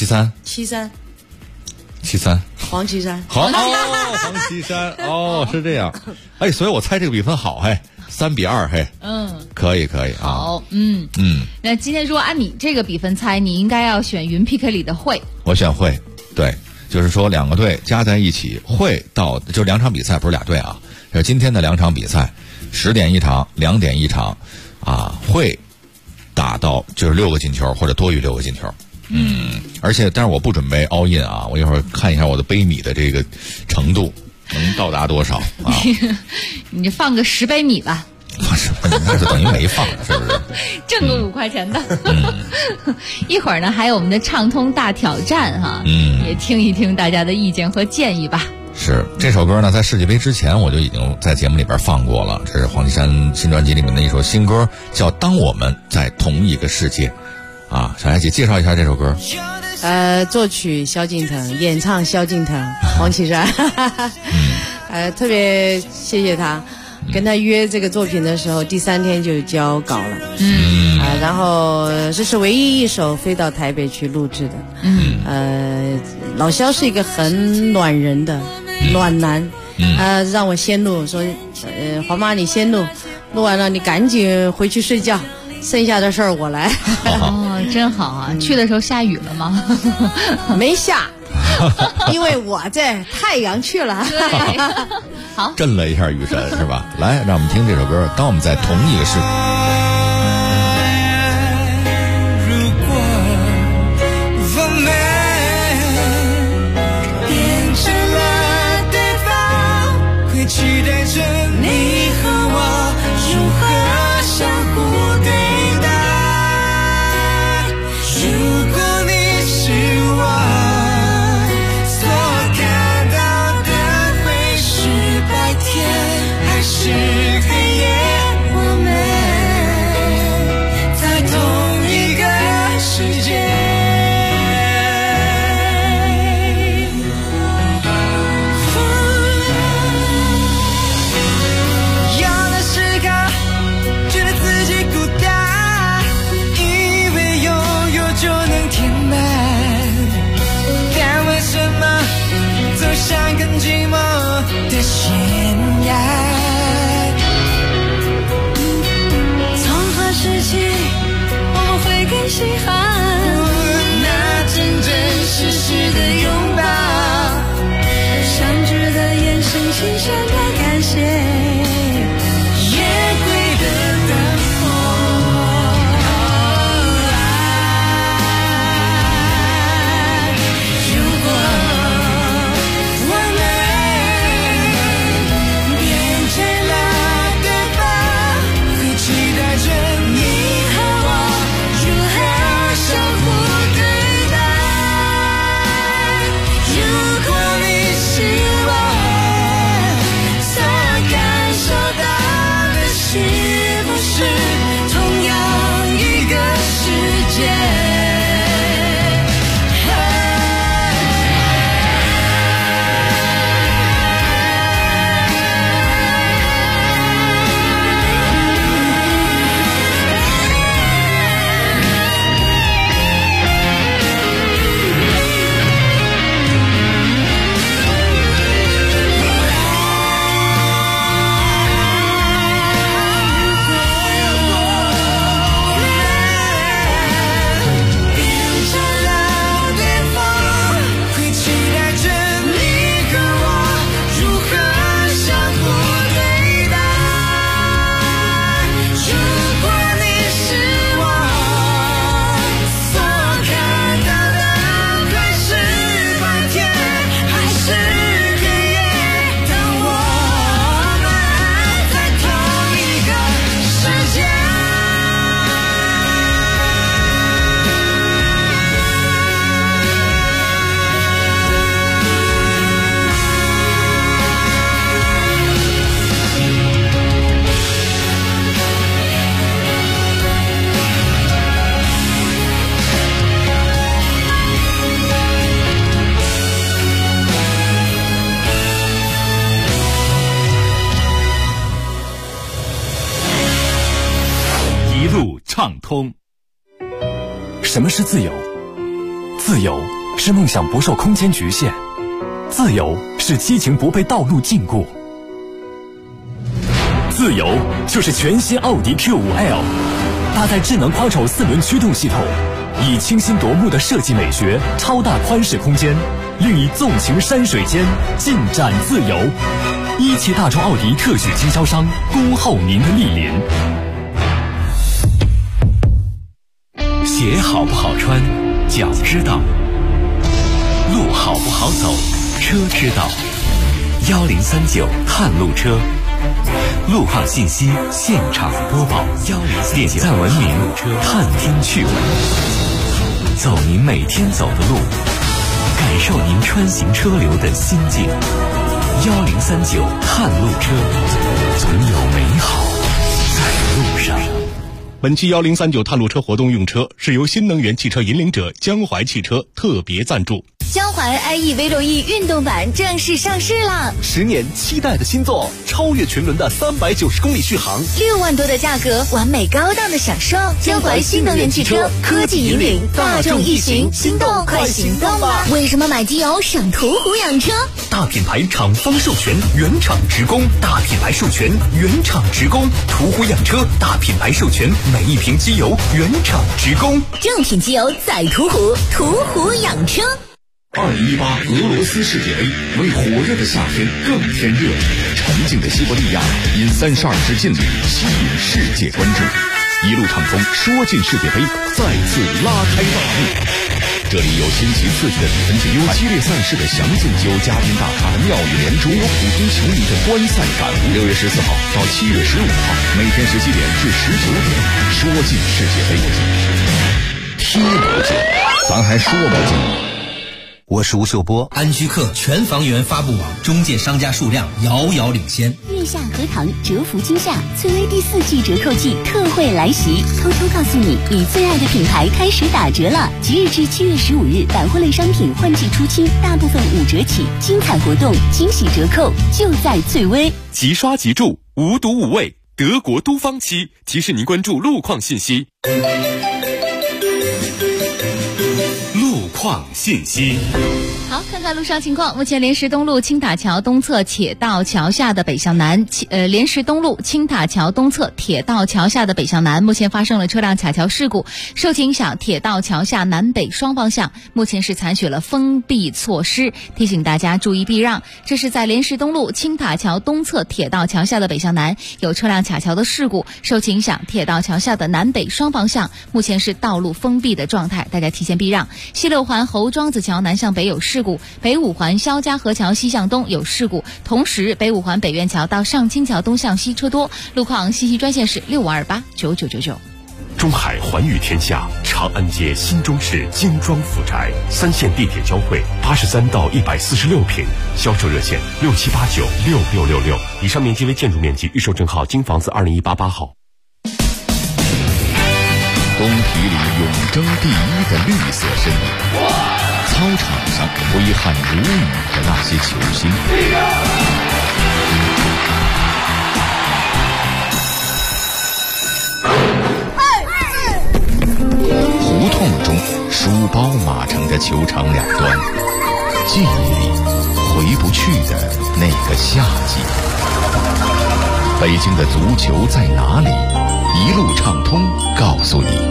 Speaker 10: 黄岐山，
Speaker 4: 好，黄岐山，是这样，所以我猜这个比分好，3-2，可以啊，
Speaker 5: 好，那今天如果按你这个比分猜，你应该要选云 PK 里的会，
Speaker 4: 我选会，对，就是说两个队加在一起，会到就2场比赛，不是俩队啊，是今天的2场比赛。10点一场，2点一场，会打到就是6个进球或者多于6个进球。但是我不准备 all in 啊，我一会儿看一下我的杯米的这个程度能到达多少啊？
Speaker 5: 你就放个10杯米吧。
Speaker 4: 那就等于没放，是不是？
Speaker 5: 挣个5块钱的。一会儿呢，还有我们的畅通大挑战哈，也听一听大家的意见和建议吧。
Speaker 4: 是这首歌呢，在世界杯之前我就已经在节目里边放过了。这是黄绮珊新专辑里面的一首新歌，叫《当我们在同一个世界》啊。小霞姐介绍一下这首歌。
Speaker 10: 作曲萧敬腾，演唱萧敬腾，黄绮珊。特别谢谢他，跟他约这个作品的时候，第3天就交稿了。然后这是唯一一首飞到台北去录制的。老萧是一个很暖人的暖男，让我先录，说黄妈你先录完了你赶紧回去睡觉，剩下的事儿我来。
Speaker 5: 真好啊！去的时候下雨了吗？
Speaker 10: 没下，因为我在太阳去了。
Speaker 5: 好，
Speaker 4: 震了一下雨神是吧？来，让我们听这首歌，当我们在同一个世界。
Speaker 12: 期待着你和我如何相互对待。如果你是我，所看到的会是白天还是黑夜？我们在同一个世界。像更寂寞的悬崖，从何时起我们会更稀罕那真真实实的拥抱，相知的眼神，轻声的感谢，夜归的灯火。如果你是我所感
Speaker 2: 畅通。
Speaker 13: 什么是自由？自由是梦想不受空间局限，自由是激情不被道路禁锢，自由就是全新奥迪 Q5L， 搭载智能 Quattro 4轮驱动系统，以清新夺目的设计美学、超大宽适空间，另以纵情山水间，尽展自由。17大众奥迪特许经销商，恭候您的莅临。
Speaker 16: 鞋好不好穿，脚知道；路好不好走，车知道。1039探路车，路况信息现场播报。点赞文明，探听趣闻，走您每天走的路，感受您穿行车流的心境。1039探路车，总有美好在路上。
Speaker 8: 本期1039探路车活动用车是由新能源汽车引领者江淮汽车特别赞助。
Speaker 6: 江淮 IE V6E 运动版正式上市了
Speaker 21: ，10年期待的新作，超越群伦的390公里续航
Speaker 6: ，6万多的价格，完美高档的享受。江淮新能源汽车，科技引领大众一行，心动快行动吧！为什么买机油省途虎养车？
Speaker 21: 大品牌厂方授权，原厂直供；大品牌授权，原厂直供。途虎养车，大品牌授权，每一瓶机油原厂直供。
Speaker 6: 正品机油在途虎，途虎养车。
Speaker 1: 2018俄罗斯世界杯为火热的夏天更添热情，沉静的西伯利亚因32支劲旅吸引世界关注，一路畅通，说进世界杯再次拉开大幕。这里有新奇刺激的比分竞赛，有激烈赛事的详尽，有嘉宾大咖的妙语连珠，有普通球迷的观赛感悟。6月14号到7月15号，每天17点至19点，说进世界杯，踢不进，咱还说不进。
Speaker 7: 我是吴秀波，安居客全房源发布网中介商家数量遥遥领先。
Speaker 6: 月下荷塘折服今夏，翠微第4季折扣季特惠来袭，偷偷告诉你，你最爱的品牌开始打折了。即日至7月15日，百货类商品换季出清，大部分5折起，精彩活动，惊喜折扣，就在翠微。
Speaker 2: 即刷即住，无毒无味，德国都方漆提示您关注路况信息。路况信息。
Speaker 5: 好，看看路上情况。目前莲石东路青塔桥东侧铁道桥下的北向南，莲石东路青塔桥东侧铁道桥下的北向南，目前发生了车辆卡桥事故，受其影响，铁道桥下南北双方向目前是采取了封闭措施，提醒大家注意避让。这是在莲石东路青塔桥东侧铁道桥下的北向南有车辆卡桥的事故，受其影响，铁道桥下的南北双方向目前是道路封闭的状态，大家提前避让。西六环侯庄子桥南向北有事故，北五环肖家河桥西向东有事故，同时北五环北苑桥到上清桥东向西车多。路况信息专线是65289999。
Speaker 9: 中海环宇天下长安街新中式精装府宅，3线地铁交汇，83到146平，销售热线67896666。以上面积为建筑面积，预售证号京房子20188号。
Speaker 1: 工体里永争第一的绿色身影，操场上挥汗如雨的那些球星，胡同中书包码成的球场两端，记忆里回不去的那个夏季。北京的足球在哪里？一路畅通告诉你。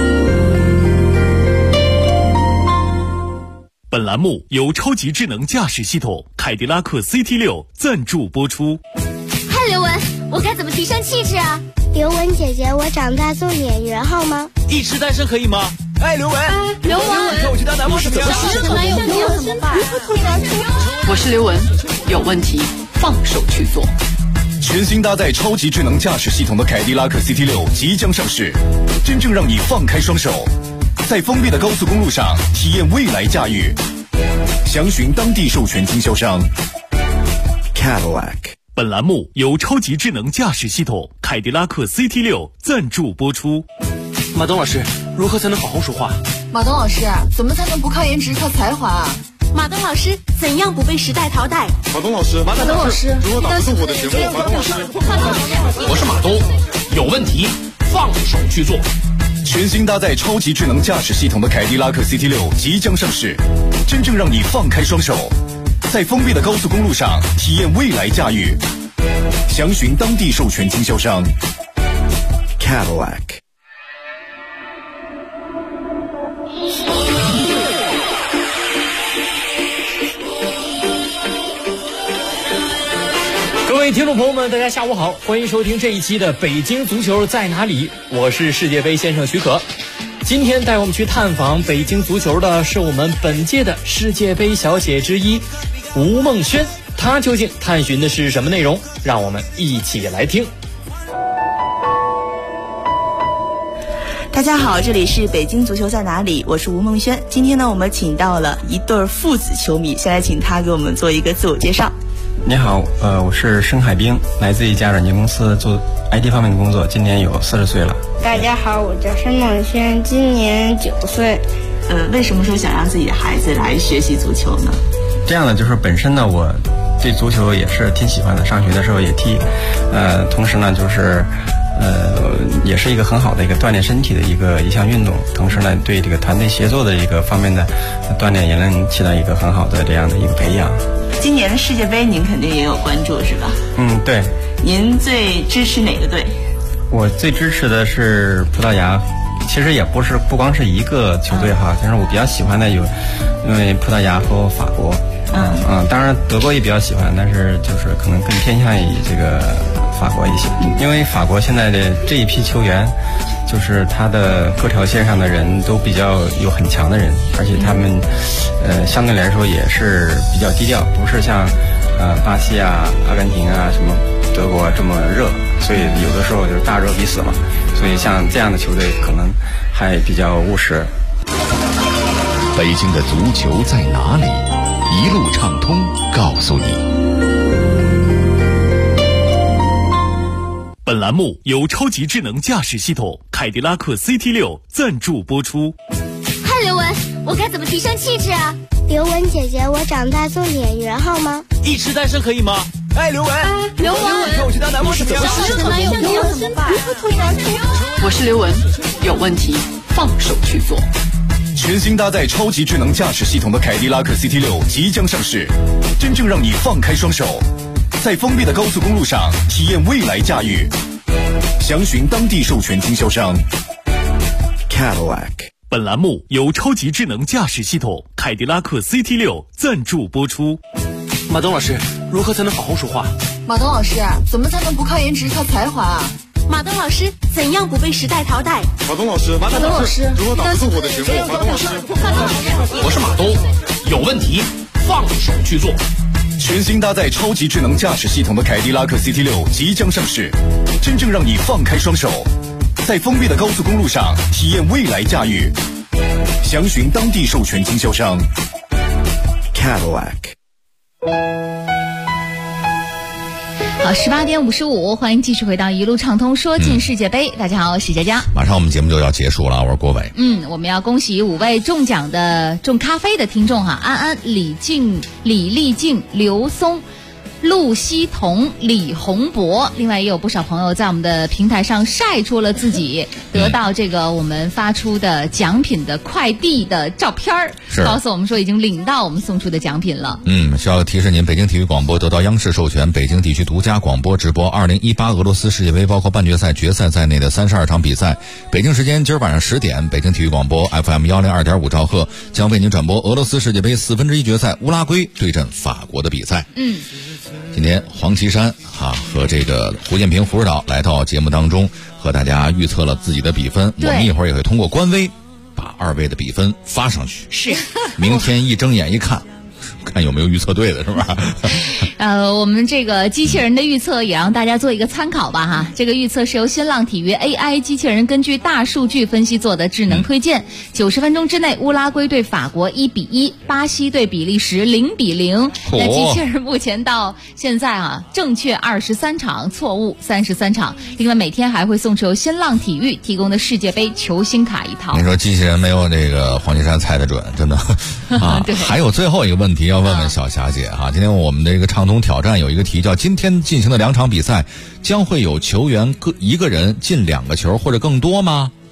Speaker 2: 本栏目由超级智能驾驶系统凯迪拉克 CT6 赞助播出。
Speaker 3: 嗨，刘雯，我该怎么提升气质啊？
Speaker 17: 刘雯姐姐，我长大做演员好吗？
Speaker 21: 一直单身可以吗？哎，刘雯，
Speaker 3: 刘雯，
Speaker 21: 陪我去当男模怎么样？
Speaker 18: 我是刘雯，有问题放手去做。
Speaker 1: 全新搭载超级智能驾驶系统的凯迪拉克 CT6 即将上市，真正让你放开双手，在封闭的高速公路上体验未来驾驭。详询当地授权经销商 Cadillac。
Speaker 2: 本栏目由超级智能驾驶系统凯迪拉克 CT6 赞助播出。
Speaker 21: 马东老师，如何才能好好说话？
Speaker 20: 马东老师，怎么才能不靠颜值靠才华啊？
Speaker 6: 马东老师，怎样不被时代淘汰？
Speaker 25: 马东老师，
Speaker 20: 马东老师，
Speaker 25: 如何打不动我的节目？马东老师，
Speaker 26: 我是马东，有问题放手去做。
Speaker 1: 全新搭载超级智能驾驶系统的凯迪拉克 CT6 即将上市，真正让你放开双手，在封闭的高速公路上体验未来驾驭。详询当地授权经销商 Cadillac。
Speaker 14: 各位听众朋友们，大家下午好，欢迎收听这一期的《北京足球在哪里》，我是世界杯先生许可。今天带我们去探访北京足球的是我们本届的世界杯小姐之一吴梦轩，她究竟探寻的是什么内容？让我们一起来听。
Speaker 19: 大家好，这里是北京足球在哪里，我是吴梦轩。今天呢，我们请到了一对父子球迷，先来请他给我们做一个自我介绍。
Speaker 23: 你好，我是申海兵，来自一家软件公司做 IT 方面的工作，今年有40岁了。
Speaker 17: 大家好，我叫申梦轩，今年9岁。
Speaker 19: 为什么说想让自己的孩子来学习足球呢？
Speaker 23: 这样呢，就是本身呢，我对足球也是挺喜欢的，上学的时候也踢，同时呢，就是也是一个很好的一个锻炼身体的一项运动，同时呢，对这个团队协作的一个方面的锻炼也能起到一个很好的这样的一个培养。
Speaker 19: 今年的世界杯您肯定也有关注是吧？
Speaker 23: 对。
Speaker 19: 您最支持哪个队？
Speaker 23: 我最支持的是葡萄牙，其实也不光是一个球队哈，但是我比较喜欢的有，因为葡萄牙和法国，当然德国也比较喜欢，但是就是可能更偏向于这个法国一些，因为法国现在的这一批球员，就是他的各条线上的人都比较有很强的人，而且他们相对来说也是比较低调，不是像巴西啊、阿根廷啊、什么德国这么热，所以有的时候就是大热必死嘛，所以像这样的球队可能还比较务实。
Speaker 1: 北京的足球在哪里？一路畅通告诉你。
Speaker 2: 本栏目由超级智能驾驶系统凯迪拉克 CT6 赞助播出。
Speaker 3: 嗨，刘雯，我该怎么提升气质啊？
Speaker 17: 刘雯姐姐，我长大做演员好吗？
Speaker 22: 一直单身可以吗？哎，刘雯，
Speaker 3: 刘雯，
Speaker 22: 陪我去当男模怎么样？
Speaker 3: 前男友要怎么办？
Speaker 18: 我是刘雯，有问题放手去做。
Speaker 1: 全新搭载超级智能驾驶系统的凯迪拉克 CT6 即将上市，真正让你放开双手，在封闭的高速公路上体验未来驾驭。详询当地授权经销商 Cadillac。
Speaker 2: 本栏目由超级智能驾驶系统凯迪拉克 CT6 赞助播出。
Speaker 22: 马东老师，如何才能好好说话？
Speaker 20: 马东老师，怎么才能不靠颜值靠才华啊？
Speaker 3: 马东老师，怎样不被时代淘汰？
Speaker 24: 马东老师，
Speaker 20: 马东老师，
Speaker 24: 如何打出我的节目？马东老师，
Speaker 22: 我是马东，有问题放手去做。
Speaker 1: 全新搭载超级智能驾驶系统的凯迪拉克 CT6 即将上市，真正让你放开双手，在封闭的高速公路上体验未来驾驭。详询当地授权经销商 Cadillac。
Speaker 5: 好，18点55，欢迎继续回到一路畅通说进世界杯。大家好，我是佳佳。
Speaker 4: 马上我们节目就要结束了，我是郭伟。
Speaker 5: 我们要恭喜5位中奖的中咖啡的听众哈，安安、李丽静、刘松、陆希彤、李洪博，另外也有不少朋友在我们的平台上晒出了自己得到这个我们发出的奖品的快递的照片儿，告诉我们说已经领到我们送出的奖品了。
Speaker 4: 需要提示您，北京体育广播得到央视授权，北京地区独家广播直播2018俄罗斯世界杯，包括半决赛、决赛在内的32场比赛。北京时间今儿晚上10点，北京体育广播 FM 102.5兆赫将为您转播俄罗斯世界杯1/4决赛乌拉圭对阵法国的比赛。今天黄岐山和这个胡建平胡指导来到节目当中，和大家预测了自己的比分。我们一会儿也会通过官微把2位的比分发上去。
Speaker 5: 是，
Speaker 4: 明天一睁眼一看，看有没有预测对的，是吧？
Speaker 5: 我们这个机器人的预测也让大家做一个参考吧哈。这个预测是由新浪体育 AI 机器人根据大数据分析做的智能推荐。90分钟之内，乌拉圭对法国1-1，巴西对比利时0-0。那机器人目前到现在正确23场，错误33场。另外每天还会送出由新浪体育提供的世界杯球星卡一套。
Speaker 4: 你说机器人没有这个黄岐山猜得准，真的
Speaker 5: 对。
Speaker 4: 还有最后一个问题要问问小霞姐今天我们这个畅通挑战有一个题叫今天进行的2场比赛将会有球员一个人进2个球或者更多吗？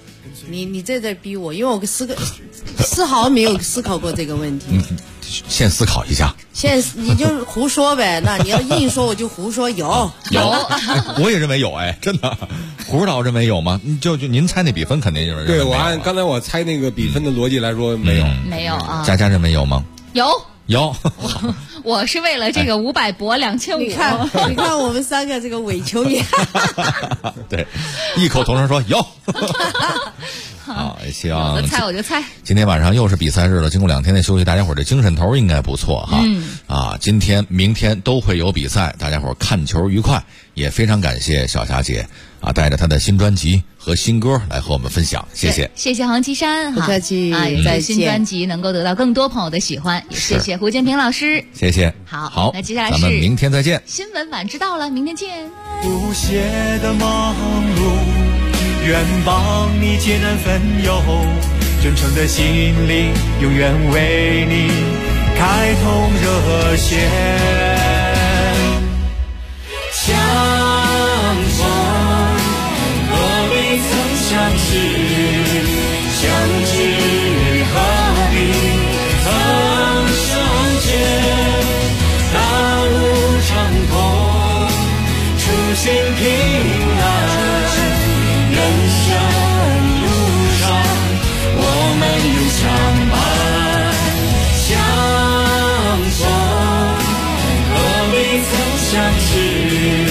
Speaker 10: 你在逼我，因为我丝毫没有思考过这个问题。
Speaker 4: 先思考一下。
Speaker 10: 现在你就胡说呗，那你要硬说我就胡说。有，
Speaker 4: 我也认为有，真的。胡指导认为有吗？就您猜那比分肯定就是
Speaker 11: 对，我按刚才我猜那个比分的逻辑来说，没有，
Speaker 5: 没有啊。
Speaker 4: 佳佳认为有吗？
Speaker 5: 有。我是为了这个500博2500。
Speaker 10: 你看我们3个这个伪球迷。
Speaker 4: 对，异口同声说有。好，希望
Speaker 5: 我就猜。
Speaker 4: 今天晚上又是比赛日了，经过2天的休息，大家伙儿这精神头应该不错哈。今天、明天都会有比赛，大家伙儿看球愉快。也非常感谢小霞姐带着她的新专辑和新歌来和我们分享，谢谢。
Speaker 5: 谢谢黄绮珊，
Speaker 10: 不客气
Speaker 5: 也祝新专辑能够得到更多朋友的喜欢。也谢谢胡建平老师，
Speaker 4: 谢谢。
Speaker 5: 好，那接下来
Speaker 4: 咱们明天再见。
Speaker 5: 新闻晚知道了，明天见。
Speaker 12: 不懈的忙碌，愿帮你解难分忧，真诚的心灵永远为你开通热线。相逢何必曾相识，相知何必曾相见。大路长空，初心平安，人生路上我们永相伴。相逢何必曾相识，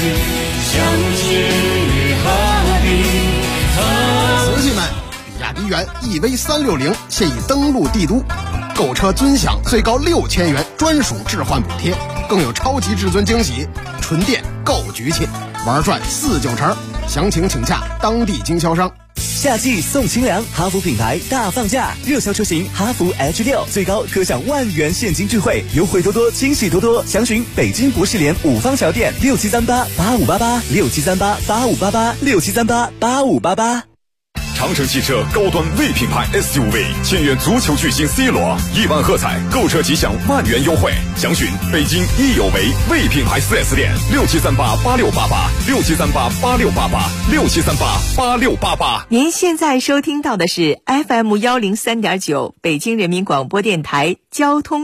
Speaker 15: 瓷器们，比亚迪元 EV360现已登陆帝都，购车尊享最高6000元专属置换补贴，更有超级至尊惊喜，纯电够局气，玩转4-9成。详情请洽当地经销商。
Speaker 25: 夏季送清凉，哈弗品牌大放价，热销车型哈弗 H6最高可享10000元现金钜惠，优惠多多，惊喜多多。详询北京博士联5方桥店673885886738858867388588。
Speaker 1: 长城汽车高端 V 品牌 SUV 签约足球巨星 C 罗，1万喝彩，购车即享10000元优惠。详询北京益有为 V 品牌 4S 店673886886738868867388688。
Speaker 26: 您现在收听到的是 FM103.9北京人民广播电台交通